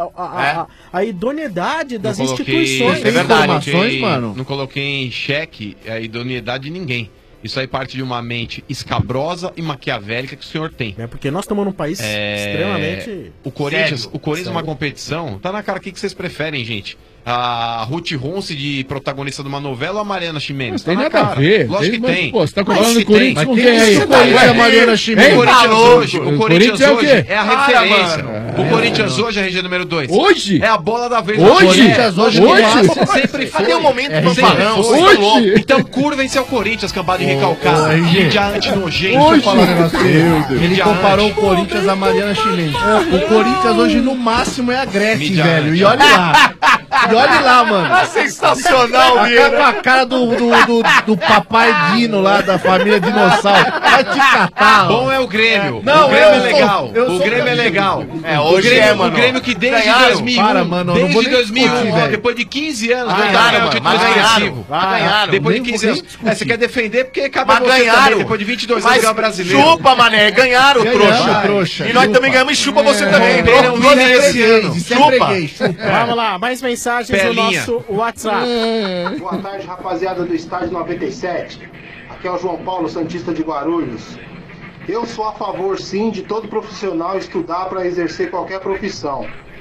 a idoneidade das Não coloquei- instituições. É verdade, informações, mano. Não coloquei em xeque a idoneidade de ninguém. Isso aí parte de uma mente escabrosa e maquiavélica que o senhor tem. É porque nós estamos num país extremamente O Corinthians, sério. o Corinthians é uma Sério. competição. Tá na cara, o que vocês preferem, gente? A Ruth Ronce de protagonista de uma novela ou a Mariana Ximenes? Tem Tá na nada a cara. ver. Lógico que Mas, tem. pô, você tá Lógico comparando que o Corinthians tem. com quem aí? Você Qual é a Mariana Ximenes? O Corinthians Tá hoje, louco. o O Corinthians Corinthians é o hoje quê? é a Para, referência. mano. O Corinthians hoje é a região número 2. Hoje? É a bola da vez. Hoje? do Corinthians hoje? Hoje? Sempre foi. Cadê o momento Sempre fanfarrão? foi. Você tá louco? Então curvem-se ao Corinthians, cambada de recalcado. Diante nojento. Hoje, falar um negócio pra você. Ele Midiante. comparou o Corinthians à Mariana Ximenes. O Corinthians hoje no máximo é a Gretchen, Midiante. velho. E olha lá. E olha lá, mano. Tá sensacional, A cara com a cara do papai Dino lá, da família Dinossauro. Vai te catar, ó. Bom é o Grêmio. Não, o Grêmio é eu sou- legal. eu O sou Grêmio é campeão. legal. É, O hoje Grêmio, é, mano. O Grêmio que desde Ganharam. 2001, Para, mano, eu não vou desde nem 2001, discutir, ó, velho. depois de 15 anos, Ganharam, ganharam o mano, título mas expressivo. ganharam. Depois de Nem 15 vou anos. nem discutir. Você quer defender porque cabe a Mas você ganharam. também, depois de 22 anos Mas ganhar o brasileiro. chupa, mané. Ganharam, trouxa. trouxa. E nós também ganhamos e chupa você também. Ele é um Duas mini vezes. esse ano. Chupa. Vamos lá, mais mensagens Pelinha. no nosso WhatsApp. Boa tarde, rapaziada do Estádio 97. Aqui é o João Paulo, Santista de Guarulhos. Eu sou a favor, sim, de todo profissional estudar para exercer qualquer profissão.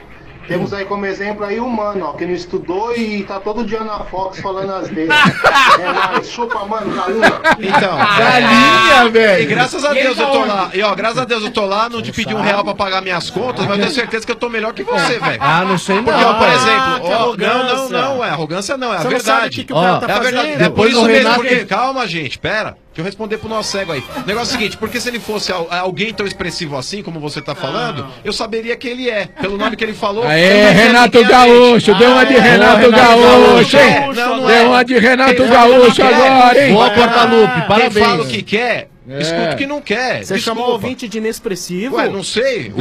Temos aí como exemplo aí o Mano, ó, que não estudou e tá todo dia na Fox falando as dele. É nóis, chupa, mano, galinha. Então, Galinha, velho. E graças a Deus eu tô lá. E ó, graças a Deus eu tô lá, não te pedi R$1 pra pagar minhas contas, mas eu tenho certeza que eu tô melhor que você, velho. Ah, não sei não. Porque, ó, por exemplo, que arrogância. não, é arrogância não, é a Você não verdade. sabe o que o cara tá é a verdade. fazendo. É por Depois isso o mesmo, Renato- porque... Calma, gente, pera. Deixa eu responder pro nosso cego aí. O negócio é o seguinte, porque se ele fosse alguém tão expressivo assim, como você tá falando, eu saberia quem ele é. Pelo nome que ele falou. Aê, Renato Gaúcho, deu uma de Renato Gaúcho, hein? Deu uma de Renato Gaúcho agora, hein? Boa, Portalupe, parabéns. Quem fala o que quer, escuta o que não quer. Você chamou o ouvinte de inexpressivo? Ué, não sei. Repete.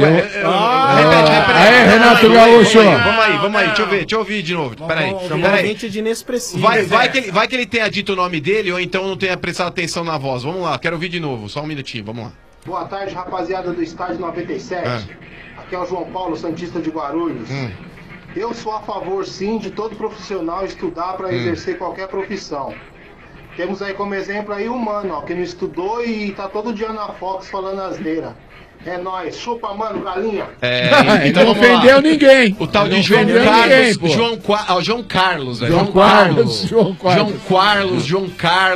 Aê, Renato Gaúcho. Vamos aí, deixa eu ouvir de novo. Peraí. Chamou o ouvinte de inexpressivo. Vai que ele tenha dito o nome dele ou então não tenha prestado atenção na voz. Vamos lá, quero ouvir de novo, só um minutinho, vamos lá. Boa tarde, rapaziada do Estádio 97. Aqui é o João Paulo, Santista de Guarulhos. Eu sou a favor, sim, de todo profissional estudar para exercer qualquer profissão. Temos aí como exemplo aí o Mano, ó, que não estudou e tá todo dia na Fox falando asneira. É nóis, chupa, mano, galinha. Ele não ofendeu ninguém. O tal Ele de não João ofendeu Carlos. ninguém, pô. João Carlos, velho. João Carlos. João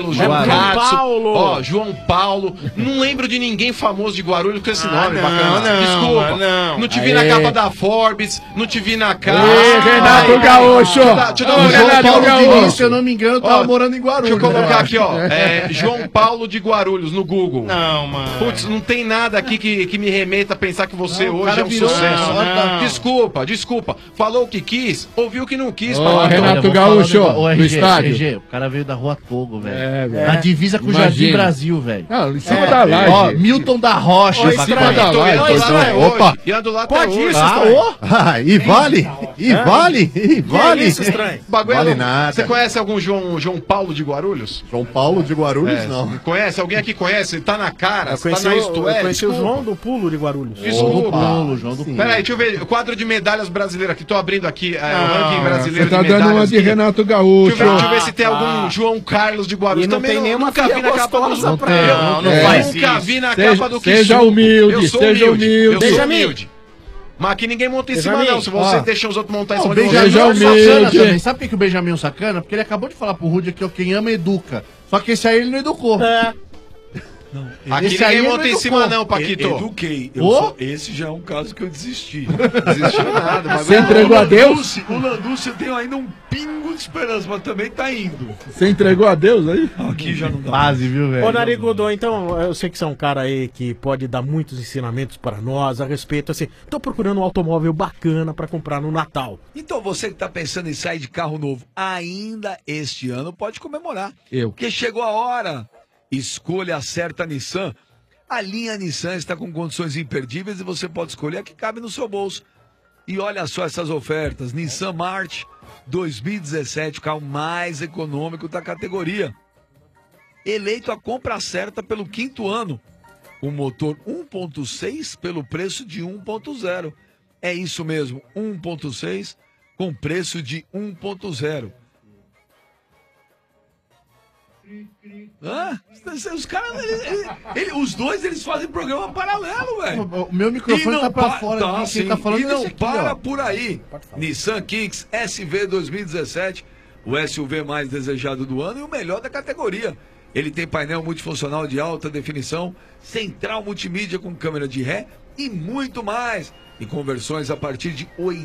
Paulo. Ó, João Paulo. Não lembro de ninguém famoso de Guarulhos com esse nome, bacana. Desculpa. Não te vi na capa da Forbes, não te vi na capa. Renato Gaúcho. Deixa eu dar uma João Paulo Gaúcho. Diniz, se eu não me engano, tava morando em Guarulhos. Deixa eu colocar aqui, ó. João Paulo de Guarulhos no Google. Não, mano. Putz, não tem nada aqui que me remeta a pensar que você Não, o hoje cara é um virou- sucesso. Não. Desculpa. Falou o que quis, ouviu o que não quis. Ô, Paladão. Renato Gaúcho, Ô, no estádio. RG, o cara veio da Rua Togo, velho. velho. Na divisa com o Imagina. Jardim Brasil, velho. Não, em cima da laje. Ó, Milton da Rocha. Ó, em cima da laje. Opa. E ando lá até Pode hoje. isso, Ah, estranho. e vale? E vale? E vale? isso, estranho? Bagulho Vale é louco. nada. Você conhece algum João Paulo de Guarulhos? João Paulo de Guarulhos, não. Conhece? Alguém aqui conhece? Tá na cara? Eu conheci, tá na eu isto é? conheci o Desculpa. João do Pulo de Guarulhos. Desculpa. João do Peraí, deixa eu ver. O quadro de medalhas brasileiras aqui. Tô abrindo aqui o ranking brasileiro Você tá de dando medalhas. uma de aqui. Renato Gaúcho. Deixa eu ver se tem algum João Carlos de Guarulhos. E não Também tem nenhuma nunca vi na filha capa do gostosa pra- Não É. faz Nunca vi na capa do Seja Kisuko. humilde, Eu sou seja humilde. Eu sou Benjamin. humilde. Mas aqui ninguém monta em cima, Benjamin, não. Se você ó. deixa os outros montar em Não, cima o de Benjamin você. é um humilde. sacana também. Sabe por que o Benjamin é um sacana? Porque ele acabou de falar pro Rude aqui, ó, quem ama educa. Só que esse aí ele não educou. Aqui Esse aí ninguém ele monta em não cima, educou. não, Paquito. Eduquei. Ô? Esse já é um caso que eu desisti. Desistiu nada. Você entregou a Deus? O Landúcio tem ainda um pingo de esperança, mas também tá indo. Você entregou a Deus aí? Aqui já não dá. Quase, viu, velho? Ô, Narigudo, então, eu sei que você é um cara aí que pode dar muitos ensinamentos para nós a respeito, assim, tô procurando um automóvel bacana para comprar no Natal. Então você que tá pensando em sair de carro novo ainda este ano, pode comemorar. Eu. Porque chegou a hora. Escolha a certa Nissan. A linha Nissan está com condições imperdíveis e você pode escolher a que cabe no seu bolso. E olha só essas ofertas. Nissan March 2017, o carro mais econômico da categoria. Eleito a compra certa pelo 5º ano. Um motor 1.6 pelo preço de 1.0. É isso mesmo, 1.6 com preço de 1.0. Hã? Os caras, os dois, eles fazem programa paralelo, velho. O meu microfone tá pra fora Tá, aqui, quem sim. tá falando E não é esse aqui, para ó. por aí. Nissan Kicks SV 2017, o SUV mais desejado do ano e o melhor da categoria. Ele tem painel multifuncional de alta definição, central multimídia com câmera de ré e muito mais. E conversões a partir de R$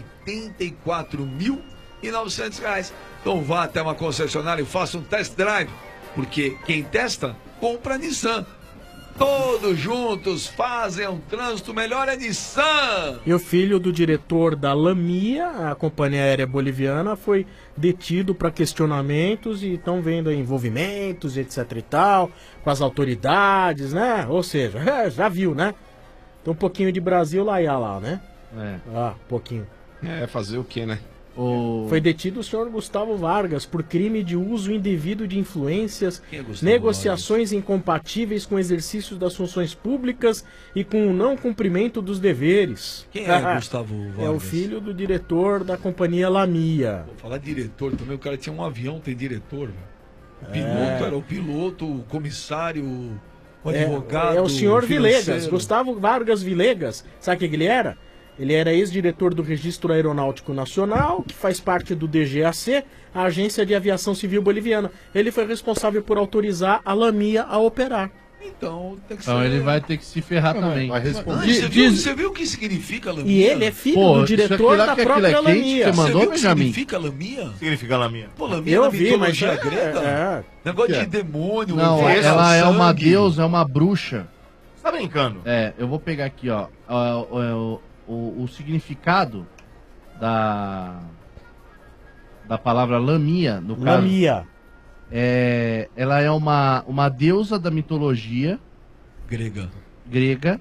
84.900. Então vá até uma concessionária e faça um test drive. Porque quem testa, compra Nissan. Todos juntos fazem um trânsito melhor, é Nissan. E o filho do diretor da Lamia, a companhia aérea boliviana, foi detido para questionamentos e estão vendo aí envolvimentos, etc e tal, com as autoridades, né? Ou seja, já viu, né? Tem um pouquinho de Brasil lá e lá, né? Ah, pouquinho. Fazer o quê, né? Foi detido o senhor Gustavo Vargas por crime de uso indevido de influências, Quem é Gustavo negociações incompatíveis com exercícios das funções públicas e com o não cumprimento dos deveres. Quem é Gustavo Vargas? É o filho do diretor da companhia Lamia. Vou falar diretor também, o cara tinha um avião, tem diretor. O piloto era o piloto, o comissário, o advogado. É o senhor financeiro. Vilegas, Gustavo Vargas Vilegas. Sabe o que ele era? Ele era ex-diretor do Registro Aeronáutico Nacional, que faz parte do DGAC, a Agência de Aviação Civil Boliviana. Ele foi responsável por autorizar a Lamia a operar. Então, tem que Então ele vai ter que se ferrar também. Vai responder. Você viu o que significa Lamia? E ele é filho do diretor da própria Lamia. Você mandou, viu o que Benjamin? significa Lamia? Significa Lamia. Pô, Lamia Eu na vi, mas mitologia grega? Negócio de demônio, Não, inveja, ela é uma sangue. deusa, é uma bruxa. Você tá brincando? É, eu vou pegar aqui, ó. O significado da palavra Lamia, no caso. Lamia. Ela é uma deusa da mitologia grega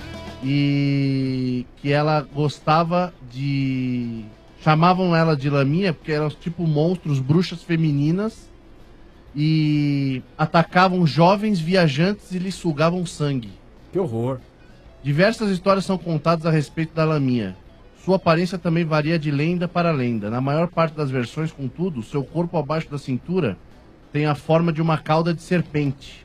e que ela gostava de... Chamavam ela de Lamia porque eram tipo monstros, bruxas femininas e atacavam jovens viajantes e lhes sugavam sangue. Que horror. Diversas histórias são contadas a respeito da Lamia. Sua aparência também varia de lenda para lenda. Na maior parte das versões, contudo, seu corpo abaixo da cintura tem a forma de uma cauda de serpente.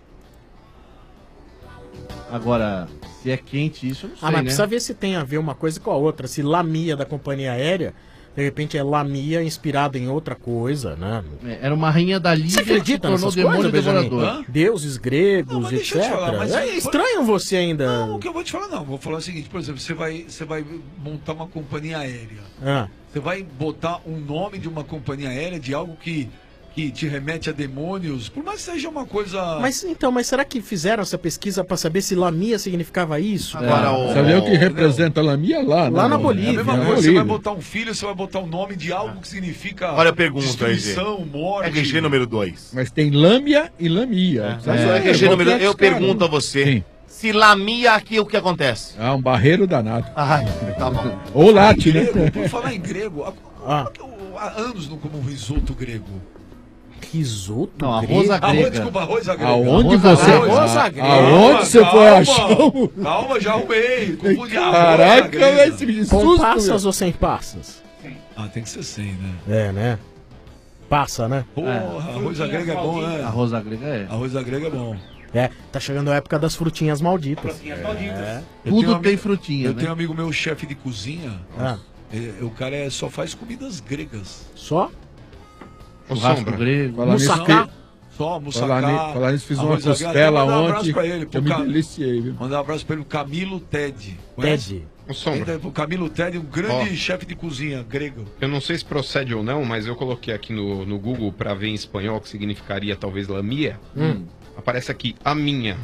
Agora, se é quente isso, eu não sei, Mas né? precisa ver se tem a ver uma coisa com a outra. Se Lamia da companhia aérea, de repente é Lamia inspirada em outra coisa, né? Era uma rainha da Líbia Você acredita que se tornou nessas demônio coisas, Benjamin? devorador. Deuses gregos, Não, mas deixa etc. eu te falar, mas É estranho você ainda... Não, o que eu vou te falar não. Vou falar o seguinte, por exemplo, você vai montar uma companhia aérea. Ah. Você vai botar um nome de uma companhia aérea, de algo que te remete a demônios, por mais que seja uma coisa... Mas será que fizeram essa pesquisa para saber se Lamia significava isso? Sabe o que representa a Lamia lá? Lá na É a Bolívia. mesma coisa, você vai botar um filho, você vai botar o nome de algo que significa Olha a pergunta, destruição, morte. RG número 2. Mas tem Lâmia e Lamia. RG número 2. Eu pergunto a você. Sim. Se Lamia aqui, o que acontece? Ah, um barreiro danado. Ai, tá bom. Ou latim, né? Grego, por falar em grego, há anos não como um risoto grego. Risoto? Não, arroz à grega. Desculpa, arroz à grega. Aonde você... Arroz à grega. Aonde você foi achar? Calma, já arrumei. Confundi Caraca, velho, esse me Com susto, passas meu. ou sem passas? Ah, tem que ser sem, né? É, né? Passa, né? Porra, arroz à grega é bom, né? Arroz à grega é. Arroz à grega é bom. É, tá chegando a época das frutinhas malditas. Frutinhas malditas. Tudo tem frutinha, Eu né? tenho um amigo meu, chefe de cozinha. Ah. O cara só faz comidas gregas. Só? Churrasco grego. Falar nisso, Moussaka? Só, moussaka. Falar nisso, fiz uma arroz à grega. costela Mandar um abraço ontem. pra ele, Eu me deliciei, viu? Mandar um abraço pra ele, o Camilo Ted. Conhece? Sombra. O Camilo Ted, um grande chefe de cozinha grego. Eu não sei se procede ou não, mas eu coloquei aqui no Google pra ver em espanhol o que significaria talvez Lamia. Aparece aqui, a minha.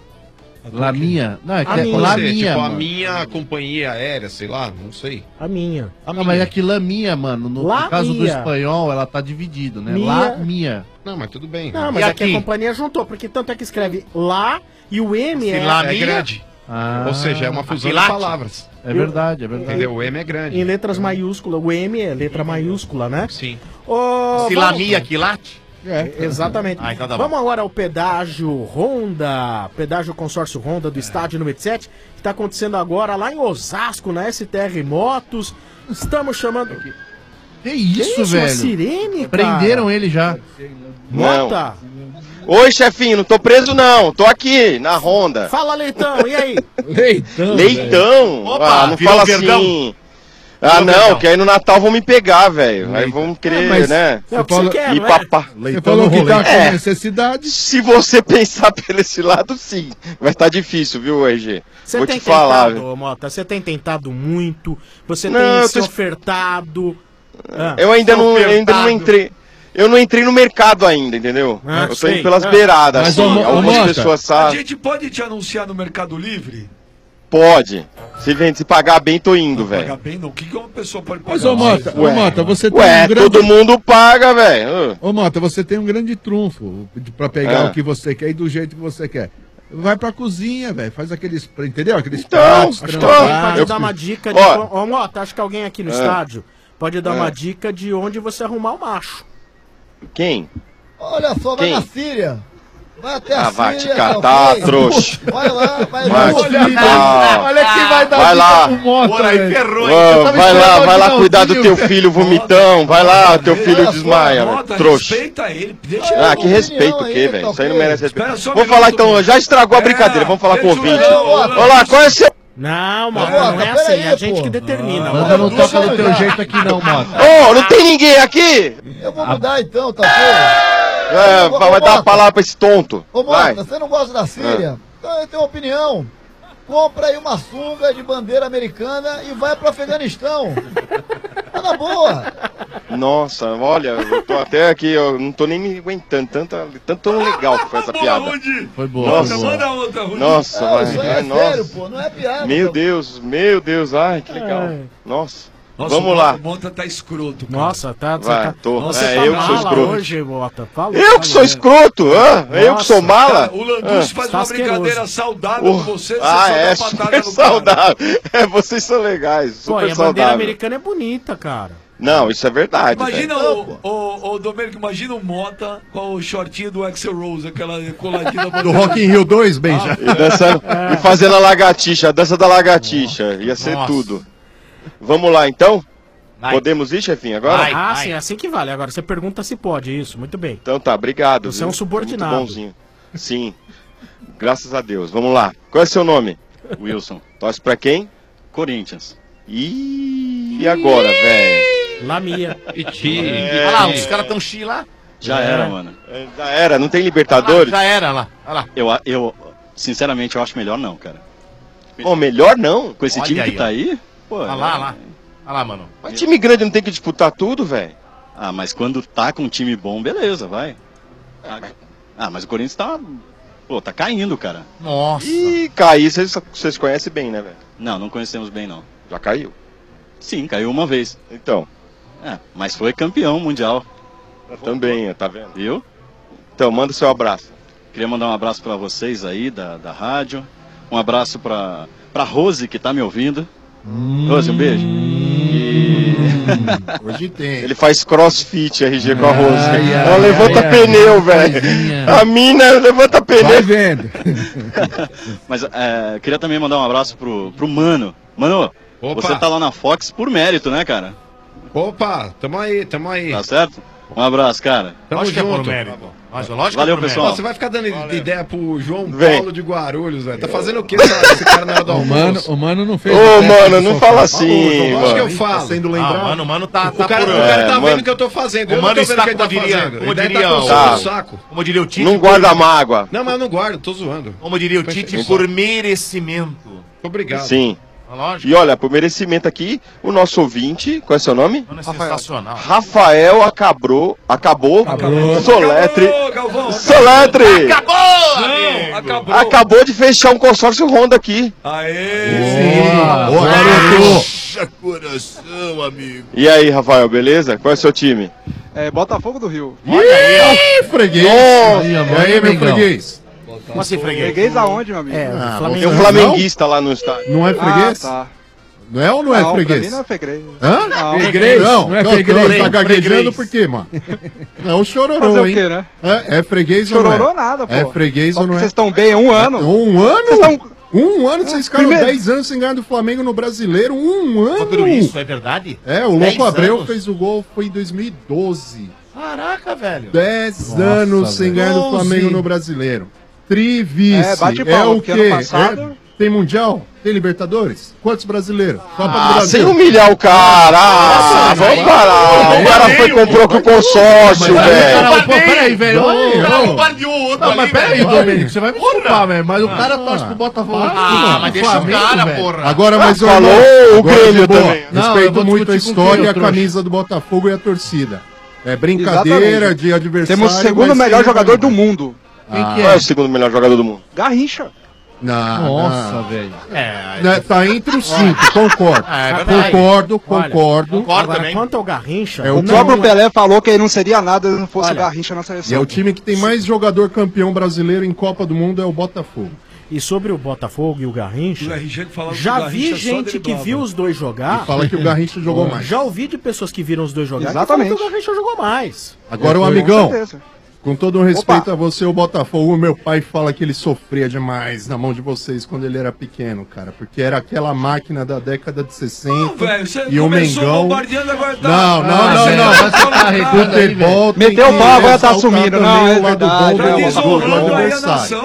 Lamia? Não, é que Pode é ser, Lamia, tipo, a mano. minha companhia aérea, sei lá, não sei. A minha. Não, mas é que Lamia, mano, no Lamia. caso do espanhol, ela tá dividido, né? Mia. Lamia. Não, mas tudo bem. Não, mas E é que a aqui? companhia juntou, porque tanto é que escreve lá e o M é... É grande. Ah. Ou seja, é uma fusão de Aquilate. palavras. É verdade, é verdade. Entendeu? O M é grande. Em letras maiúsculas. O M é letra maiúscula, né? Sim. Ô, Se vamos- Lamia quilate? Exatamente. Ah, então tá bom. Vamos agora ao pedágio Honda, pedágio consórcio Honda do estádio número 7, que está acontecendo agora lá em Osasco, na STR Motos. Estamos chamando... Que isso, Uma velho? sirene, cara? Prenderam ele já. Mota? Oi, chefinho, não tô preso não, tô aqui, na Honda. Fala, Leitão, e aí? Leitão? Opa, Ah, não virou fala verdão. assim. Ah, Virou não, verdão. que aí no Natal vão me pegar, velho. Aí vão querer, mas né? É o que você quer, Ir não pra é? pá. Você falou que tá com É. necessidade. Se você pensar por esse lado, sim. Vai estar difícil, viu, RG? Você Vou tem te falar, tentado, ô, Mota, você tem tentado muito, você Não, tem eu se tô- ofertado. Ah. Eu ainda não entrei. Eu não entrei no mercado ainda, entendeu? Ah, eu tô sei. indo pelas Ah. beiradas. Mas, assim, ô, algumas Mota, pessoas A sabem. gente pode te anunciar no Mercado Livre? Pode. Se pagar bem, tô indo, Pagar velho. bem, não. O que uma pessoa pode pagar? Mas, ô Mota, você tem Ué, um grande... todo mundo paga, velho. Ô Mota, você tem um grande trunfo pra pegar Ah. o que você quer e do jeito que você quer. Vai pra cozinha, velho. Faz aqueles, entendeu? Aqueles Então, pratos. Acho que tranquilos. alguém pode dar uma dica de... Ó. Ô, Mota, acho que alguém aqui no estádio pode dar uma dica de onde você arrumar o macho. Quem? Olha só, vai Quem? na Síria. Vai até a Ah, vai te Síria. catar, ok? trouxa. Vai lá, vai Vai lá. te catar. Olha quem vai dar Vai dica lá. pro Mota, Por aí, velho. ferrou, hein? Vai tava lá, esperando vai lá o cuidar do finalzinho, teu filho vomitão. Vai lá, teu filho Olha só, desmaia, velho. Mota, Trouxa. respeita ele. Deixa Ah, ele. que respeito o quê, aí, velho? tá Isso aí não ok. merece respeito. Espera só um Vamos falar minuto, então, Mota. já estragou a brincadeira, vamos falar com o deixa eu- ouvinte. Olá, qual é o seu Não, Mota, não é assim, é a gente que determina. Manda não toca do teu jeito aqui não, Mota. Ô, não tem ninguém aqui? Eu vou mudar então, tá bom? Vai dar a palavra pra esse tonto. Ô, Vai. Mota, você não gosta da Síria? Então eu tenho uma opinião. Compra aí uma sunga de bandeira americana e vai pro Afeganistão. Tá na boa. Nossa, olha, eu tô até aqui, eu não tô nem me aguentando. Tanto tão legal que foi essa piada. Foi boa. Nossa, manda outra, Rudy. nossa, vai. Isso é nossa. sério, pô, não é piada. Meu Deus, ai, que legal. Nossa. Nossa, Vamos lá. O Monta tá escroto, cara. Nossa, tá. Vai, tô. Nossa, É, tá eu que sou mala escroto. hoje, Mota. Fala, Eu que sou escroto, hã? Eu que sou mala? O Landucci faz tá uma asqueroso. brincadeira saudável com você Ah, só é, dá patada super no cara. saudável. É, vocês são legais, Pô, super e a bandeira saudável. americana é bonita, cara. Não, isso é verdade. Imagina velho. o Domênico, imagina o Mota com o shortinho do Axl Rose, aquela coladinha da Do Rock in Rio 2, Benja. E, dançando, e fazendo a lagartixa, a dança da lagartixa. Ia ser tudo. Vamos lá, então? Podemos ir, chefinho, agora? Sim, assim que vale. Agora, você pergunta se pode, isso. Muito bem. Então tá, obrigado. Você é um viu? subordinado. Muito bonzinho. Sim. Graças a Deus. Vamos lá. Qual é seu nome? Wilson. Torce pra quem? Corinthians. E agora, velho? Lamia. Olha lá, os caras tão chi lá. Já era, mano. Já era, não tem Libertadores? Já era, olha lá. Eu, sinceramente, eu acho melhor não, cara. Pô, melhor não? Com esse Olha time aí, que tá ó. aí, pô. Olha lá. Olha lá, mano. Mas time grande não tem que disputar tudo, velho? Ah, mas quando tá com um time bom, beleza, vai. Ah, mas o Corinthians tá... Pô, tá caindo, cara. Nossa. E cair, vocês conhecem bem, né, velho? Não conhecemos bem, não. Já caiu? Sim, caiu uma vez. Então. É, mas foi campeão mundial. Também, tá vendo? Viu? Então, manda seu abraço. Queria mandar um abraço pra vocês aí da rádio. Um abraço pra Rose, que tá me ouvindo. Rose, um beijo. Hoje tem. Ele faz crossfit, RG com a Rose. Ai, Ela levanta pneu, velho. A mina levanta pneu. Vai vendo. Mas queria também mandar um abraço pro Mano. Mano, Opa. você tá lá na Fox por mérito, né, cara? Opa, tamo aí. Tá certo? Um abraço, cara. Tamo Lógico que é por junto. mérito. Mas lógico Valeu, que é por pessoal. Ó, você vai ficar dando ideia pro João Vem. Paulo de Guarulhos, velho. Tá fazendo o quê esse cara na hora do almoço? O mano não fez. Ô, mano, não fala assim, Eu acho que eu mano. falo. Tá sendo lembrado. O mano tá O cara por... tá mano. vendo o que eu tô fazendo. Eu O não mano tô vendo o está, que ele tá como diria, fazendo. como Ele deve diria tá o- coçando Tá. o saco. Como diria o Tite... Não guarda mágoa. Não, mas eu não guardo, tô zoando. Como diria o Tite, por merecimento. Obrigado. Sim. Lógico. E olha, por merecimento aqui, o nosso ouvinte, qual é seu nome? Mano, é sensacional. Rafael acabou. Soletre. Galvão. Soletre! Não, acabou. Acabou de fechar um consórcio Honda aqui. Aê! Boa, garoto. Puxa coração, amigo. E aí, Rafael, beleza? Qual é o seu time? É Botafogo do Rio. Olha aí, ó. Ih, freguês. Nossa. E aí, meu freguês? Como assim, freguês? Freguês aonde, meu amigo? Tem um flamenguista lá no estádio. Não é freguês? Ah, tá. Não é ou não é Não, pra freguês? mim não é freguês. Hã? Não. Freguês? Não é freguês. Tá gaguejando freguês. por quê, mano? É o Fazer chororô, o hein? quê, né? É freguês ou não Chororô é? nada, pô. É freguês Só ou não porque é? vocês estão bem há um ano. Um ano? Vocês estão... Um ano vocês ficaram Primeiro- 10 anos sem ganhar do Flamengo no Brasileiro. Um ano! Só tudo isso, é verdade? É, o 10 Louco Abreu anos? fez o gol, foi em 2012. Caraca, velho. 10 Nossa, anos sem velho. ganhar do 12. Flamengo no Brasileiro. Trivice. É, bate palma, o porque quê? ano passado- Tem Mundial? Tem Libertadores? Quantos brasileiros? Copa do Ah, Brasil. sem humilhar o cara! Ah, vamos parar! O cara foi comprou com o consórcio, velho! Pô, peraí, velho. Vai, Ô, ô. ô. Bombardeou o outro Não, mas ali, peraí, velho. Domênico, você vai me desculpar, velho. Mas o cara torce pro Botafogo. Ah, mas deixa o cara, porra. Agora, mas ô, Falou irmão, o agora, Grêmio de boa, também. Não, eu Respeito vou muito a discutir com história, quem, a ô, trouxa? camisa do Botafogo e a torcida. É brincadeira Exatamente. de adversário. Temos o segundo mas melhor sempre jogador do vai. mundo. Quem que Qual é é? o segundo melhor jogador do mundo? Garrincha. Não, Nossa, não. velho. Né, tá entre os 5, concordo. É verdade. Concordo. Concordo Agora, também. quanto ao Garrincha, É o O não próprio é- Pelé falou que ele não seria nada se não fosse Olha, o Garrincha na E seleção. é o time que tem mais jogador campeão brasileiro em Copa do Mundo, é o Botafogo. E sobre o Botafogo e o Garrincha, O RG falava já que o vi Garrincha só gente que driblava. viu os dois jogar. E fala que o Garrincha jogou mais. Já ouvi de pessoas que viram os dois jogar Exatamente. que falam que o Garrincha jogou mais. Agora, o Com amigão, certeza. Com todo o respeito a você, o Botafogo, meu pai fala que ele sofria demais na mão de vocês quando ele era pequeno, cara. Porque era aquela máquina da década de 60 e o Mengão... Agora tá... Não. Futebol tem Meteu o pau, agora tá exaltar assumindo. também Não, é o lado bom verdade. do adversário.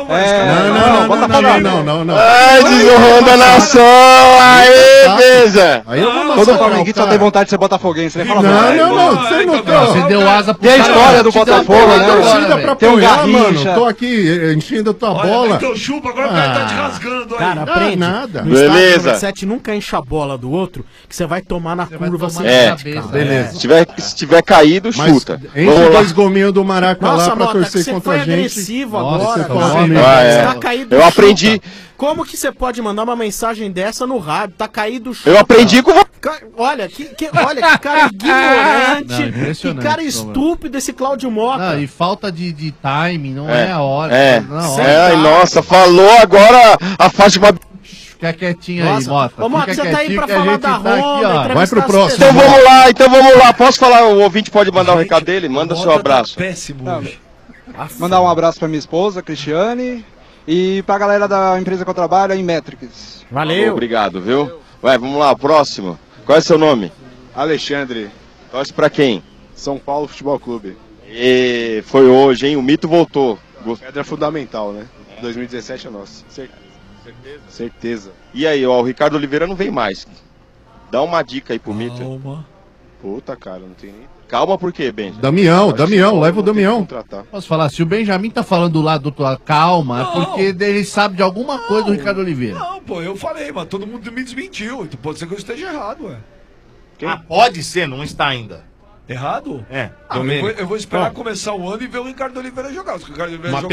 Não. Ai, desonrando a nação! Aê, beleza! Aí eu vou Todo flamenguista só tem vontade de ser botafoguense, né? Fala Não, você não tem. Você deu asa pro Tem a cara, história do te deu Botafogo, bola, né? Torcida pra Tem um apoiar, Garrincha. mano. Tô aqui enchendo a tua bola. Então chupa, agora o cara tá te rasgando aí. Cara, aprende. nada. No Beleza. estádio 97 nunca enche a bola do outro, que você vai tomar na curva sem É, Beleza. se tiver caído, Mas chuta. enche Vamos lá. 2 gominhos do Maraca Nossa, lá pra Mota, torcer você contra foi a gente. agressivo Nossa, agora, você cara. falou Você mesmo. tá caído, Eu aprendi. chuta. Como que você pode mandar uma mensagem dessa no rádio? Tá caído, chuta. Eu aprendi com você. Olha, olha que cara ignorante, Não, que impressionante, cara Sombra. estúpido esse Cláudio Mota. Não, e falta de timing, não é a hora. É, Não, hora. é, nossa, falou agora a Fátima. Fica quietinho aí, Nossa. Mota. Ô, Mota, Fica você tá aí quietinho pra que a falar gente da tá aqui, Honda, ó. entrevistar Vai pro as próximo. Então pessoas. vamos lá. Posso falar? O ouvinte pode mandar o recado dele? Manda seu abraço. Péssimo hoje. Mandar um abraço pra minha esposa, Cristiane, e pra galera da empresa que eu trabalho, a Inmetrics. Valeu. Obrigado, viu? Vai, vamos lá, próximo. Qual é seu nome? Alexandre, Torce pra quem? São Paulo Futebol Clube. E foi hoje, hein? O mito voltou. Pedra fundamental, né? 2017 é nosso. Certeza. E aí, ó, o Ricardo Oliveira não vem mais. Dá uma dica aí pro mito. Calma. Puta, cara, não tem nem... Calma por quê, Ben? Damião, leva o Damião. Posso falar, se o Benjamin tá falando do lado do outro lado, calma, é porque ele sabe de alguma coisa do Ricardo Oliveira. Não, pô, eu falei, mas todo mundo me desmentiu. Então pode ser que eu esteja errado, ué. Pode ser, não está ainda. Errado? É. Eu vou esperar começar o ano e ver o Ricardo Oliveira jogar. Se o Ricardo Oliveira Uma jogar,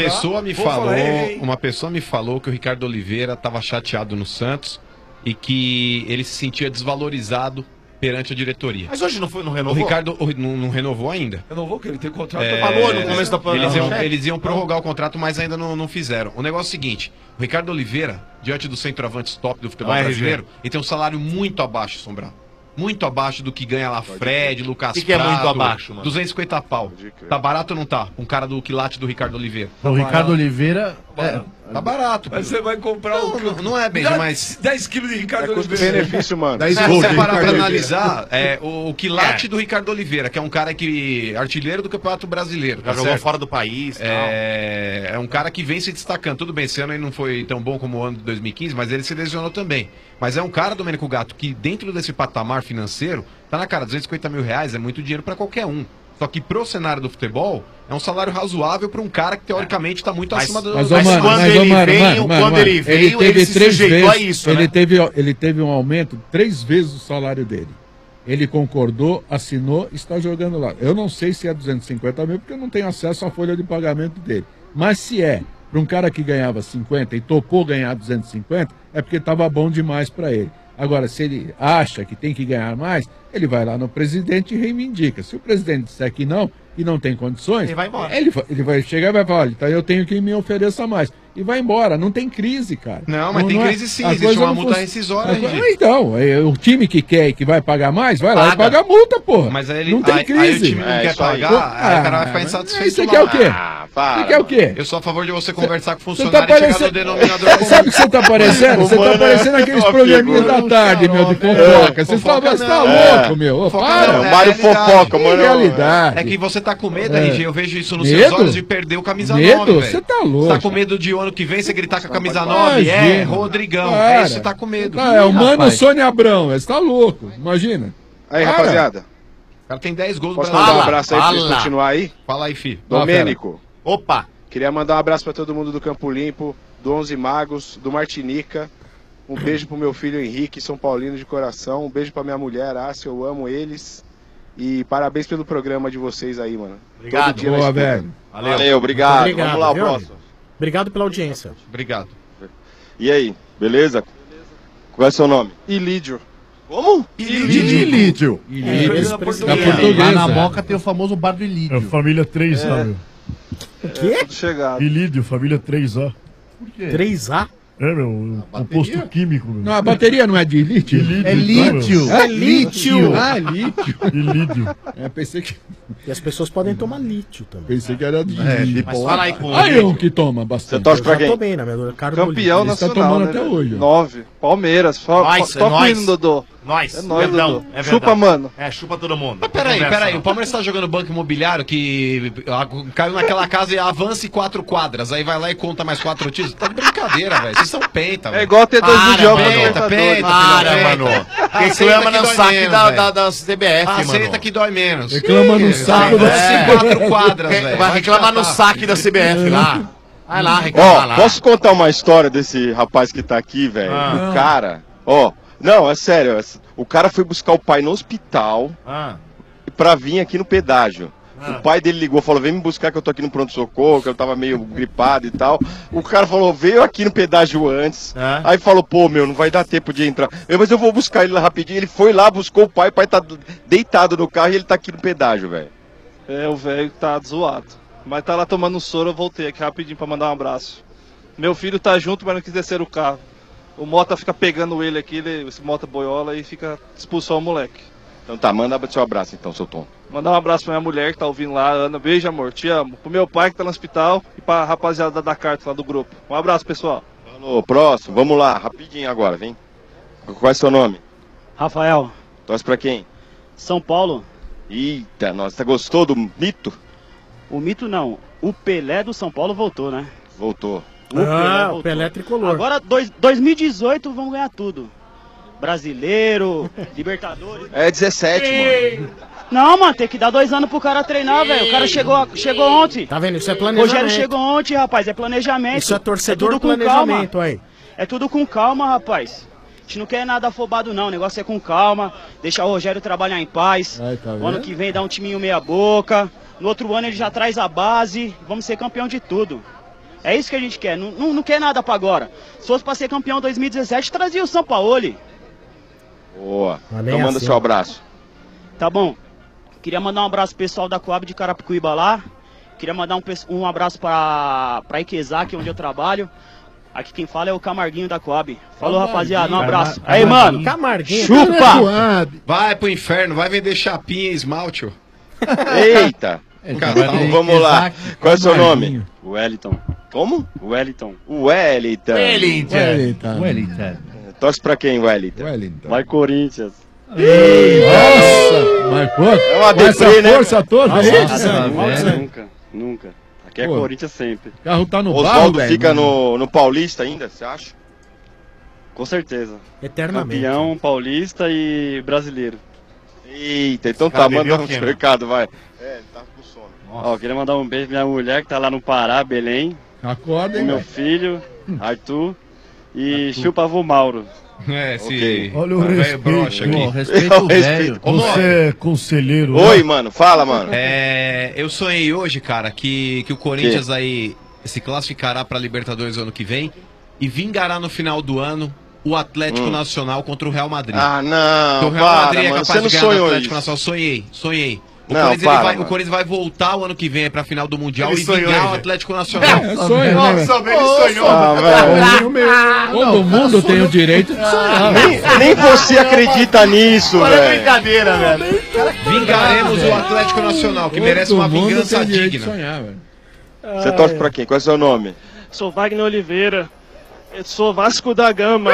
pessoa me falou que o Ricardo Oliveira estava chateado no Santos e que ele se sentia desvalorizado perante a diretoria. Mas hoje não renovou? O Ricardo não renovou ainda. Renovou, que ele tem contrato. Falou no começo da pandemia. Eles iam prorrogar o contrato, mas ainda não fizeram. O negócio é o seguinte, o Ricardo Oliveira, diante dos centroavantes top do futebol brasileiro, ele tem um salário muito abaixo, Sombral. Muito abaixo do que ganha lá Fred, Lucas Prato. O que é muito abaixo, mano? 250 pau. Tá barato ou não tá? Um cara do quilate do Ricardo Oliveira. O Ricardo Oliveira... Tá barato. Mas você vai comprar não é, Benja, mas... 10 quilos de Ricardo Oliveira. Benefício, mano. Se você parar pra analisar, o quilate do Ricardo Oliveira, que é um cara que... artilheiro do Campeonato Brasileiro. Já jogou fora do país. É um cara que vem se destacando. Tudo bem, esse ano ele não foi tão bom como o ano de 2015, mas ele se lesionou também. Mas é um cara, Domênico Gato, que dentro desse patamar financeiro, tá na cara, 250 mil reais é muito dinheiro pra qualquer um. Só que pro cenário do futebol, é um salário razoável pra um cara que teoricamente tá muito acima do... Mas quando ele veio, ele se sujeitou a isso, né? Ele teve um aumento 3 vezes o salário dele. Ele concordou, assinou, está jogando lá. Eu não sei se é 250 mil, porque eu não tenho acesso à folha de pagamento dele. Mas se é para um cara que ganhava 50 e topou ganhar 250, é porque estava bom demais para ele. Agora, se ele acha que tem que ganhar mais, ele vai lá no presidente e reivindica. Se o presidente disser que não tem condições, ele vai embora. Ele vai chegar e vai falar, olha, então eu tenho que me ofereça mais. E vai embora, não tem crise, cara. Não, mas tem crise sim, existe uma multa rescisória. Então, o time que quer e que vai pagar mais, vai lá e paga a multa, porra. Mas aí não tem crise. Aí o time não quer pagar, aí o cara vai ficar insatisfeito. Você quer o quê? Você quer o quê? Eu sou a favor de você conversar com o funcionário e chegar no denominador comum. Sabe o que você tá parecendo? Você tá parecendo aqueles programinhas da tarde, meu, de fofoca. Você tá louco, meu. Para. Mário Fofoca, mano. Realidade. É que você tá com medo, RG, eu vejo isso nos seus olhos de perder o camisa 9, velho. Você tá louco. Você tá com medo de ano que vem você gritar com a camisa 9? É, Rodrigão. É isso, você tá com medo. É o mano Sônia Abrão, você tá louco, imagina. Aí, rapaziada. O cara tem 10 gols. Posso mandar um abraço aí pra eles continuar aí? Fala aí, filho. Domênico. Opa. Queria mandar um abraço pra todo mundo do Campo Limpo, do 11 Magos, do Martinica. Um beijo pro meu filho Henrique, São Paulino de coração. Um beijo pra minha mulher, Ácia, eu amo eles. E parabéns pelo programa de vocês aí, mano. Obrigado. Todo dia Boa, velho. Valeu, obrigado. Vamos lá, o viu, próximo. Obrigado pela audiência. Obrigado. E aí, beleza? Qual é o seu nome? Ilídio. Como? Ilídio. Lá na Moca tem o famoso bar do Ilídio. É família 3A, meu. O quê? Chegado. Ilídio, família 3A. Por quê? 3A? É, meu, composto químico. Meu. Não, a bateria não é de lítio? É lítio. É lítio. Ah, lítio. De lítio. Pensei que... E as pessoas podem tomar lítio também. Pensei que era de... Mas fala aí com Aí um que toma bastante. Você torce pra Eu quem? já tomei, na minha Campeão Ele está nacional, tomando né, até velho? hoje, ó. 9. Palmeiras. Toca o hino, Dodô. Nós. É nóis, Verdão, Dodô. é Chupa, verdade. mano. É, chupa todo mundo. Mas peraí, o Palmeiras tá jogando banco imobiliário que caiu naquela casa e avance 4 quadras, aí vai lá e conta mais 4 títulos. Tá de brincadeira, velho. Vocês são penta, velho. É igual ter 2 mundial pra Penta, Para, mano. Reclama no saque da CBF, mano. Aceita que dói menos. Reclama no saco da 4 quadras, velho. Vai reclamar no saque da CBF lá. Vai lá, reclamar lá. Posso contar uma história desse rapaz que tá aqui, velho? Ah. O cara, não, é sério, o cara foi buscar o pai no hospital pra vir aqui no pedágio. O pai dele ligou, falou, vem me buscar que eu tô aqui no pronto-socorro, que eu tava meio gripado e tal. O cara falou, veio aqui no pedágio antes. Aí falou, pô, meu, não vai dar tempo de entrar. Mas eu vou buscar ele lá rapidinho. Ele foi lá, buscou o pai tá deitado no carro e ele tá aqui no pedágio, velho. É, o velho tá zoado. Mas tá lá tomando um soro, eu voltei aqui rapidinho pra mandar um abraço. Meu filho tá junto, mas não quis descer o carro. O Mota fica pegando ele aqui, esse Mota boiola, e fica expulsou o moleque. Então tá, manda seu abraço então, seu Tom. Mandar um abraço pra minha mulher que tá ouvindo lá, Ana. Beijo, amor, te amo. Pro meu pai que tá no hospital e pra rapaziada da carta lá do grupo. Um abraço, pessoal. Falou, próximo, vamos lá, rapidinho agora, vem. Qual é seu nome? Rafael. Torce pra quem? São Paulo. Eita, nossa, você gostou do mito? O mito não, o Pelé do São Paulo voltou, né? Voltou. O Pelé tricolor. Agora, 2018, vamos ganhar tudo. Brasileiro, Libertadores. É 17, mano. Não, mano, tem que dar 2 anos pro cara treinar, velho. O cara chegou ontem. Tá vendo? Isso é O planejamento. Rogério chegou ontem, rapaz. É planejamento. Isso é torcedor tudo com planejamento, calma. aí. É tudo com calma, rapaz. A gente não quer nada afobado, não. O negócio é com calma. Deixar o Rogério trabalhar em paz. Tá O ano que vem dá um timinho meia boca. No outro ano ele já traz a base. Vamos ser campeão de tudo. É isso que a gente quer. Não quer nada pra agora. Se fosse pra ser campeão em 2017, trazia o Sampaoli. Boa. Então manda seu abraço. Tá bom. Queria mandar um abraço pro pessoal da Coab de Carapicuíba lá. Queria mandar um abraço pra Iquezá, que é onde eu trabalho. Aqui quem fala é o Camarguinho da Coab. Falou, rapaziada. Um abraço. Aí, mano. Camarguinho. Chupa! Vai pro inferno, vai vender chapinha e esmalte, ó. Eita. Então, vamos lá. Qual é o seu nome? Wellington. Como? Wellington. Wellington. Wellington. Torce pra quem, Wellington? Vai Corinthians. Nossa! Mas, pô, é uma com essa deprê, né? força toda aí? Nunca. Aqui é Pô. Corinthians sempre. O carro tá no barro, Oswaldo velho. fica no Paulista ainda, você acha? Com certeza. Eternamente. Campeão paulista e brasileiro. Eita, então Cara, tá, manda bebeu um o quê, recado, vai. É, tá com sono. Ó, queria mandar um beijo pra minha mulher que tá lá no Pará, Belém. Acorda, hein, Meu velho. filho, Arthur. E chupa avô Mauro. É, se... Ok. Olha o velho respeito. broxa aqui. Ó, Respeito o velho. Você é conselheiro. Oi, né? mano, fala, mano. Eu sonhei hoje, cara, que o Corinthians aí se classificará pra Libertadores ano que vem e vingará no final do ano o Atlético Nacional contra o Real Madrid. Ah, não, o Real Madrid é mano, capaz você não de ganhar do sonhou Atlético isso. Nacional. Sonhei. O Não, Corinthians, para, o mano. Corinthians vai voltar o ano que vem pra final do Mundial Ele e sonhou, vingar o velho. Atlético Nacional. É sonho, né, velho? Nossa, ele sonhou. Todo mundo tem o direito de sonhar. Nem você acredita nisso, Olha a velho. brincadeira, velho. Vingaremos o Atlético Nacional, que merece uma Todo mundo vingança tem direito de digna. sonhar, velho. Você torce pra quem? Qual é o seu nome? Sou Wagner Oliveira. Eu sou Vasco da Gama.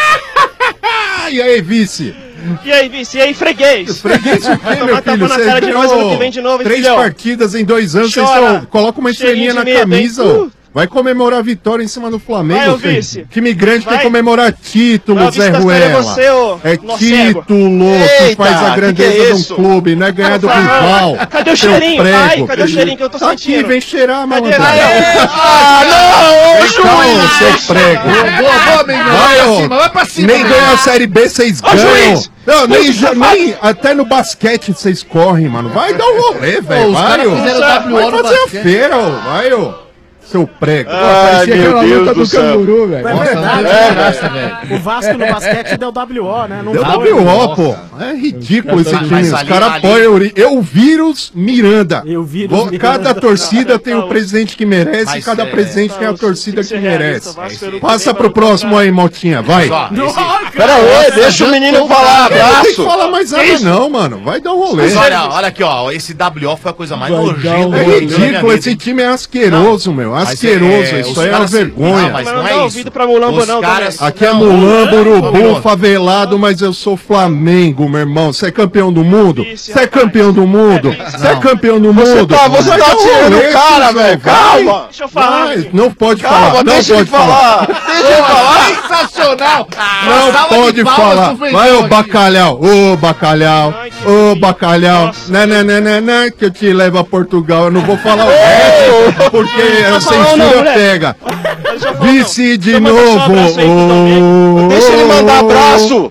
E aí, vice? E aí, vice? E aí, freguês? Freguês o quê, meu Tomar tapa filho? na Você cara de nós ano que ganhou vem de novo, hein, 3 filhão? partidas em 2 anos, vocês Chora. só coloca uma estrelinha Cheirinho na de medo, camisa, hein? ó. Vai comemorar a vitória em cima do Flamengo, Vai, ô, filho. vice. Time grande tem Vai. que comemorar título, Vai, o Zé vice da história é Ruela. você, ô, É nó cego. título que Eita, faz a que grandeza é de um isso? clube, não é ganhar do rival. Cadê o seu cheirinho? prego. Vai, cadê o cheirinho que eu tô Tá aqui, sentindo? vem cheirar, Cadê? malandro. Ah, não, ô, Vem cá, ô, seu prego. Boa, Mengão. Vai pra cima. Nem ganhar a Série B vocês Ô, ganham. juiz! Não, nem até no basquete vocês correm, mano. Vai dar um rolê, velho. os Vai, caras ô. fizeram Vai WO no fazer a basquete. feira, ô. Vai, ô. Seu prego. Parecia aquela luta do canguru, velho. É verdade, velho. O Vasco no basquete deu WO, né? Não Deu foi. WO, pô. É ridículo esse time. Mas Os ali- caras apoiam o Vírus Miranda. Miranda. Cada torcida tem o presidente que merece Mas e cada presidente tem a torcida que merece. Vasco Passa pro próximo aí, Maltinha. Vai. Pera aí, deixa o menino falar, Não tem que abraço. falar mais nada não, mano. Vai dar um rolê. Mas olha aqui, ó. Esse WO foi a coisa mais É nojenta. ridículo, esse time é asqueroso, meu. Asqueroso, isso aí é uma vergonha. Mas não é isso. pra Mulambo, Os não, caras... Aqui é Mulambo, Urubu, favelado, mas eu sou Flamengo, meu irmão. Você é campeão do mundo? Você é campeão do mundo? Você é campeão do mundo? Você tá tirando o cara, velho. Calma. Deixa eu falar. Vai, não pode Calma, falar. Não deixa ele pode falar. Deixa ele falar. Sensacional. Não pode falar. Vai, ô bacalhau. Ô bacalhau. Ô bacalhau. Né, que eu te levo a Portugal. Eu não vou falar o resto, porque a censura pega. Vice de novo. Deixa ele mandar abraço.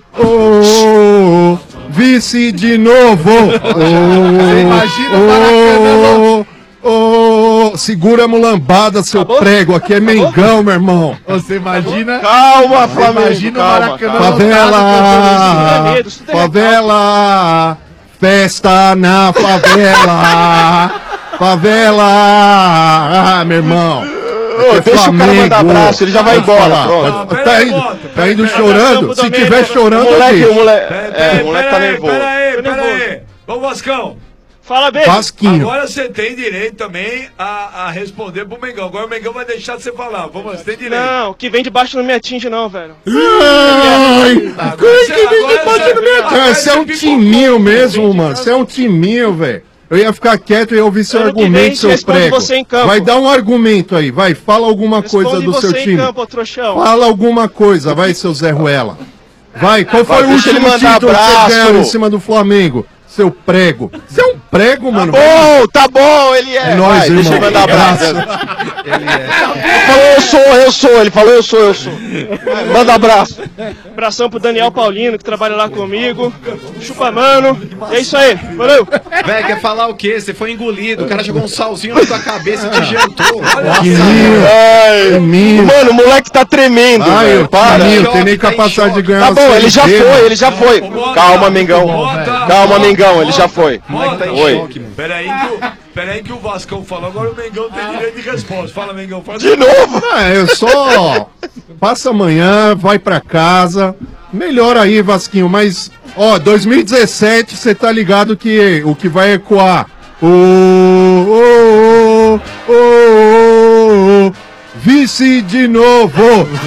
Vice de novo. Imagina o segura a mulambada, seu prego. Aqui é Mengão, meu irmão. Você imagina. Calma, Flamengo. Imagina o Maracanã. Favela. Favela. Festa na favela. Favela. Ah, meu irmão. Deixa o cara mandar abraço, ele já vai embora. Pronto. Tá indo chorando? Se tiver chorando, O o moleque tá nervoso. Pera aí. Ô, Vascão. Fala bem. Vasquinho. Agora você tem direito também a responder pro Mengão. Agora o Mengão vai deixar você falar. Vamos, você tem direito. Não, o que vem de baixo não me atinge, não, velho. Você é um timinho mesmo, mano. Você é um timinho, velho. Eu ia ficar quieto e ouvir seu Ano que argumento, vem, seu responde prego. você em campo. Vai dar um argumento aí, vai. Fala alguma coisa Responde do você seu em time. campo, ô trouxão. Fala alguma coisa, vai, seu Zé Ruela. Vai, qual foi o deixa ele último mandar título que vocês abraço. ganharam em cima do Flamengo? Seu prego. Você é um prego, mano. Tá bom, ele é. É nóis, Vai, deixa irmão. ele mandar abraço. Ele falou, eu sou. Ele falou, eu sou. Manda abraço. Abração pro Daniel Paulino, que trabalha lá comigo. Chupa, mano. É isso aí. Valeu. Velho, quer falar o quê? Você foi engolido, o cara jogou um salzinho na tua cabeça e te jantou. Ai, mano, o moleque tá tremendo. Ai, velho. eu Para. tem nem capacidade de ganhar Tá bom, a ele já Série B, foi, mano. ele já foi. Calma, Mengão. Calma, Mengão, ele já foi. Oi. Peraí que o Vascão falou, agora o Mengão tem direito de resposta. Fala, Mengão. Fala De novo? Eu só passa amanhã, vai pra casa. Melhor aí, Vasquinho, mas 2017 você tá ligado que o que vai ecoar vice de novo.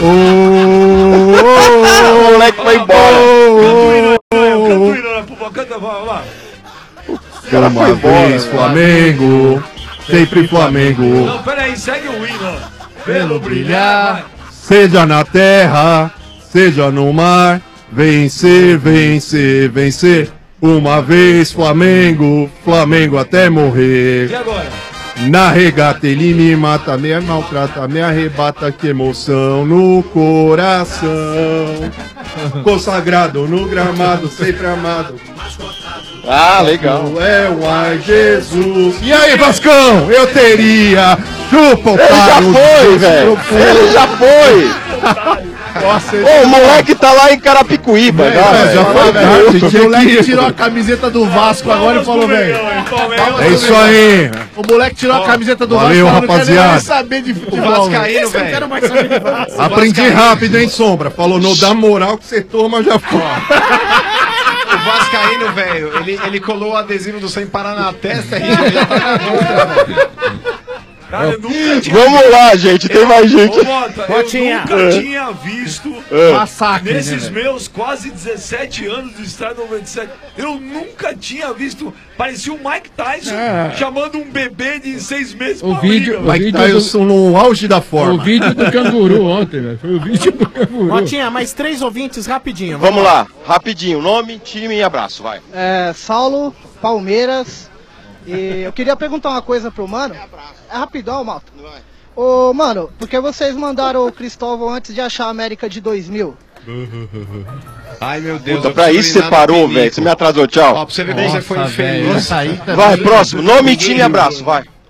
O moleque vai embora. Canta, vai lá. Uma vez Flamengo, sempre Flamengo. Não, peraí, segue o hino. Pelo brilhar. Seja na terra, seja no mar, vencer, vencer, vencer. Uma vez Flamengo, Flamengo até morrer. E agora? Na regata ele me mata, me maltrata, me arrebata, que emoção no coração. Consagrado no gramado, sempre amado. Ah, legal. É o ai Jesus. E aí, Vascão? Eu teria. Chupa o Ele já paro, foi, velho. Ele já foi. Nossa, Ô, o moleque tá lá em Carapicuíba, já foi tarde. O moleque tirou a camiseta do Vasco agora e falou, velho. É isso aí. O moleque tirou a camiseta do Valeu, Vasco. rapaziada. Não saber de futebol. Vascaíno, Eu não quero mais saber de Vasco. Aprendi rápido, hein, Sombra? Falou, não dá moral que você toma, já foi. O Vascaíno, velho, ele colou o adesivo do Sem Parar na testa e ele já tá na outra, velho. Cara, eu nunca tinha Vamos lá, gente, tem mais gente. Ô, Mota, eu nunca tinha visto Massacre, nesses né, meus quase 17 anos de Estádio 97. Eu nunca tinha visto. Parecia o Mike Tyson chamando um bebê de 6 meses O pra vídeo, briga. Mike Tyson no auge da forma. O vídeo do canguru ontem, velho. Foi o vídeo do canguru. Motinha, mais 3 ouvintes rapidinho. Vamos lá, rapidinho. Nome, time e abraço, vai. Saulo, Palmeiras. E eu queria perguntar uma coisa pro mano. É rapidão, Malta. Ô, mano, por que vocês mandaram o Cristóvão antes de achar a América de 2000? Ai, meu Deus. Puta, pra isso você parou, velho. Você me atrasou, tchau. Ó, pra você ver como você foi infeliz. Vai, próximo. Nome, time e abraço, vai.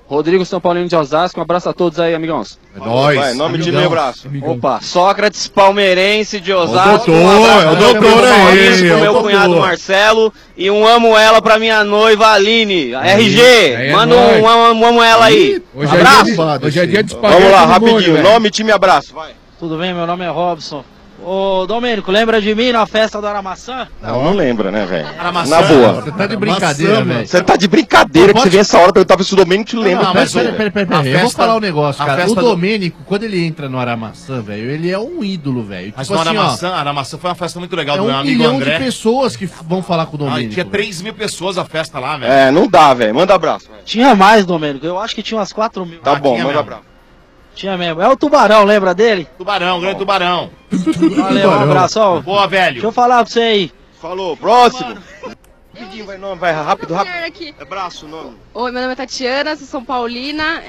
Rodrigo São Paulino de Osasco, um abraço a todos aí, amigãos. É nóis. Vai, nome de meu abraço. Opa, Sócrates Palmeirense de Osasco. É o doutor aí. Com meu cunhado Marcelo e um amo ela pra minha noiva Aline. RG, manda um amo ela aí. Abraço. Hoje é dia de espaguete. Vamos lá, rapidinho. Nome, time, abraço. Vai. Tudo bem, meu nome é Robson. Ô, Domênico, lembra de mim na festa do Aramaçã? Não lembra, né, velho? Aramaçã. Na boa. Você tá de brincadeira, velho. Você tá de brincadeira que você vem essa hora perguntava se o Domênico te lembra. Não, mas peraí. Eu vou falar um negócio, a cara. O festa Domênico, quando ele entra no Aramaçã, velho, ele é um ídolo, velho. Mas Tipo no assim, Aramaçã, Aramaçã foi uma festa muito legal do meu 1 amigo milhão André. de pessoas que vão falar com o Domênico. Tinha 3.000 pessoas a festa lá, velho. É, não dá, velho. Manda abraço. Tinha mais, Domênico. Eu acho que tinha umas 4.000. Tá bom, tinha manda mesmo. abraço. Tinha mesmo. É o Tubarão, lembra dele? Tubarão, grande Tubarão. Valeu, um abraço, ó. Boa, velho. Deixa eu falar pra você aí. Falou, próximo. Rapidinho, vai rápido. Aqui. Abraço, nome. Oi, meu nome é Tatiana, sou São Paulina.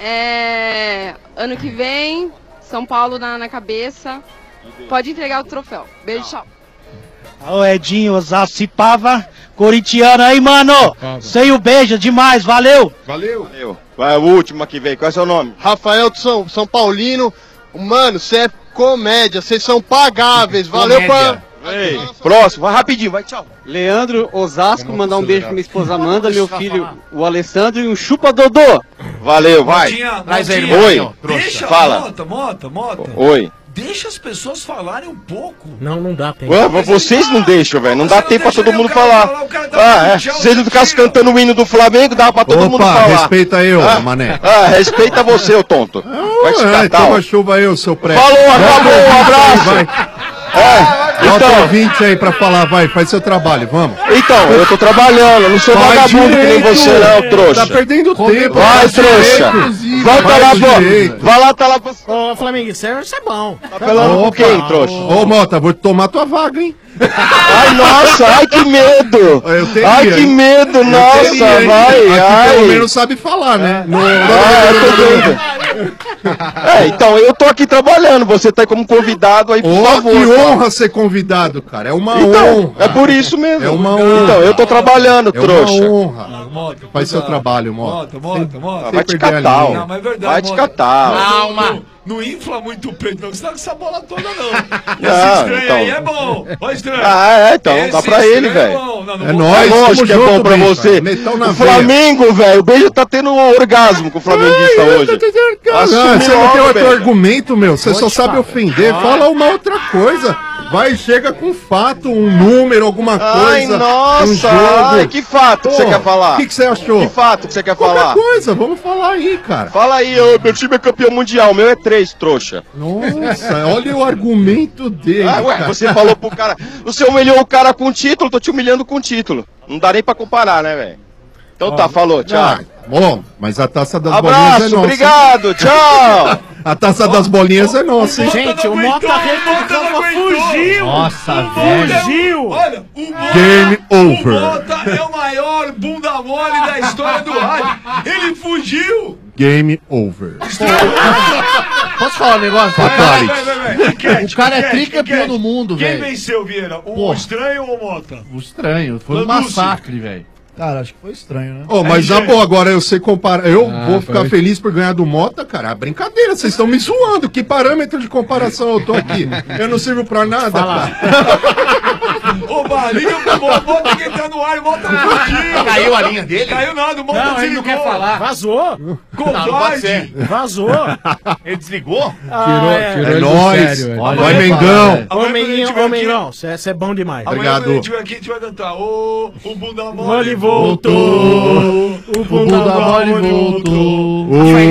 Ano que vem, São Paulo na cabeça. Pode entregar o troféu. Beijo, tchau. Ô, Edinho, Osasco, Cipava, corintiano aí, mano. Sem o beijo, demais, valeu. Valeu. Vai, o último aqui, velho. Qual é seu nome? Rafael de São Paulino. Mano, você é comédia, vocês são pagáveis. Valeu, Ei, próximo, vai rapidinho, vai, tchau. Leandro Osasco, mandar um beijo pra minha esposa Amanda, meu filho, o Alessandro e um chupa Dodô. Valeu, vai. Traz aí, oi. Deixa, Fala. Mota. Oi. Deixa as pessoas falarem um pouco. Não dá tempo. Ué, vocês não deixam, velho. Não dá tempo pra todo mundo falar. Se vocês não ficassem cantando o hino do Flamengo, dava pra todo mundo falar. Respeita eu, mané. Respeita você, ô tonto. Vai te catar. Toma chuva aí, ô seu pré. Falou, acabou, um abraço. Bota o 20 aí pra falar, vai, faz seu trabalho, vamos. Então, eu tô trabalhando, eu não sou vagabundo que nem você não, trouxa. Tá perdendo tempo. Vai, trouxa. Volta lá, pô. Vai lá, tá lá. Ô, Flamengo, isso é bom. Tá falando com quem, trouxa? Ô, Mota, vou tomar tua vaga, hein? Ai, nossa, ai, que medo. Ai, que medo, nossa, vai, ai. Pelo menos sabe falar, né? Eu tô doido. Então, eu tô aqui trabalhando, você tá aí como convidado aí, por favor. Que honra ser convidado, cara, é uma honra. É por isso mesmo. É uma honra. Então, eu tô trabalhando, trouxa. É uma honra. Faz seu trabalho, Mota. Vai te catar, ó. Vai te catar. Calma. Não infla muito o peito, não, que você tá com essa bola toda, não. Não, Esse estranho aí é bom. Ó, estranho. Então, dá pra ele, velho. É nóis, lógico que é bom pra você. O Flamengo, velho, o beijo tá tendo um orgasmo com o flamenguista hoje. Você não tem outro argumento, meu. Você só sabe ofender. Fala uma outra coisa. Vai, chega com fato, um número, alguma coisa. Ai, nossa, um jogo. que fato que você quer falar? O que você achou? Que fato que você quer falar? Qualquer coisa, vamos falar aí, cara. Fala aí, meu time é campeão mundial, o meu é 3, trouxa. Nossa, olha o argumento dele. Ué, você falou pro cara, você humilhou o cara com título, tô te humilhando com título. Não dá nem pra comparar, né, velho? Então tá, falou, tchau. Bom, mas a taça das bolinhas é Abraço, nossa. obrigado, tchau. A taça das bolinhas é nossa, hein? Gente, o Mota fugiu. Nossa, velho. Fugiu. Olha, o Mota, Game over. O Mota é o maior bunda mole da história do rádio. Ele fugiu. Game over. Posso falar um negócio? Vai. O cara é tricampeão do mundo, Quem velho. venceu, Vieira? O estranho ou o Mota? O estranho. Foi um massacre, velho. Cara, acho que foi estranho, né? Mas na boa, agora eu sei comparar. Eu vou ficar feliz por ganhar do Mota, cara. É brincadeira, vocês estão me zoando. Que parâmetro de comparação eu tô aqui? Eu não sirvo pra nada, cara. Ô, Balinho, o Mota que entrar no ar, o Mota fugiu. Caiu a linha dele? Caiu nada, o Mota Não, ele não quer falar. Vazou. Não pode ser. Vazou. Ele desligou? É nóis. Vai, Mengão. Ô, Mengão, você é bom demais. Obrigado. Amanhã a gente vai aqui, a gente vai cantar. O bunda mole Mole voltou. O bunda mole voltou.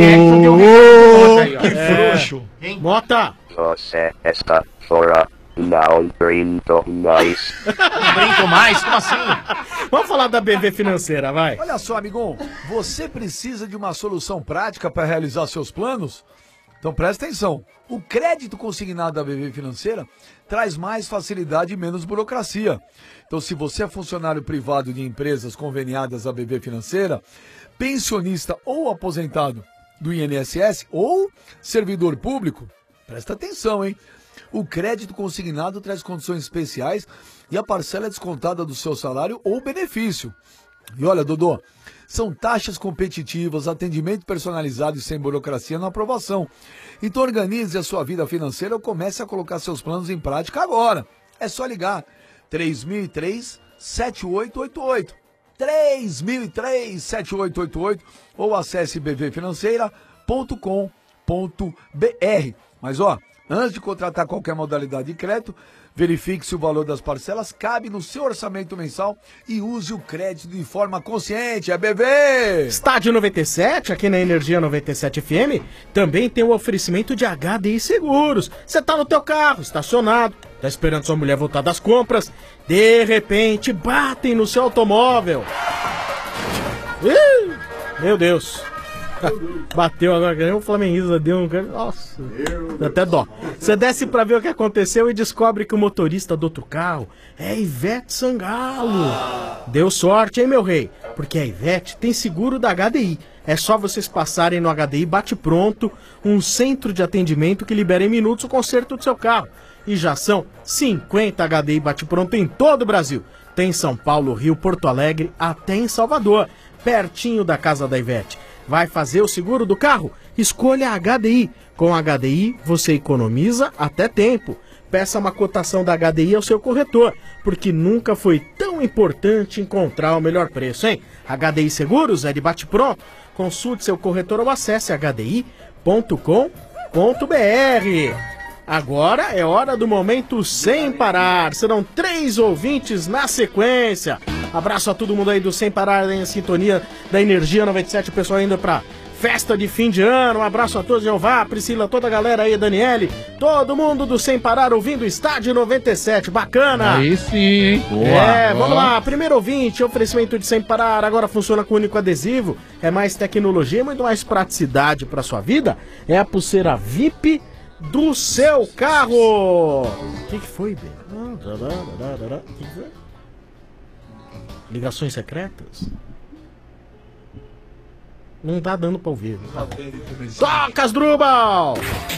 Que frouxo. Mota. Você está fora. Não brinco mais. Não brinco mais? Como assim? Vamos falar da BV Financeira, vai. Olha só, amigão, você precisa de uma solução prática para realizar seus planos? Então presta atenção. O crédito consignado da BV Financeira traz mais facilidade e menos burocracia. Então, se você é funcionário privado de empresas conveniadas à BV Financeira, pensionista ou aposentado do INSS ou servidor público, presta atenção, hein? O crédito consignado traz condições especiais e a parcela é descontada do seu salário ou benefício. E olha, Dodô, são taxas competitivas, atendimento personalizado e sem burocracia na aprovação. Então organize a sua vida financeira ou comece a colocar seus planos em prática agora. É só ligar 3003-7888. 3003-7888 ou acesse bvfinanceira.com.br. Mas ó, antes de contratar qualquer modalidade de crédito, verifique se o valor das parcelas cabe no seu orçamento mensal e use o crédito de forma consciente. É BV! Estádio 97, aqui na Energia 97 FM, também tem o oferecimento de HDI Seguros. Você tá no teu carro, estacionado, tá esperando sua mulher voltar das compras, de repente batem no seu automóvel. Ih, meu Deus. Bateu agora, ganhou o Flamenguista, deu um... Nossa, dá até dó. Você desce pra ver o que aconteceu e descobre que o motorista do outro carro é Ivete Sangalo. Deu sorte, hein, meu rei? Porque a Ivete tem seguro da HDI. É só vocês passarem no HDI Bate Pronto, um centro de atendimento que libera em minutos o conserto do seu carro. E já são 50 HDI Bate Pronto em todo o Brasil. Tem em São Paulo, Rio, Porto Alegre, até em Salvador, pertinho da casa da Ivete. Vai fazer o seguro do carro? Escolha a HDI. Com a HDI, você economiza até tempo. Peça uma cotação da HDI ao seu corretor, porque nunca foi tão importante encontrar o melhor preço, hein? HDI Seguros é de bate-pronto. Consulte seu corretor ou acesse hdi.com.br. Agora é hora do momento Sem Parar. Serão 3 ouvintes na sequência. Abraço a todo mundo aí do Sem Parar, em sintonia da Energia 97. O pessoal indo pra festa de fim de ano. Um abraço a todos, Jeová, Priscila, toda a galera aí, Daniele. Todo mundo do Sem Parar ouvindo o Estádio 97. Bacana. Aí sim, hein? Boa, vamos lá. Primeiro ouvinte, oferecimento de Sem Parar. Agora funciona com único adesivo. É mais tecnologia, muito mais praticidade pra sua vida. É a pulseira VIP do seu carro. O que foi, Ben? O que foi? Ligações secretas? Não tá dando pra ouvir. Toca, Asdrubal!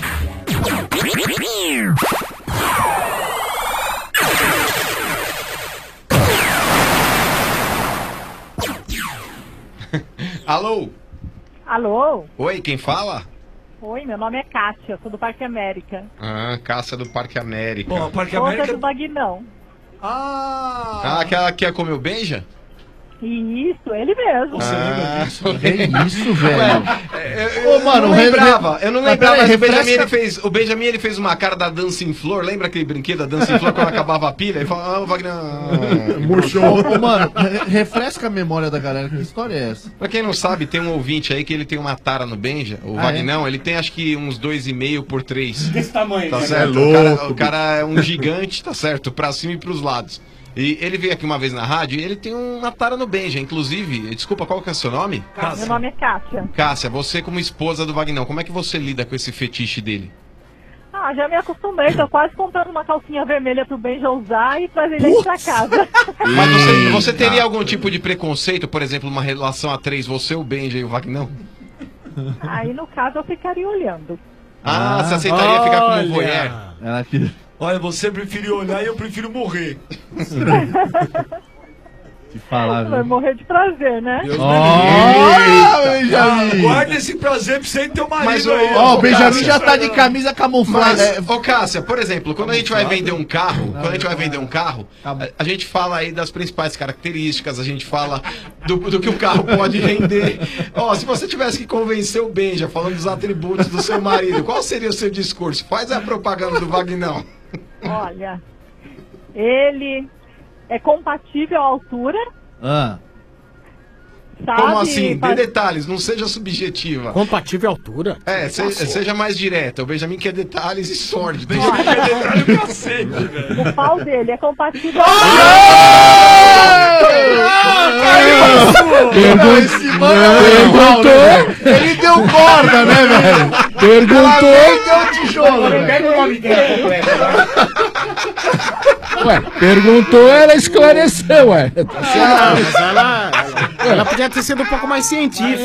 Alô? Alô? Oi, quem fala? Oi, meu nome é Cássia, sou do Parque América. Ah, Cássia do Parque América. Pô, Parque Outra América... do Baguinão. Aquela que ia comer o Benja? Isso, ele mesmo. Você lembra disso? Que isso, velho? Eu não lembrava, peraí, mas o Benjamin ele fez uma cara da Dancing Flor. Lembra aquele brinquedo da Dancing Flor quando acabava a pilha? Ele falava, Wagner... Murchou. Ô, mano, refresca a memória da galera. Que história é essa? Pra quem não sabe, tem um ouvinte aí que ele tem uma tara no Benja, o Vagnão, ele tem acho que uns 2,5 por 3. Desse tamanho, tá né? certo? É louco, O cara é um gigante, tá certo? Pra cima e pros lados. E ele veio aqui uma vez na rádio e ele tem uma tara no Benja. Inclusive, desculpa, qual que é o seu nome? Meu nome é Cássia. Cássia, você como esposa do Vagnão, como é que você lida com esse fetiche dele? Ah, já me acostumei, tô quase comprando uma calcinha vermelha pro Benja usar e trazer ele aqui pra casa. Mas você teria algum tipo de preconceito, por exemplo, uma relação a 3, você, o Benja e o Vagnão? Aí, no caso, eu ficaria olhando. Você aceitaria ficar como voyeur? Olha, você preferiu olhar e eu prefiro morrer. Te falar, Vai morrer de prazer, né? Benjamin! Guarda esse prazer pra você e teu marido. Mas aí. Ó, o Benjamin já tá de camisa camuflada. Ô, Cássia, por exemplo, quando a gente vai vender um carro, a gente fala aí das principais características, a gente fala do que o carro pode render. Ó, se você tivesse que convencer o Benja falando dos atributos do seu marido, qual seria o seu discurso? Faz a propaganda do Vagnão. Olha, ele é compatível à altura. Sabe, Como assim? Dê detalhes, não seja subjetiva. Compatível à altura? É, seja mais direta. O Benjamin quer detalhes e sórdidos. O pau dele é compatível à Perguntou. Ele deu corda, né, velho? Perguntou. Pega o nome dele completo. Ué, perguntou, ela esclareceu, ué. Mas ela podia ter sido um pouco mais científica.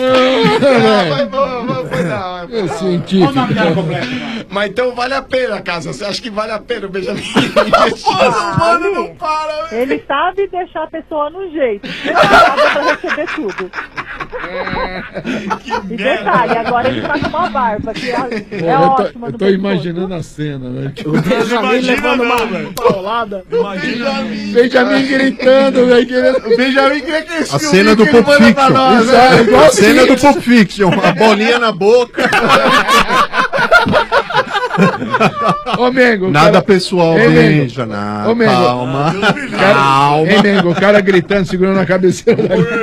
É científico. Mas então vale a pena, Casa. Você acha que vale a pena o Benjamin? Mano, não para. Ele sabe deixar a pessoa no jeito. Ele sabe pra receber tudo. E detalhe, agora ele tá com uma barba, que é ótima. Eu tô imaginando a cena, né? O Benjamin levando uma paulada. Benjamin gritando, velho. O Benjamin queria que esse A cena do Pulp Fiction. A cena do Pulp Fiction. A bolinha na boca. Ô, Mengo. Nada pessoal, Benja, nada. Ô, Mengo. Calma. Calma. Ei, Mengo, o cara gritando, segurando a cabeceira.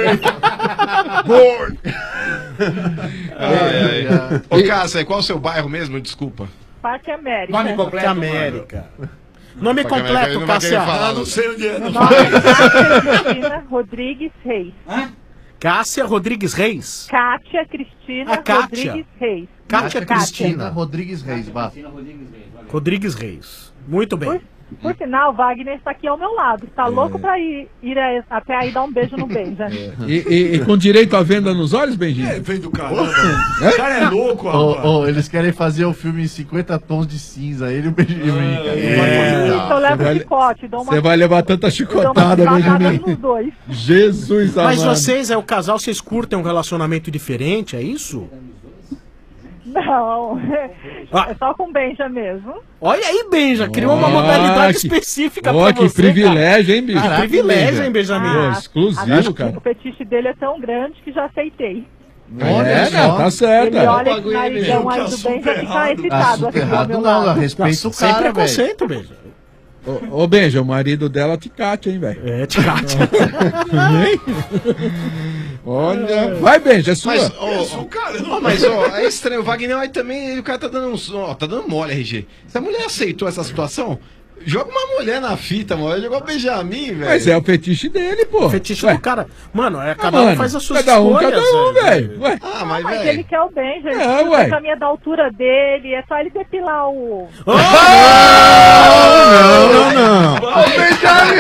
Ô, Cássia, qual é o seu bairro mesmo? Desculpa. Parque América. Nome completo, América. Nome completo, Cássia. Não sei onde é. Cristina Rodrigues Reis. Cássia Rodrigues Reis. Kátia Cristina Rodrigues Reis. Kátia Cristina Rodrigues Reis, vá. Rodrigues Reis. Muito bem. Por sinal, o Wagner está aqui ao meu lado. Está louco pra ir até aí dar um beijo no Benja. E com direito à venda nos olhos, Benjinho? Vem do caramba. O cara é louco, rapaz. Eles querem fazer o filme em 50 tons de cinza. Ele e o Benjamin. Eu levo chicote. Você vai levar tanta chicotada, Benjamin. Jesus amado. Mas vocês, o casal, vocês curtem um relacionamento diferente, é isso? Não, é só com Benja mesmo. Olha aí, Benja, criou uma modalidade específica pra você. Que privilégio, hein, bicho? Caraca, privilégio, hein, Benjamin? Exclusivo, cara. O fetiche dele é tão grande que já aceitei. Olha só. Tá certo. Ele olha esse narizão aí do Benja e fica excitado aqui do meu lado. Respeito o Sem cara, preconceito, Benja. Ô, Benja, o marido dela te cate, hein, velho? É, te cate. Olha. Vai, Benja, é sua. Mas, é estranho. O Wagner aí também, o cara tá dando tá dando mole, RG. Se a mulher aceitou essa situação, joga uma mulher na fita, mano. Jogou o Benjamin, velho. Mas é o fetiche dele, pô. O fetiche do cara. Mano, cada um faz as suas escolhas. Cada um, velho. Mas ele quer o Benja. Ué. O Benjamin é da altura dele. É só ele depilar o... Não. O Benjamin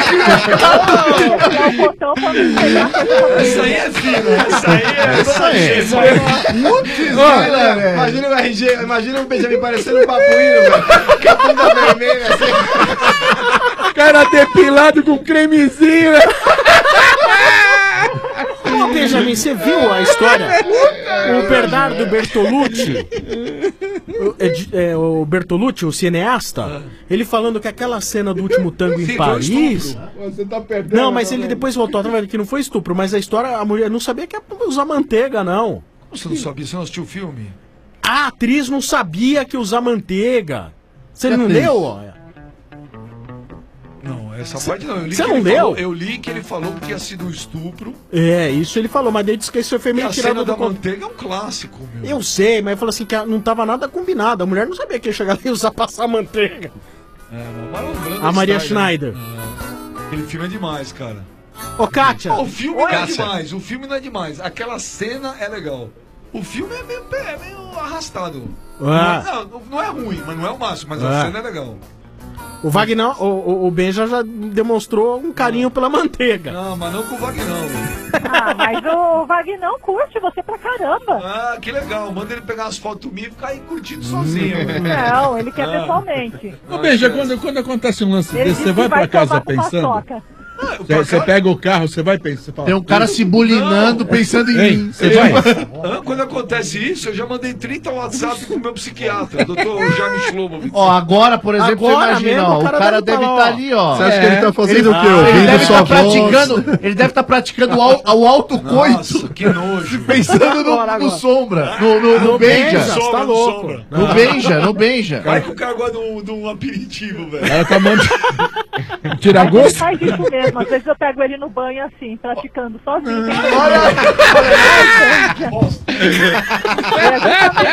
Isso aí é fino. Isso aí é. Imagina o RG, imagina o Benjamin parecendo um babuíno, velho. Com a bunda vermelha, assim. Cara depilado com cremezinho, né? Ô, Benjamin, você viu a história? O Bernardo Bertolucci, o Bertolucci, o cineasta, ele falando que aquela cena do último tango em Paris... Você tá perdendo. Não, mas ele depois voltou, que não foi estupro, mas a história, a mulher não sabia que ia usar manteiga, não. Você não sabia? Você não assistiu o filme? A atriz não sabia que ia usar manteiga. Você não leu, ó? Não, essa parte não. Você não leu? Eu li que ele falou que tinha sido um estupro. É, isso ele falou, mas daí disse que isso foi meio tirado do... A cena da manteiga é um clássico, meu. Eu sei, mas ele falou assim que não tava nada combinado. A mulher não sabia que ia chegar lá e usar passar manteiga. A Maria Schneider. Aquele filme é demais, cara. Ô, Kátia. O filme não é demais, o filme não é demais. Aquela cena é legal. O filme é meio arrastado. Não é ruim, mas não é o máximo, mas a cena é legal. O Wagner, o Benja já demonstrou um carinho pela manteiga. Não, mas não com o Wagner. Mas o Wagner curte você pra caramba. Ah, que legal. Manda ele pegar as fotos minhas e ficar aí curtindo sozinho. Não, ele quer pessoalmente. Ô, Benja, quando acontece um lance desse, você vai pra casa pensando? Você pega o carro, você vai pensar. Tem um cara se bulinando, pensando em mim. Você vai? Quando acontece isso, eu já mandei 30 WhatsApp pro meu psiquiatra, doutor Jaime Shlomo. Ó, agora, por exemplo, agora imagina, mesmo, ó, o cara deve estar ali, ó. Você acha que ele tá fazendo o quê? Ele deve estar praticando o autocoito. Nossa, que nojo. Pensando no Sombra, no Benja. Você tá louco. No Benja. Vai que o cara gosta de um aperitivo, velho. Ela tá mandando. Tira Ele gosto? faz isso mesmo, às vezes eu pego ele no banho assim, praticando sozinho.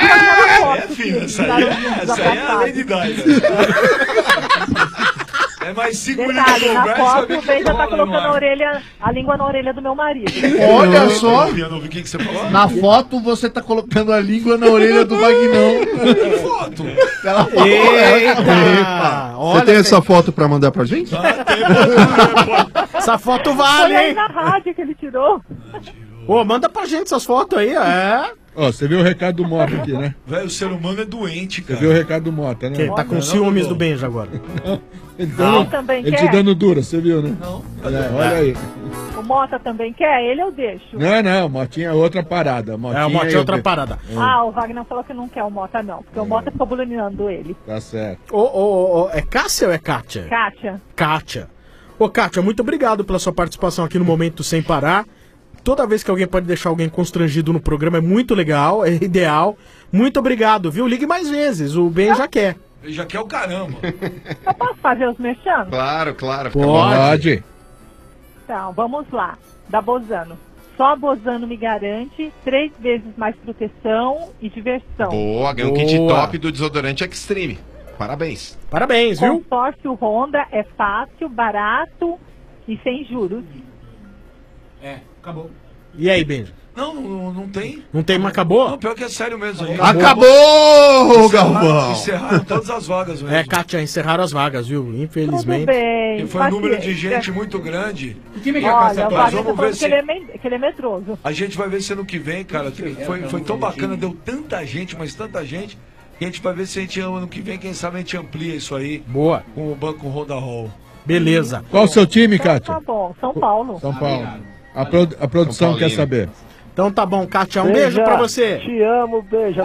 Filha, essa aí é a Lady Di. É mais 5 Detalhe, minutos na de foto conversa, o Ben já tá rola, colocando mano. a língua na orelha do meu marido. Olha só. Eu não vi o que você falou. Na foto você tá colocando a língua na orelha do Vagnão. Que foto? Pela foto. Eita! Você tem essa foto pra mandar pra gente? Essa foto Foi vale, aí hein? na rádio que ele tirou. Pô, manda pra gente essas fotos aí, Ó, você viu o recado do Mota aqui, né? Velho, o ser humano é doente, Você cara. viu o recado do Mota, né? Que tá com ciúmes do Benja agora. Ele, Não, também ele quer? te dando dura, você viu, né? Não. Olha aí. O Mota também quer? Ele eu deixo. Não, Motinha é outra parada. Motinha o Motinha é outra parada. Ah, o Wagner falou que não quer o Mota, não. Porque o Mota ficou bulinando ele. Tá certo. É Cássia ou é Kátia? Kátia. Kátia. Ô, Kátia, muito obrigado pela sua participação aqui no Momento Sem Parar. Toda vez que alguém pode deixar alguém constrangido no programa é muito legal, é ideal. Muito obrigado, viu? Ligue mais vezes, o Ben já quer. Ele já quer o caramba. Eu posso fazer os merchan? Claro, Pode. Então, vamos lá. Da Bozano. Só a Bozano me garante 3 vezes mais proteção e diversão. Boa, ganhou um kit top do desodorante Extreme. Parabéns. Parabéns, viu? Consórcio Honda é fácil, barato e sem juros. Acabou. E aí, Benja? Não tem. Não tem, mas acabou? Não, pior que é sério mesmo. Aí. Acabou, Galvão! Encerraram todas as vagas mesmo. É, Kátia, encerraram as vagas, viu? Infelizmente. Tudo bem. E foi um número de gente muito grande. Olha, o Mas Wagner vamos falou ver que ele é medroso. A gente vai ver se ano que vem, cara. Foi tão bacana, deu tanta gente, mas tanta gente. Que a gente vai ver se a gente ano que vem, quem sabe a gente amplia isso aí. Boa. Com o Banco Honda Hall. Beleza. Qual o seu time, Kátia? Tá bom, São Paulo. São Paulo. A produção quer saber. Então tá bom, Kátia, um beijo pra você. Te amo, beija.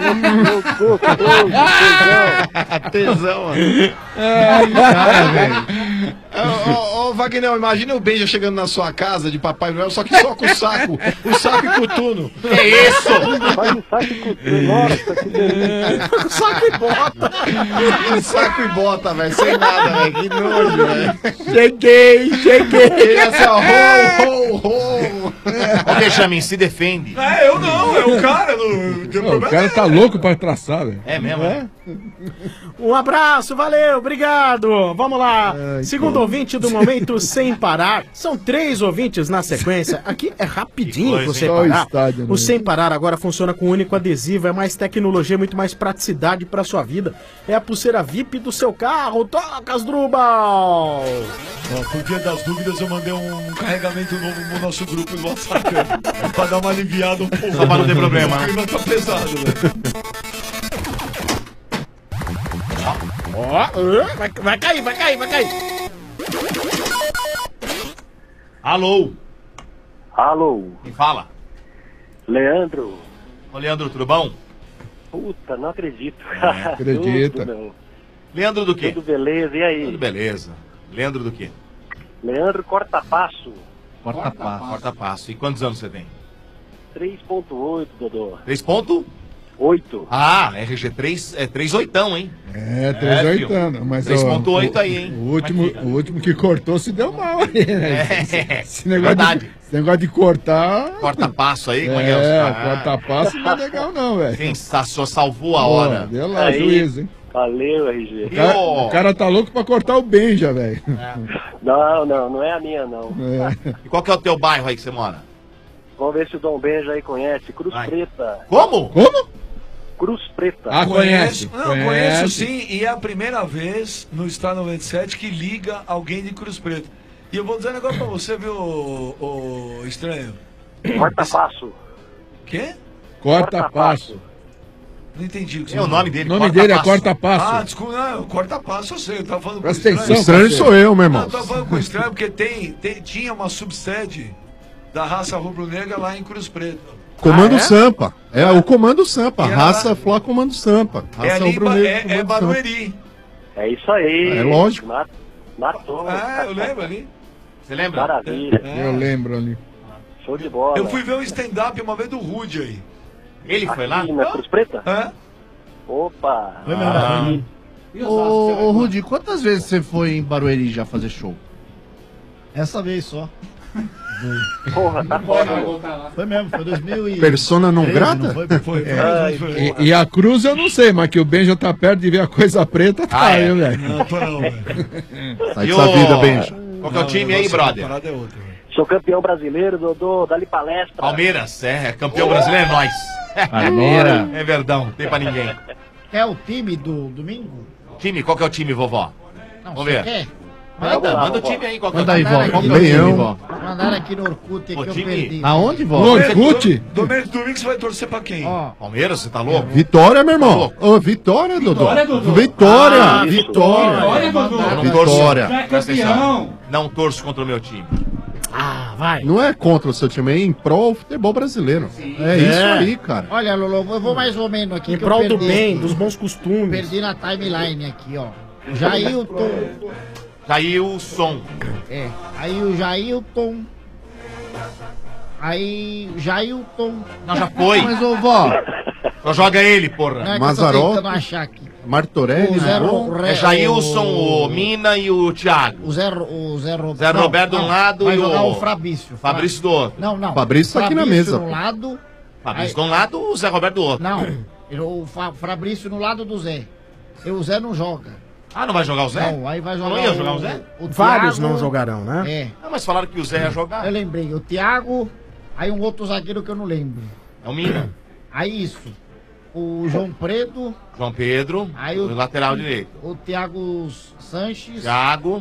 Tesão, mano. Ô, Wagner, imagina o Benja chegando na sua casa de Papai Noel, só que só com o saco e coturno. Que isso? Vai no saco e coturno. Nossa, que delícia. Saco e bota. Saco e bota, velho, sem nada, velho. Que nojo, velho. Cheguei. Ele é assim, ó, ho. Ô, Benjamin, se defende. É, eu não, é o cara. O cara tá louco pra traçar, velho. É mesmo, é? Um abraço, valeu, obrigado. Vamos lá. Segundo ouvinte do Momento Sem Parar. São 3 ouvintes na sequência. Aqui é rapidinho pro Sem Parar. O Sem Parar agora funciona com único adesivo. É mais tecnologia, muito mais praticidade pra sua vida. É a pulseira VIP do seu carro. Toca, Asdrubal! Por dia das dúvidas, eu mandei um carregamento novo no nosso grupo do WhatsApp. Pra dar uma aliviada um pouco. Só pra não ter problema, O clima tá pesado, velho. Vai cair. Alô? Alô? Quem fala? Leandro? Ô, Leandro, tudo bom? Puta, não acredito. Acredita. Tudo, não. Leandro do quê? Tudo beleza, e aí? Tudo beleza. Leandro do quê? Leandro Cortapasso. Corta-passo. E quantos anos você tem? 3.8, Dodô. 3.8? 8. Ah, RG3 é 3.8, hein? É, 3.8 anos. Mas 3.8 aí, hein? O último que cortou se deu mal aí, né? Esse negócio verdade. Esse negócio de cortar. Corta-passo aí, como corta-passo não é legal, não, velho. Sensacional, salvou a hora. Deu lá, Aí. juízo, hein? Valeu, RG. O cara tá louco pra cortar o Benja, velho. Não é a minha, não. E qual que é o teu bairro aí que você mora? Vamos ver se o Dom Benja aí conhece. Cruz Preta. Como? Cruz Preta. Ah, conhece. Conheço sim, e é a primeira vez no Star 97 que liga alguém de Cruz Preta. E eu vou dizer um negócio pra você, viu, ô estranho? Corta-passo. Quê? Corta-passo. Não entendi o que você É o nome dele. O nome dele é Corta-Passo. Ah, desculpa, não, Corta-Passo eu sei, eu tava falando Presta com o atenção, estranho. Estranho sou eu, meu irmão. Não, eu tava falando com o estranho porque tinha uma subsede da raça rubro-negra lá em Cruz Preta. Comando Sampa. É o Comando Sampa. E a- Raça Flá Comando Sampa. É Raça ali, rubro-negra, é Comando Sampa. Barueri. É isso aí. É lógico. Matou. Eu lembro ali. Você lembra? Maravilha. Eu lembro ali. Show de bola. Eu fui ver um stand-up uma vez do Rude aí. Ele foi lá? Aqui na Cruz Preta? É? Opa. Ô, Rudi, quantas vezes você foi em Barueri já fazer show? Essa vez só. Porra, tá foda. Foi mesmo, foi 2000 e... Persona não grata? Foi. E a cruz eu não sei, mas que o Benja tá perto de ver a coisa preta, tá aí, velho. Não, tô não, velho. E Essa vida, Benja. Qual que é o time aí, brother? Sou campeão brasileiro, Dodô, dá-lhe palestra. Palmeiras, campeão brasileiro é nós. Palmeiras. É verdão, não tem pra ninguém. É o time do domingo? Time, qual que é o time, vovó? Não, Vamos ver. Quer? Manda o time aí, qual que é o Manda aí, time? vó. Qual que é o time, vó? Mandaram aqui no Orkut que eu perdi. Aonde, vó? No Orkut? Domingo você vai torcer pra quem? Palmeiras, você tá louco? Vitória, meu irmão. Ô, Vitória, Dodô. Vitória. Vitória. Presta atenção. Não torço contra o meu time. Vai. Não é contra o seu time, é em prol do futebol brasileiro. É isso aí, cara. Olha, Lolo, eu vou mais ou menos aqui. Em que eu prol do perdi bem, aqui. dos bons costumes. Perdi na timeline aqui, ó. Jailton. Jailson. Aí o Jailton. Aí Jailton. Não, já foi. Mas, ô, vó. Só joga ele, porra. Não é que Mazzaropi. eu tô tentando achar aqui. Martorelli, É Jailson, o Mina e o Thiago. O Zé Roberto de um lado vai e jogar o o Fabrício. Fabrício do outro. Não. Fabrício tá aqui na mesa. No lado. Fabrício de um lado, o Zé Roberto do outro. Não. O Fabrício no lado do Zé. E o Zé não joga. Ah, não vai jogar o Zé? Não, aí vai jogar. Não ia jogar o Zé? Vários não jogarão, né? É. Ah, mas falaram que o Zé ia jogar. Eu lembrei. O Thiago, aí um outro zagueiro que eu não lembro. É o Mina. Aí isso. O João Preto. João Pedro, Aí o lateral direito. O Thiago Sanches. Thiago.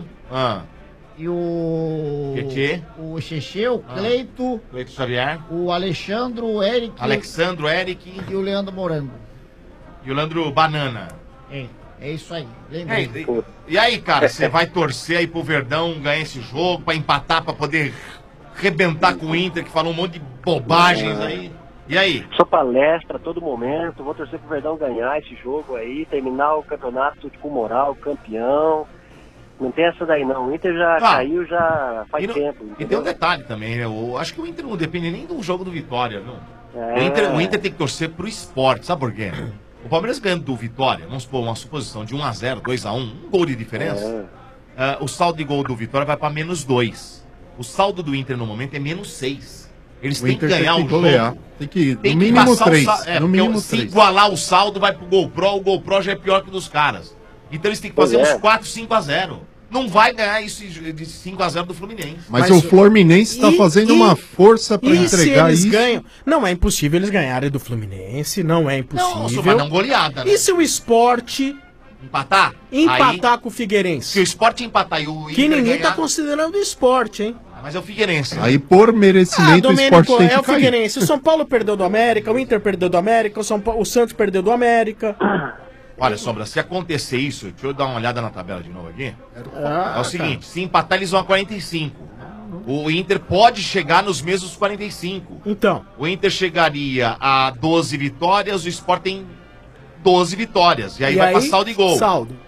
E o. Tietê. O Xexê, o Cleito. Cleito Xavier. O Alexandro, o Eric. Alexandro, Eric. E o Leandro Morango. E o Leandro Banana. É isso aí. Lembrei. E aí, cara, você vai torcer aí pro Verdão ganhar esse jogo, pra empatar, pra poder rebentar com o Inter, que falou um monte de bobagens aí. E aí? Sou palestra a todo momento, vou torcer pro Verdão ganhar esse jogo aí, terminar o campeonato com moral, campeão. Não tem essa daí não, o Inter já caiu já faz tempo. E tem um detalhe também, né? Eu acho que o Inter não depende nem do jogo do Vitória, não. É. O Inter tem que torcer pro esporte, sabe por quê? O Palmeiras ganhando do Vitória, vamos supor, uma suposição de 1-0, 2-1, um gol de diferença. O saldo de gol do Vitória vai pra -2. O saldo do Inter no momento é -6. Eles têm que ganhar o jogo. Tem que ir, no mínimo 3. No mínimo se 3. igualar o saldo, vai pro GoPro, o GoPro já é pior que o dos caras. Então eles têm que fazer uns 4, 5-0. Não vai ganhar isso de 5-0 do Fluminense. Mas o Fluminense tá fazendo uma força pra entregar eles isso. Ganham? Não é impossível eles ganharem do Fluminense, não é impossível. Mas não goleada, né? E se o Sport empatar? Empatar com o Figueirense? Se o Sport empatar e o Inter que ninguém ganhar... tá considerando o Sport, hein? Mas é o Figueirense. Aí por merecimento o Sport tem que é o cair. Figueirense. O São Paulo perdeu do América, o Inter perdeu do América, o Santos perdeu do América. Olha, Sombra, se acontecer isso, deixa eu dar uma olhada na tabela de novo aqui. É o seguinte, se empatar eles vão a 45. O Inter pode chegar nos mesmos 45. Então. O Inter chegaria a 12 vitórias, o Sport tem 12 vitórias. E aí vai pra saldo de gol.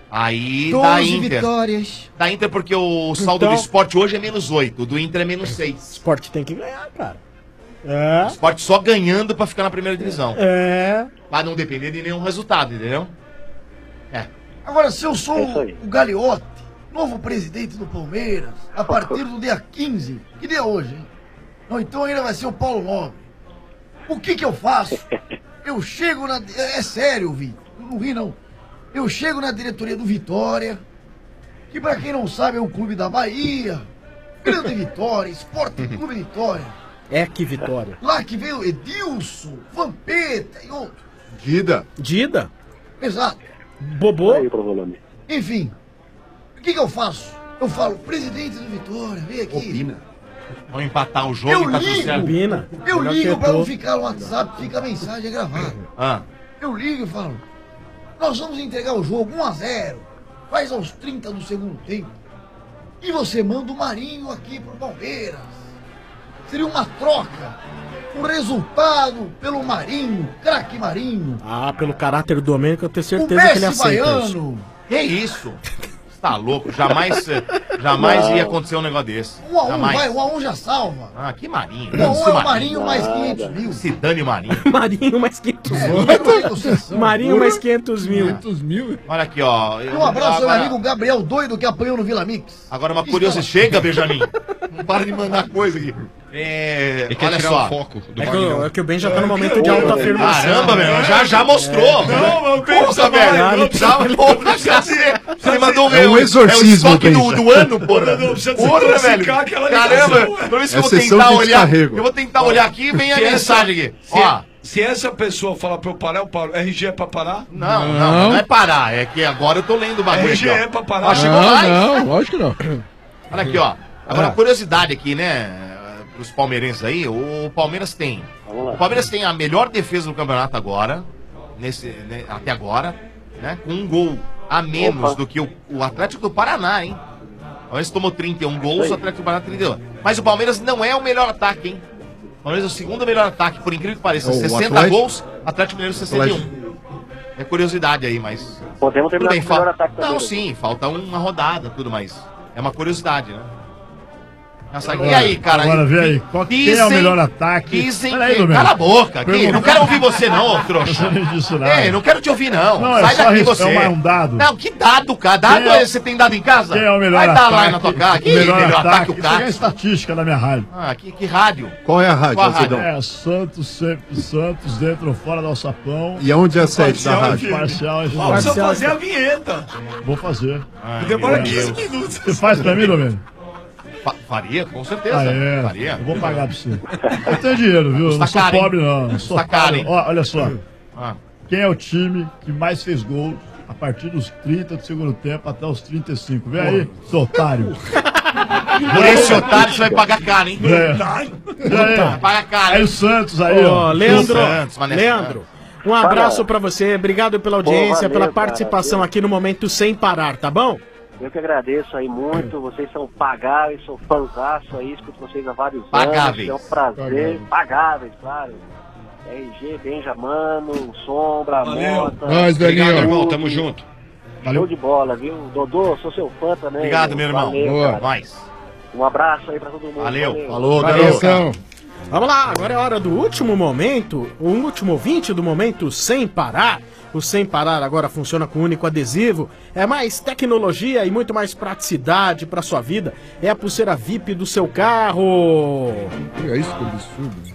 Aí dá Inter. Vitórias. Dá Inter porque o saldo do Sport hoje é -8, o do Inter é -6. O Sport tem que ganhar, cara. O Sport só ganhando pra ficar na primeira divisão. Pra não depender de nenhum resultado, entendeu? Agora, se eu sou o Gagliotti, novo presidente do Palmeiras, a partir do dia 15, que dia é hoje, hein? Não, então ainda vai ser o Paulo Nobre. O que eu faço? Eu chego na... É sério, Vitor. Eu não ri, não. Eu chego na diretoria do Vitória, que pra quem não sabe é um clube da Bahia. Grande Vitória, Esporte Clube Vitória. É que Vitória. Lá que veio Edilson, Vampeta e outros. Dida? Exato. Bobô? Enfim, o que eu faço? Eu falo, presidente do Vitória, vem aqui. Opina. Vamos empatar o jogo e tá tudo certo. Eu ligo pra não ficar no WhatsApp, fica a mensagem gravada. Eu ligo e falo, nós vamos entregar o jogo 1-0, faz aos 30 do segundo tempo. E você manda o Marinho aqui pro Palmeiras. Seria uma troca. Um resultado pelo Marinho, craque Marinho. Pelo caráter do Domênico, eu tenho O certeza que ele Messi aceita baiano. isso. Que isso? Você tá louco, jamais ia acontecer um negócio desse. 1 a 1, Jamais. vai, 1 a 1 já salva. Ah, que Marinho. 1 a 1 é o Marinho mais 500 mil. Se dane o Marinho. Marinho mais 500 mil. Marinho mais 500 mil. 500 mil? Olha aqui, ó. Um abraço ao meu amigo Gabriel Doido que apanhou no Vila Mix. Agora uma curiosidade. Chega, Benjamin. Não para de mandar coisa aqui. Olha só. O foco do É que o Ben já tá no momento de autoafirmação. Caramba, meu. Já mostrou. Não, pensa velho. Você mandou É um exorcismo, é o estoque Benja. do ano, porra. Porra, velho. Caramba. Toda vez que eu vou tentar olhar, eu vou tentar olhar aqui e vem a mensagem aqui. Ó. Se essa pessoa falar pra eu parar, eu paro. RG é pra parar? Não é parar. É que agora eu tô lendo o bagulho RG aqui, ó. é pra parar. Chegou mais. Não, lógico que não. Olha aqui, ó. Agora, curiosidade aqui, né? Pros palmeirenses aí, o Palmeiras tem. O Palmeiras tem a melhor defesa do campeonato agora. Até agora, né? Com um gol a menos do que o Atlético do Paraná, hein? O Palmeiras tomou 31 gols, o Atlético do Paraná 32. Mas o Palmeiras não é o melhor ataque, hein? O Palmeiras é o segundo melhor ataque, por incrível que pareça. 60 gols, Atlético Mineiro 61. É curiosidade aí, mas. Podemos terminar com o melhor ataque também. Não, sim, falta uma rodada, tudo mais. É uma curiosidade, né? E aí, cara? Agora vê aí, quem é o melhor ataque? Dizem que... Cala a boca aqui, não quero ouvir você não, ô trouxa. Não quero te ouvir não. Sai daqui você. É um dado. Não, que dado, cara? Dado você tem dado em casa? Quem é o melhor ataque? ataque? Vai dar lá na tua casa. O melhor ataque, o cara. Isso é estatística da minha rádio. Ah, que rádio? Qual é a rádio, Alcedão? É Santos, sempre Santos, dentro ou fora do alçapão. E aonde é a sede da rádio? Parcial. Precisa fazer a vinheta. Vou fazer. Demora 15 minutos. Você faz pra mim, Domênio? Faria, com certeza. Faria. Eu vou pagar pra você. Eu tenho dinheiro, viu? Eu não sou pobre, não. Não sou pobre. Olha só. Quem é o time que mais fez gols a partir dos 30 do segundo tempo até os 35? Vem aí, seu otário. Por esse otário você vai pagar caro, hein? Vai pagar caro. Aí o Santos aí, ó. Leandro. Um abraço pra você. Obrigado pela audiência, pela participação aqui no Momento Sem Parar, tá bom? Eu que agradeço aí muito, vocês são pagáveis, sou fãzaço aí, escuto vocês há vários pagáveis. anos, é um prazer, pagáveis, claro. RG, Benjamano, Sombra, Mota. Obrigado, irmão, tamo junto. Show de bola, viu? Dodô, sou seu fã também. Obrigado, meu irmão. Boa. Mais. Um abraço aí pra todo mundo. Valeu. Falou, garoto. Vamos lá, agora é hora do último momento, o último ouvinte do Momento Sem Parar. O Sem Parar agora funciona com único adesivo. É mais tecnologia e muito mais praticidade para sua vida. É a pulseira VIP do seu carro. É isso que eu absurdo.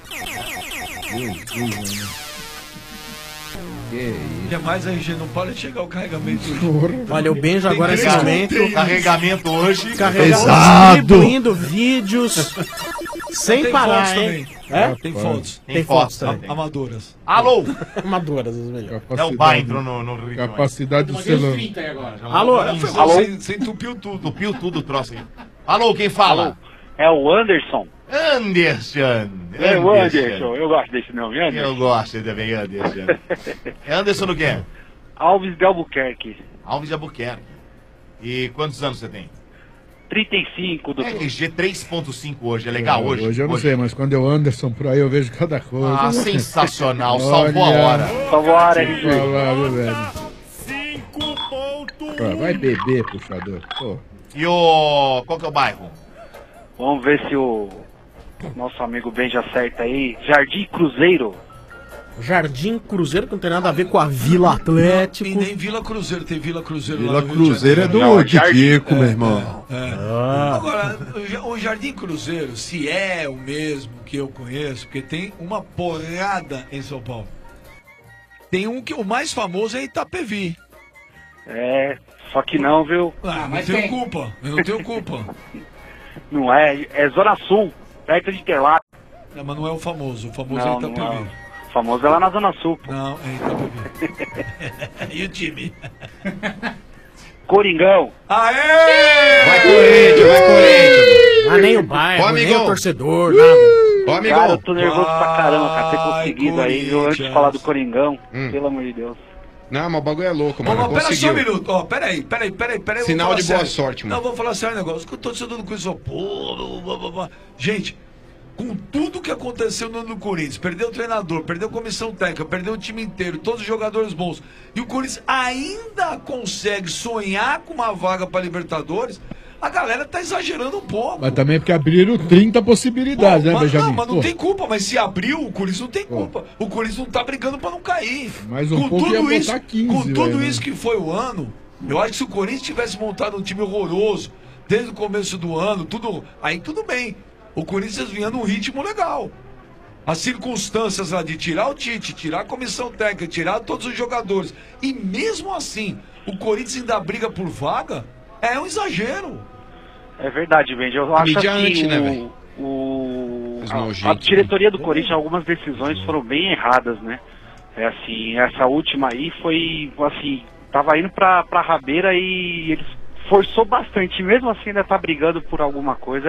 Demais, RG, não para de chegar o carregamento. Olha, o Benja agora nesse momento. Carregamento hoje. Distribuindo vídeos. Sem parar, hein? Tem fotos. Tem fotos também. Amadoras. Alô? Amadoras, às vezes. É o bar entrou no ritmo. Capacidade do celular. Alô? Você entupiu tudo. Entupiu tudo o troço aí. Alô, quem fala? Alô. É o Anderson. Anderson. É o Anderson. Eu gosto desse nome, Anderson. Eu gosto também, Anderson. É Anderson do quê? Alves de Albuquerque. Alves de Albuquerque. E quantos anos você tem? 35, doutor. RG 3.5 hoje, é legal hoje? Hoje eu não sei, mas quando eu Anderson por aí eu vejo cada coisa. Ah, sensacional, salvou a hora. Salvou a hora, RG. Velho. 5 pontos. Vai beber, puxador. Pô. E qual que é o bairro? Vamos ver se o nosso amigo Ben já acerta aí. Jardim Cruzeiro. Jardim Cruzeiro, que não tem nada a ver com a Vila Atlético. E nem Vila Cruzeiro, tem Vila Cruzeiro Vila lá no Cruzeiro é do Didico, meu irmão. Agora, o Jardim Cruzeiro, se é o mesmo que eu conheço, porque tem uma porrada em São Paulo. Tem um que o mais famoso é Itapevi. É, só que não, viu? Mas tenho culpa, eu não tenho culpa. Não é, é Zona Sul, perto de Interlagos. Não, mas não é o famoso é Itapevi. Não. O famoso é lá na Zona Sul. Pô. Não, é Itapevi. E o time? Coringão. Aê! Vai Corinthians! Ah, nem o bairro, nem o torcedor, nada. Cara, eu tô nervoso pra caramba, cara, ter conseguido aí, viu? Antes de falar do Coringão, pelo amor de Deus. Não, mas o bagulho é louco, mano. Pera só um minuto. Peraí. Sinal de boa sorte, mano. Não, vou falar sério um negócio. Que eu tô dizendo com isso. Pô, gente, com tudo que aconteceu no ano do Corinthians, perdeu o treinador, perdeu a comissão técnica, perdeu o time inteiro, todos os jogadores bons, e o Corinthians ainda consegue sonhar com uma vaga para Libertadores, a galera tá exagerando um pouco. Mas também porque abriram 30 possibilidades, né, Benjamin? Não, mas não tem culpa, mas se abriu, o Corinthians não tem culpa. O Corinthians não tá brigando para não cair. Mas um pouco ia botar 15, com tudo velho, isso que foi o ano, eu acho que se o Corinthians tivesse montado um time horroroso, desde o começo do ano, aí tudo bem. O Corinthians vinha num ritmo legal. As circunstâncias lá de tirar o Tite, tirar a comissão técnica, tirar todos os jogadores. E mesmo assim, o Corinthians ainda briga por vaga, é um exagero. É verdade, Benji. Eu acho que a diretoria do Corinthians, algumas decisões foram bem erradas, né? É assim, essa última aí foi, assim, tava indo pra rabeira e eles forçou bastante. Mesmo assim ainda tá brigando por alguma coisa,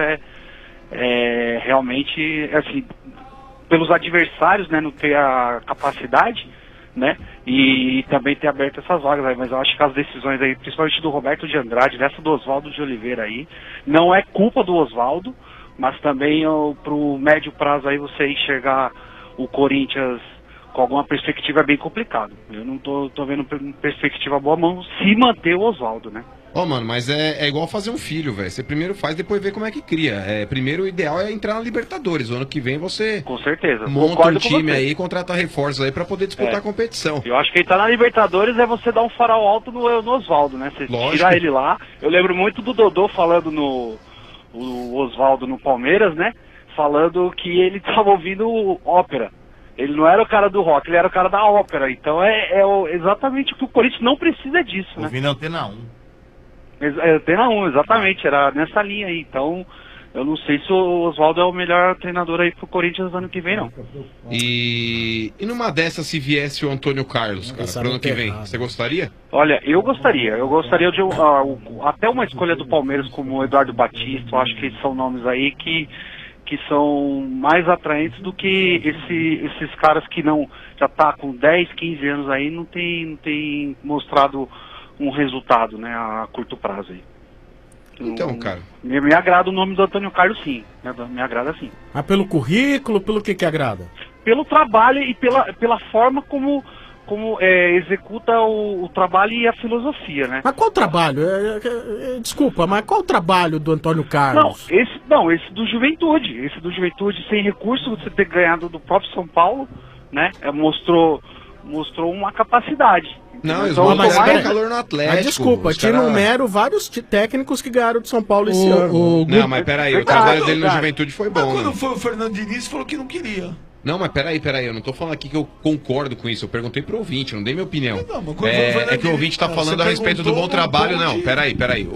realmente, assim, pelos adversários, né, não ter a capacidade, né, e também ter aberto essas vagas aí, mas eu acho que as decisões aí, principalmente do Roberto de Andrade, dessa do Oswaldo de Oliveira aí, não é culpa do Oswaldo, mas também pro médio prazo aí você enxergar o Corinthians com alguma perspectiva é bem complicado. Eu não tô vendo perspectiva boa, mas se manter o Oswaldo, né. Mano, mas é igual fazer um filho, velho. Você primeiro faz, depois vê como é que cria. Primeiro o ideal é entrar na Libertadores. O ano que vem você com certeza monta um time aí, contrata reforços aí pra poder disputar a competição. Eu acho que entrar na Libertadores é você dar um farol alto no Oswaldo, né? Você tirar ele lá. Eu lembro muito do Dodô falando o Oswaldo no Palmeiras, né? Falando que ele tava ouvindo ópera. Ele não era o cara do rock, ele era o cara da ópera. Então exatamente o que o Corinthians não precisa disso, né? Ouvindo Antena 1. Antena 1, exatamente, era nessa linha aí. Então, eu não sei se o Oswaldo é o melhor treinador aí pro Corinthians ano que vem, não. E numa dessas, se viesse o Antônio Carlos, cara, pro ano que vem, você gostaria? Olha, eu gostaria de até uma escolha do Palmeiras como o Eduardo Batista. Eu acho que são nomes aí que são mais atraentes do que esses caras que não já tá com 10, 15 anos aí, não tem mostrado um resultado, né, a curto prazo aí. Então, cara, me agrada o nome do Antônio Carlos, sim. Me agrada, sim. Ah, pelo currículo, pelo que agrada? Pelo trabalho e pela forma como executa o trabalho e a filosofia, né? Mas qual trabalho? Desculpa, mas qual o trabalho do Antônio Carlos? Esse do Juventude. Esse do Juventude sem recurso, você ter ganhado do próprio São Paulo, né? Mostrou uma capacidade. Não, então, mas calor no Atlético. Mas desculpa, te enumero vários técnicos que ganharam de São Paulo esse ano. Não, mas peraí, o trabalho dele no Juventude foi bom. Mas quando foi o Fernando Diniz, falou que não queria. Não, mas peraí, eu não tô falando aqui que eu concordo com isso, eu perguntei pro ouvinte, não dei minha opinião. Que o ouvinte tá falando a respeito do bom trabalho, não, peraí,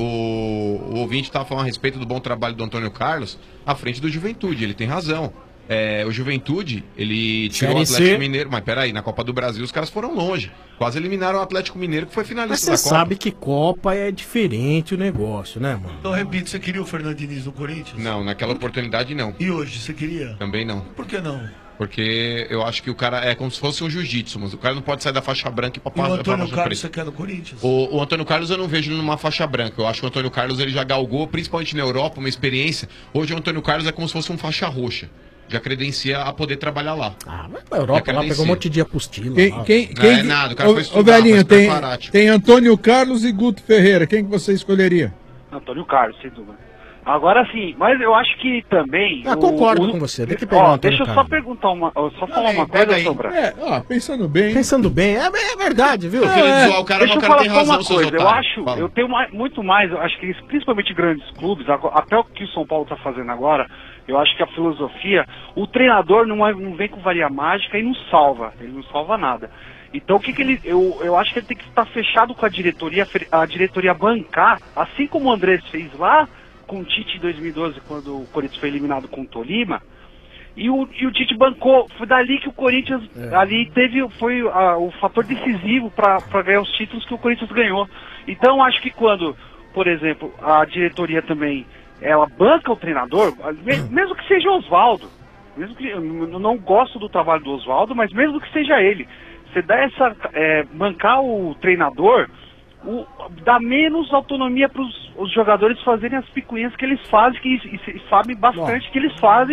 o ouvinte tá falando a respeito do bom trabalho do Antônio Carlos à frente do Juventude, ele tem razão. O Juventude, ele tirou o Atlético Mineiro, mas peraí, na Copa do Brasil os caras foram longe, quase eliminaram o Atlético Mineiro, que foi finalista da Copa. Mas você sabe que Copa é diferente o negócio, né, mano? Então, repito, você queria o Fernando Diniz no Corinthians? Não, naquela oportunidade não. E hoje, você queria? Também não. Por que não? Porque eu acho que o cara é como se fosse um jiu-jitsu, mas o cara não pode sair da faixa branca e pra faixa preta. O Antônio Carlos você quer no Corinthians? O Antônio Carlos eu não vejo numa faixa branca. Eu acho que o Antônio Carlos ele já galgou, principalmente na Europa, uma experiência. Hoje o Antônio Carlos é como se fosse um faixa roxa. Já credencia a poder trabalhar lá. Mas a Europa lá pegou um monte de apostila. Não é nada, o cara foi estudar, Ô velhinho, tem Antônio Carlos e Guto Ferreira. Quem que você escolheria? Antônio Carlos, sem dúvida. Agora sim, mas eu acho que também... concordo com você, tem que pegar deixa eu só perguntar falar uma coisa, Sombra. Pensando bem. Pensando bem, é verdade, viu? O cara deixa eu falar só uma coisa, eu tenho muito mais, eu acho que principalmente grandes clubes, até o que o São Paulo está fazendo agora, eu acho que a filosofia, o treinador não vem com varia mágica e não salva, ele não salva nada. Então o que ele, eu acho que ele tem que estar fechado com a diretoria bancar, assim como o Andrés fez lá, com o Tite em 2012, quando o Corinthians foi eliminado com o Tolima, e o Tite bancou. Foi dali que o Corinthians foi o fator decisivo para ganhar os títulos que o Corinthians ganhou. Então acho que quando, por exemplo, a diretoria também ela banca o treinador, mesmo que seja o Oswaldo, mesmo que eu não gosto do trabalho do Oswaldo, mas mesmo que seja ele, você dá bancar o treinador, dá menos autonomia para os jogadores fazerem as picuinhas que eles fazem, que sabem bastante que eles fazem,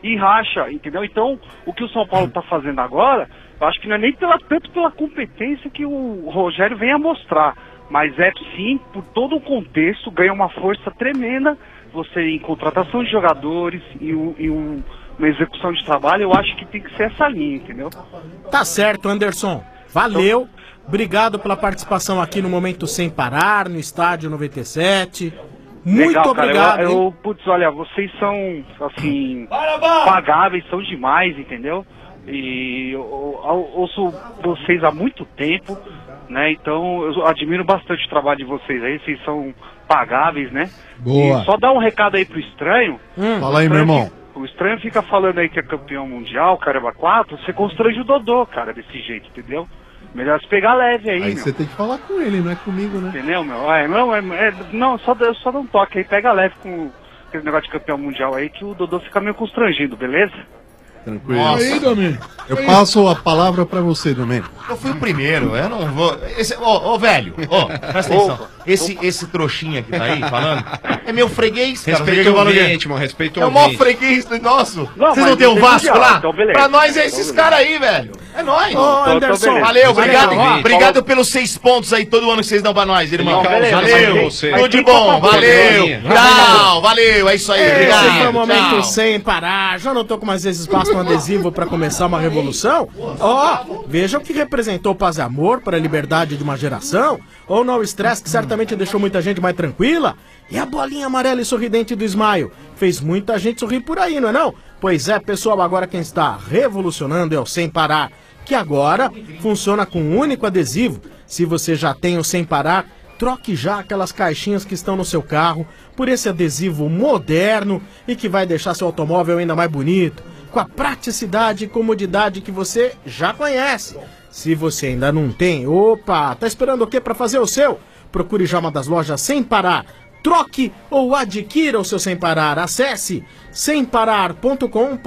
e racha, entendeu? Então, o que o São Paulo tá fazendo agora, eu acho que não é nem tanto pela competência que o Rogério vem a mostrar, mas é sim, por todo o contexto, ganha uma força tremenda, você em contratação de jogadores, uma execução de trabalho, eu acho que tem que ser essa linha, entendeu? Tá certo, Anderson. Valeu. Obrigado pela participação aqui no Momento Sem Parar, no Estádio 97. Muito legal, obrigado. Cara, putz, olha, vocês são, assim, pagáveis, são demais, entendeu? E eu ouço vocês há muito tempo, né? Então eu admiro bastante o trabalho de vocês aí, vocês são pagáveis, né? Boa. E só dar um recado aí pro Estranho. Fala aí, meu irmão. O Estranho fica falando aí que é campeão mundial, caramba, 4, você constrange o Dodô, cara, desse jeito, entendeu? Melhor se pegar leve aí, Aí meu. você tem que falar com ele, não é comigo, né? Entendeu, meu? Não, só dá um toque aí, pega leve com aquele negócio de campeão mundial aí, que o Dodô fica meio constrangido, beleza? Tranquilo. Aí, Domênico. Eu passo a palavra pra você, Domênico. Eu fui o primeiro, eu não vou. Ô, velho, presta atenção. Esse trouxinha que tá aí falando é meu freguês, cara. Respeita o ouvinte, mano, respeita o É o maior freguês do nosso. Vocês não tem o Vasco lá? Então, beleza. Pra nós é esses caras aí, velho. É nóis. Ô, Anderson, valeu, obrigado. Valeu, Obrigado pelos 6 pontos aí todo ano que vocês dão pra nós, irmão. Valeu. Tudo de bom, valeu. Tchau, valeu. É isso aí, obrigado. Esse foi o Momento Tchau. Sem Parar. Já não tô com mais vezes espaço no adesivo pra começar uma revolução? Veja o que representou paz e amor para a liberdade de uma geração. Ou não o estresse que certamente deixou muita gente mais tranquila. E a bolinha amarela e sorridente do Smile fez muita gente sorrir por aí, não é não? Pois é, pessoal, agora quem está revolucionando é o Sem Parar, que agora funciona com um único adesivo. Se você já tem o Sem Parar, troque já aquelas caixinhas que estão no seu carro por esse adesivo moderno e que vai deixar seu automóvel ainda mais bonito, com a praticidade e comodidade que você já conhece. Se você ainda não tem, tá esperando o quê para fazer o seu? Procure já uma das lojas Sem Parar. Troque ou adquira o seu Sem Parar. Acesse semparar.com.br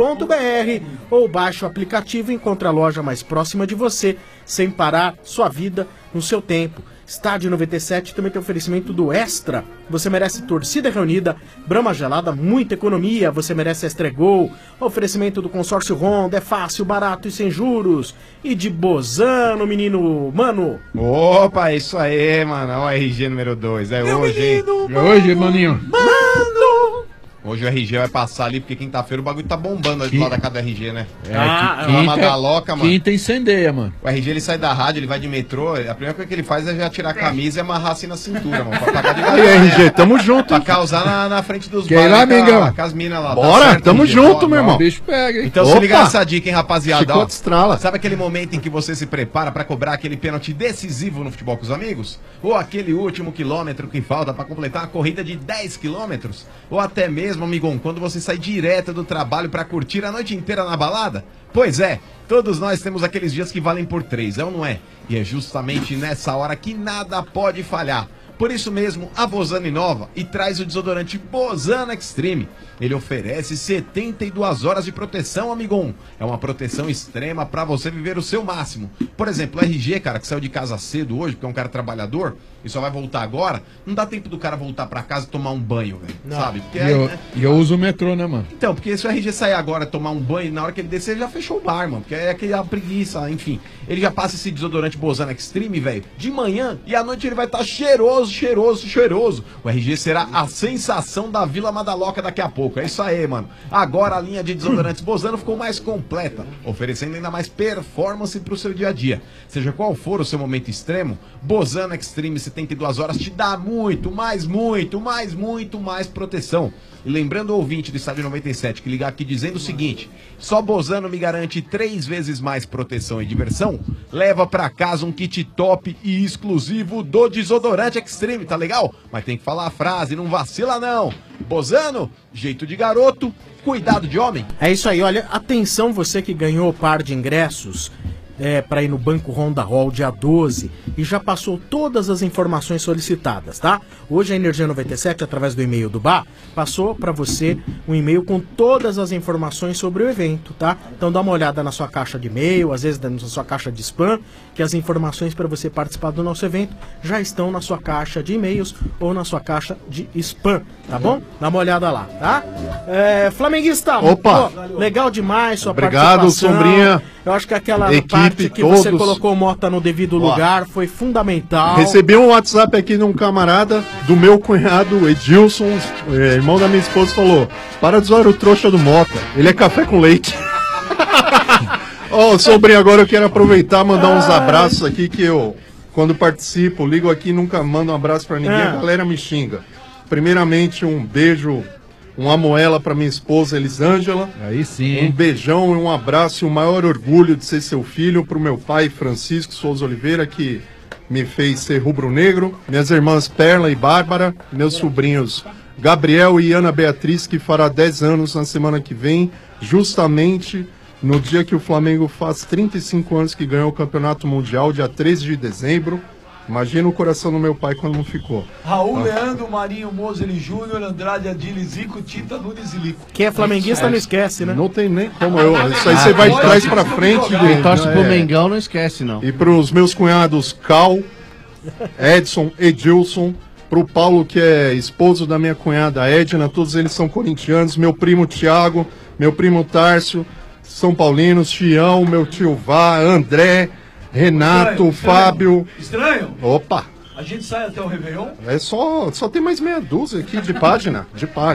ou baixe o aplicativo e encontre a loja mais próxima de você. Sem Parar, sua vida no seu tempo. Estádio 97 também tem oferecimento do Extra. Você merece torcida reunida, Brahma gelada, muita economia. Você merece Extra Gol. Oferecimento do Consórcio Honda, é fácil, barato e sem juros. E de Bozano, menino, mano. Opa, isso aí, mano. O RG número 2. É meu hoje, menino, hein? É hoje, maninho. Mano! Hoje o RG vai passar ali, porque quinta-feira o bagulho tá bombando ali do lado da casa do RG, né? Quinta, da Loca, mano. Quinta incendeia, mano. O RG ele sai da rádio, ele vai de metrô, a primeira coisa que ele faz é já tirar a camisa e amarrar assim na cintura, mano. Pra pagar de Aí, RG, tamo junto. Pra causar na frente dos Quer ir lá, amigão? Com as minas lá. Bora, tá certo, tamo RG? junto, meu irmão. O bicho pega, hein? Então se liga nessa dica, hein, rapaziada. Chicote estrala. Sabe aquele momento em que você se prepara pra cobrar aquele pênalti decisivo no futebol com os amigos? Ou aquele último quilômetro que falta pra completar uma corrida de 10 quilômetros? Ou até mesmo, amigão, quando você sai direto do trabalho pra curtir a noite inteira na balada? Pois é, todos nós temos aqueles dias que valem por 3, é ou não é? E é justamente nessa hora que nada pode falhar. Por isso mesmo, a Bozano inova e traz o desodorante Bozano Extreme. Ele oferece 72 horas de proteção, amigão. É uma proteção extrema para você viver o seu máximo. Por exemplo, o RG, cara, que saiu de casa cedo hoje, porque é um cara trabalhador e só vai voltar agora, não dá tempo do cara voltar para casa e tomar um banho, velho, sabe? Porque eu uso o metrô, né, mano? Então, porque se o RG sair agora tomar um banho, na hora que ele descer, ele já fechou o bar, mano. Porque é aquela preguiça, enfim. Ele já passa esse desodorante Bozano Extreme, velho, de manhã e à noite ele vai estar cheiroso. O RG será a sensação da Vila Madaloca daqui a pouco. É isso aí, mano. Agora a linha de desodorantes Bozano ficou mais completa, oferecendo ainda mais performance pro seu dia a dia. Seja qual for o seu momento extremo, Bozano Extreme 72 horas te dá muito mais proteção. E lembrando o ouvinte do Estádio 97 que ligar aqui dizendo o seguinte: só Bozano me garante 3 vezes mais proteção e diversão, leva pra casa um kit top e exclusivo do desodorante Extreme, tá legal? Mas tem que falar a frase, não vacila não. Bozano, jeito de garoto, cuidado de homem. É isso aí, olha, atenção você que ganhou o par de ingressos para ir no Banco Honda Hall dia 12 e já passou todas as informações solicitadas, tá? Hoje a Energia 97, através do e-mail do bar, passou para você um e-mail com todas as informações sobre o evento, tá? Então dá uma olhada na sua caixa de e-mail, às vezes na sua caixa de spam, que as informações para você participar do nosso evento já estão na sua caixa de e-mails ou na sua caixa de spam, tá bom? Dá uma olhada lá, tá? Flamenguista, opa, pô, legal demais sua obrigado, participação. Sombrinha. Eu acho que aquela Equipe, parte que todos. você colocou o Mota no devido lugar foi fundamental. Recebi um WhatsApp aqui de um camarada do meu cunhado, Edilson, irmão da minha esposa, falou: para de zoar o trouxa do Mota, ele é café com leite. Sombrinha, agora eu quero aproveitar e mandar uns abraços aqui que eu, quando participo, ligo aqui, nunca mando um abraço pra ninguém, a galera me xinga. Primeiramente, um beijo, uma moela pra minha esposa Elisângela. Aí sim. Um beijão e um abraço e o maior orgulho de ser seu filho, pro meu pai Francisco Souza Oliveira, que me fez ser rubro-negro, minhas irmãs Perla e Bárbara, meus sobrinhos Gabriel e Ana Beatriz, que fará 10 anos na semana que vem, justamente no dia que o Flamengo faz 35 anos que ganhou o Campeonato Mundial, dia 13 de dezembro. Imagina o coração do meu pai quando não ficou. Raul, Leandro, Marinho, Mosley Júnior, Andrade, Adili, Zico, Tita, Nunes e Lico. Quem é flamenguista não esquece, né? Não tem nem como eu. Isso aí você vai de trás pra frente. Quem torce pro Mengão não esquece, não. E pros meus cunhados Cal, Edson, Edilson, pro Paulo, que é esposo da minha cunhada Edna, todos eles são corintianos, meu primo Thiago, meu primo Tárcio, São Paulinos, Tião, meu tio Vá, André, Renato, Fábio. Estranho? Opa! A gente sai até o Réveillon? É só tem mais meia dúzia aqui de página.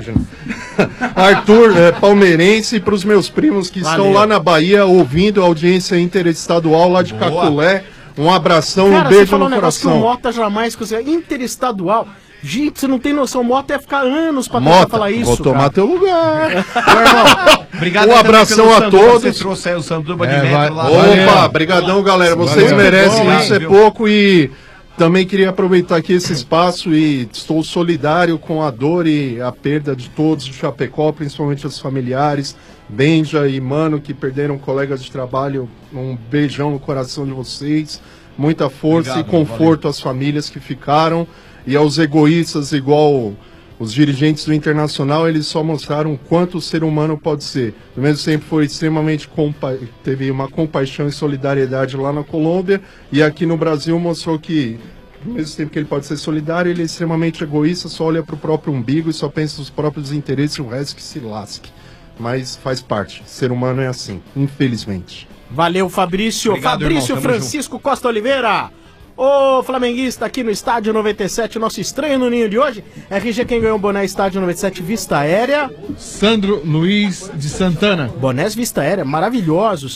Arthur, palmeirense, e pros meus primos que estão lá na Bahia ouvindo a audiência interestadual lá de Caculé. Um abração, cara, um beijo você falou no coração. Que o Mota jamais conseguiu. Interestadual. Gente, você não tem noção. O Mota ia ficar anos pra tentar falar isso. Vou tomar teu lugar. Obrigado. Um abração a todos. Você trouxe aí o Sanduba de metro lá. Opa, brigadão, galera. Vocês merecem isso, é pouco. E também queria aproveitar aqui esse espaço e estou solidário com a dor e a perda de todos de Chapecó, principalmente os familiares, Benja e Mano, que perderam colegas de trabalho. Um beijão no coração de vocês. Muita força e conforto às famílias que ficaram. E aos egoístas, igual os dirigentes do Internacional, eles só mostraram quanto o ser humano pode ser. Ao mesmo tempo foi extremamente teve uma compaixão e solidariedade lá na Colômbia, e aqui no Brasil mostrou que, ao mesmo tempo que ele pode ser solidário, ele é extremamente egoísta, só olha para o próprio umbigo e só pensa nos próprios interesses e o resto que se lasque. Mas faz parte, ser humano é assim, infelizmente. Valeu, Fabrício. Obrigado, Fabrício irmão, Francisco Costa Oliveira. Ô, flamenguista, aqui no Estádio 97, nosso estranho no ninho de hoje. RG, quem ganhou o boné Estádio 97 Vista Aérea? Sandro Luiz de Santana. Bonés Vista Aérea, maravilhosos.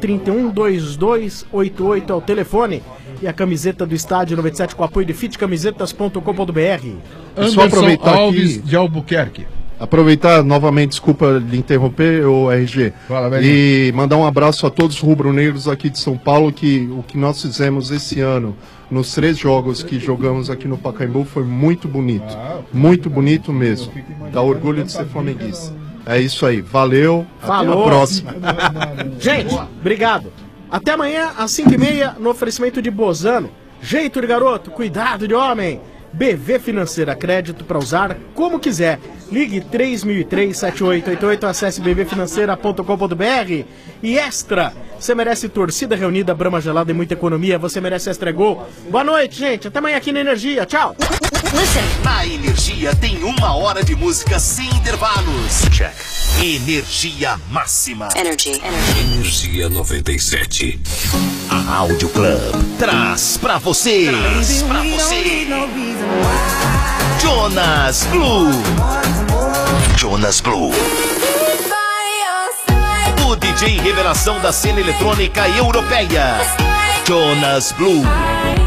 3031-2288 é o telefone. E a camiseta do Estádio 97 com apoio de fitcamisetas.com.br. Anderson Alves de Albuquerque. Aproveitar novamente, desculpa lhe interromper, o RG, e mandar um abraço a todos os rubro-negros aqui de São Paulo, que o que nós fizemos esse ano, nos 3 jogos que jogamos aqui no Pacaembu, foi muito bonito mesmo. Dá orgulho de ser flamenguista. É isso aí, valeu, falou. Até a próxima. Gente, obrigado. Até amanhã, às 5h30, no oferecimento de Bozano. Jeito de garoto, cuidado de homem. BV Financeira, crédito para usar como quiser. Ligue 3003-7888, acesse bvfinanceira.com.br. E Extra, você merece torcida reunida, Brahma gelada e muita economia, você merece Extra Gol. Boa noite, gente, até amanhã aqui na Energia, tchau. Na Energia tem 1 hora de música sem intervalos. Check. Energia máxima. Energia 97. A Audio Club traz pra você. Jonas Blue. Jonas Blue. O DJ revelação da cena eletrônica europeia. Jonas Blue.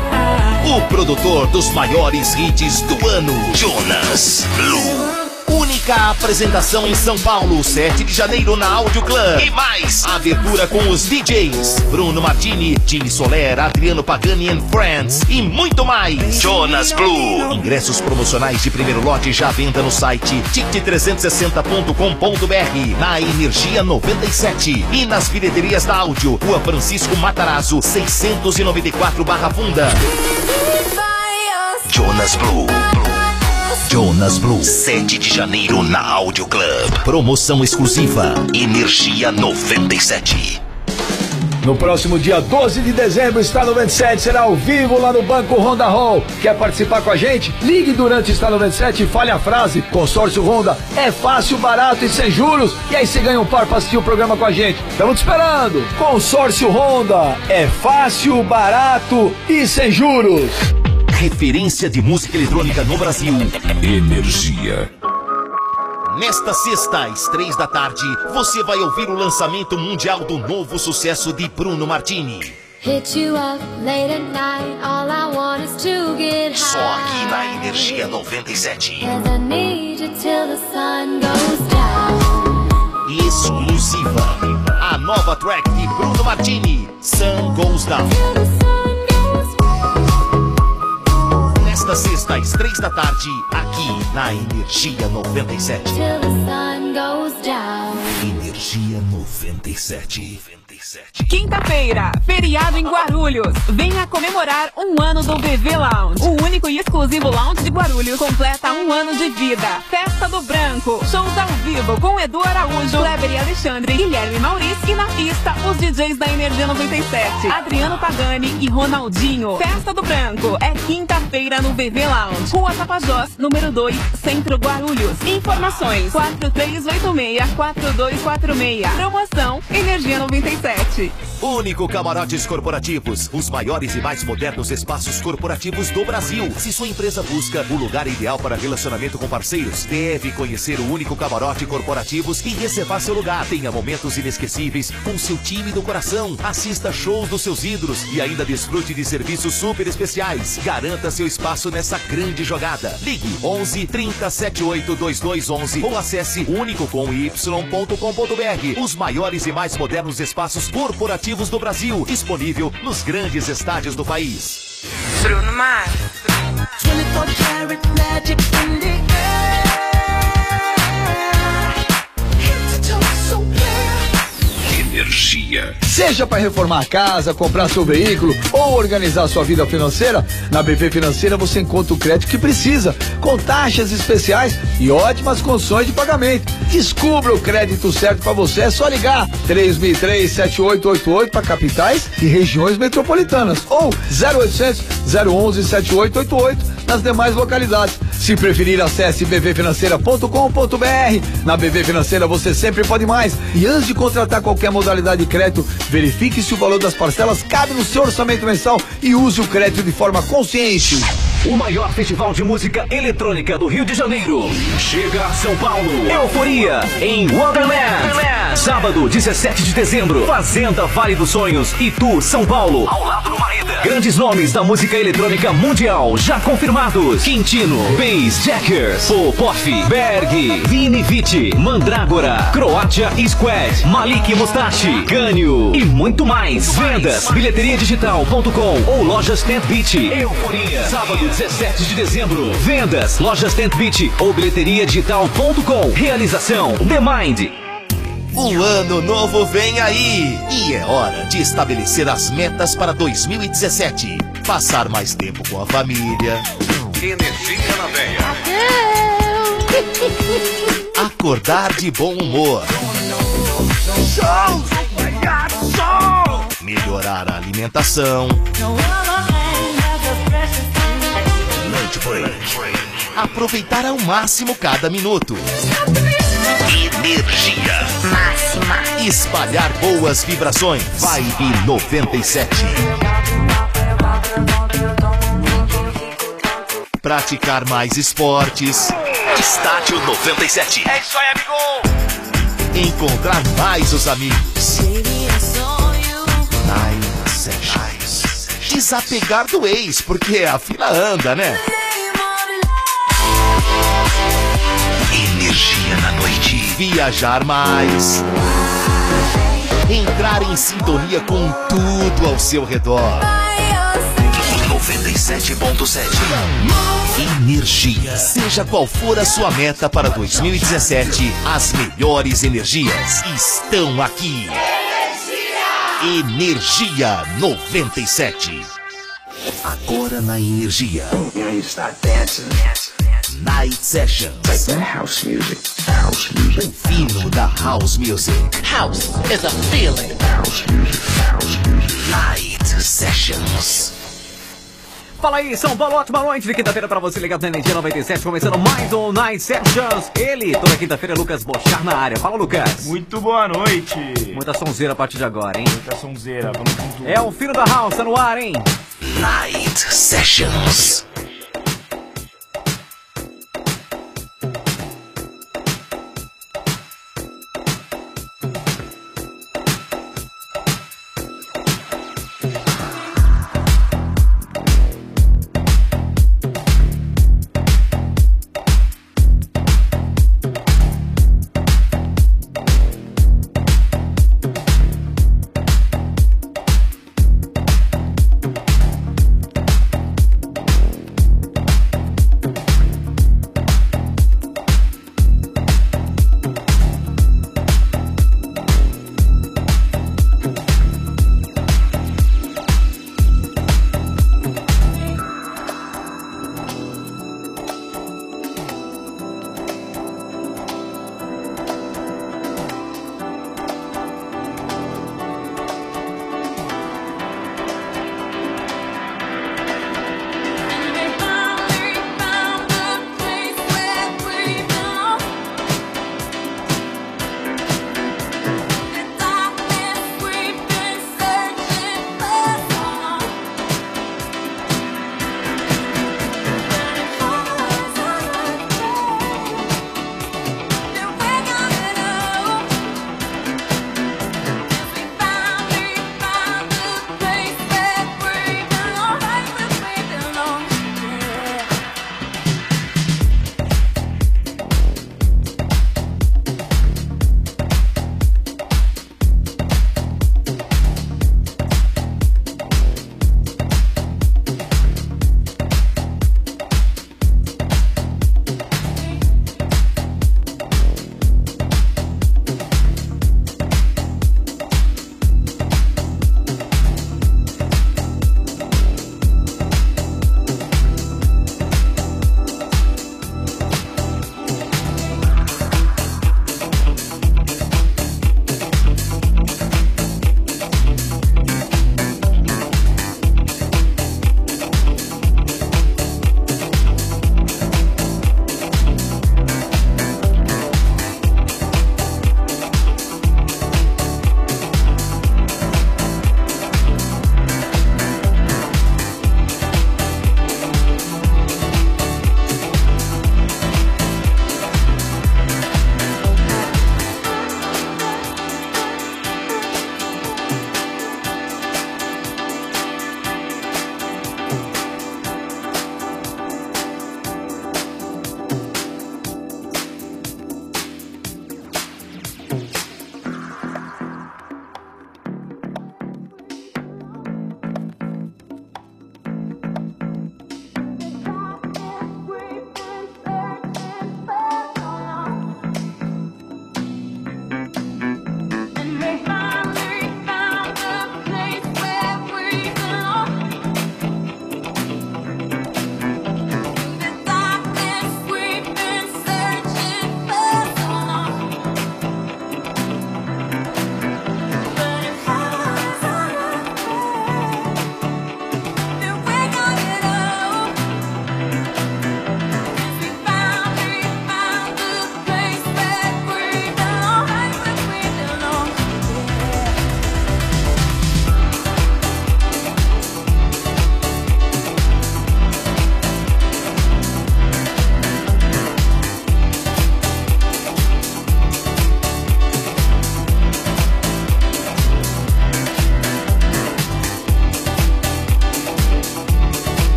O produtor dos maiores hits do ano. Jonas Blue. Única apresentação em São Paulo, 7 de janeiro na Áudio Club. E mais, abertura com os DJs Bruno Martini, Jimmy Soler, Adriano Pagani and Friends e muito mais. Jonas Blue. Ingressos promocionais de primeiro lote já à venda no site ticket360.com.br, na Energia 97 e nas bilheterias da Áudio, Rua Francisco Matarazzo, 694 Barra Funda. Jonas Blue. Jonas Blue, 7 de janeiro na Áudio Club. Promoção exclusiva, Energia 97. No próximo dia 12 de dezembro, Star 97 será ao vivo lá no Banco Honda Hall. Quer participar com a gente? Ligue durante Star 97 e fale a frase: Consórcio Honda é fácil, barato e sem juros. E aí você ganha um par para assistir o programa com a gente. Estamos te esperando. Consórcio Honda é fácil, barato e sem juros. Referência de música eletrônica no Brasil. Energia. Nesta sexta, às 3 da tarde, você vai ouvir o lançamento mundial do novo sucesso de Bruno Martini. Hit you up late at night, all I want is to get high. Só aqui na Energia 97. Cause I need you till the sun goes down. Exclusiva. A nova track de Bruno Martini, Sun Goes Down. Nesta sexta, às 3 da tarde, aqui na Energia 97. Till the sun goes down. Energia 97. Quinta-feira, feriado em Guarulhos. Venha comemorar um ano do VV Lounge. O único e exclusivo lounge de Guarulhos completa um ano de vida. Festa do Branco. Shows ao vivo com Edu Araújo, Kleber e Alexandre, Guilherme Maurício e na pista os DJs da Energia 97, Adriano Pagani e Ronaldinho. Festa do Branco é quinta-feira no VV Lounge. Rua Tapajós, número 2, Centro Guarulhos. Informações 4386-4246. Promoção Energia 97. Único Camarotes Corporativos, os maiores e mais modernos espaços corporativos do Brasil. Se sua empresa busca o lugar ideal para relacionamento com parceiros, deve conhecer o Único Camarote Corporativos e reservar seu lugar. Tenha momentos inesquecíveis com seu time do coração. Assista shows dos seus ídolos e ainda desfrute de serviços super especiais. Garanta seu espaço nessa grande jogada. Ligue 11 30 78 2211 ou acesse unicocomy.com.br. Os maiores e mais modernos espaços corporativos do Brasil, disponível nos grandes estádios do país. Bruno Mar. Energia. Seja para reformar a casa, comprar seu veículo ou organizar sua vida financeira, na BV Financeira você encontra o crédito que precisa, com taxas especiais e ótimas condições de pagamento. Descubra o crédito certo para você, é só ligar 3003-7888 para capitais e regiões metropolitanas ou 0800-011-7888 nas demais localidades. Se preferir, acesse bvfinanceira.com.br. Na BV Financeira você sempre pode mais. E antes de contratar qualquer modalidade de crédito, verifique se o valor das parcelas cabe no seu orçamento mensal e use o crédito de forma consciente. O maior festival de música eletrônica do Rio de Janeiro chega a São Paulo. Euforia em Wonderland. Sábado, 17 de dezembro, Fazenda Vale dos Sonhos, Itu, São Paulo. Ao lado do Maeda. Grandes nomes da música eletrônica mundial já confirmados: Quintino, Bass Jackers, Popoff, Berg, Vini Vici, Mandrágora, Croatia Squad, Malik Mustache, Gânio e muito mais. Vendas, bilheteriadigital.com ou lojas Tent Beat. Euforia, sábado 17 de dezembro. Vendas, lojas Tent Beat ou bilheteriadigital.com. Realização The Mind. O ano novo vem aí e é hora de estabelecer as metas para 2017. Passar mais tempo com a família. Energia na veia. Acordar de bom humor. Melhorar a alimentação. Lunch break. Aproveitar ao máximo cada minuto. Energia máxima. Espalhar boas vibrações. Vibe 97. Praticar mais esportes. Estádio 97. É isso aí, amigo. Encontrar mais os amigos. Night Sessions. Desapegar do ex, porque a fila anda, né? Energia na noite. Viajar mais. Entrar em sintonia com tudo ao seu redor. 97.7 Energia. Seja qual for a sua meta para 2017, as melhores energias estão aqui. Energia 97. Agora na Energia. Night Sessions. O fino da House Music. House is a feeling. Night Sessions. Fala aí, São Paulo, ótima noite de quinta-feira pra você ligado na Energia 97, começando mais um Night Sessions. Ele, toda quinta-feira, Lucas Bochar na área. Fala, Lucas. Muito boa noite. Muita sonzeira a partir de agora, hein? Muita sonzeira, vamos com tudo. É o filho da House, tá no ar, hein? Night Sessions.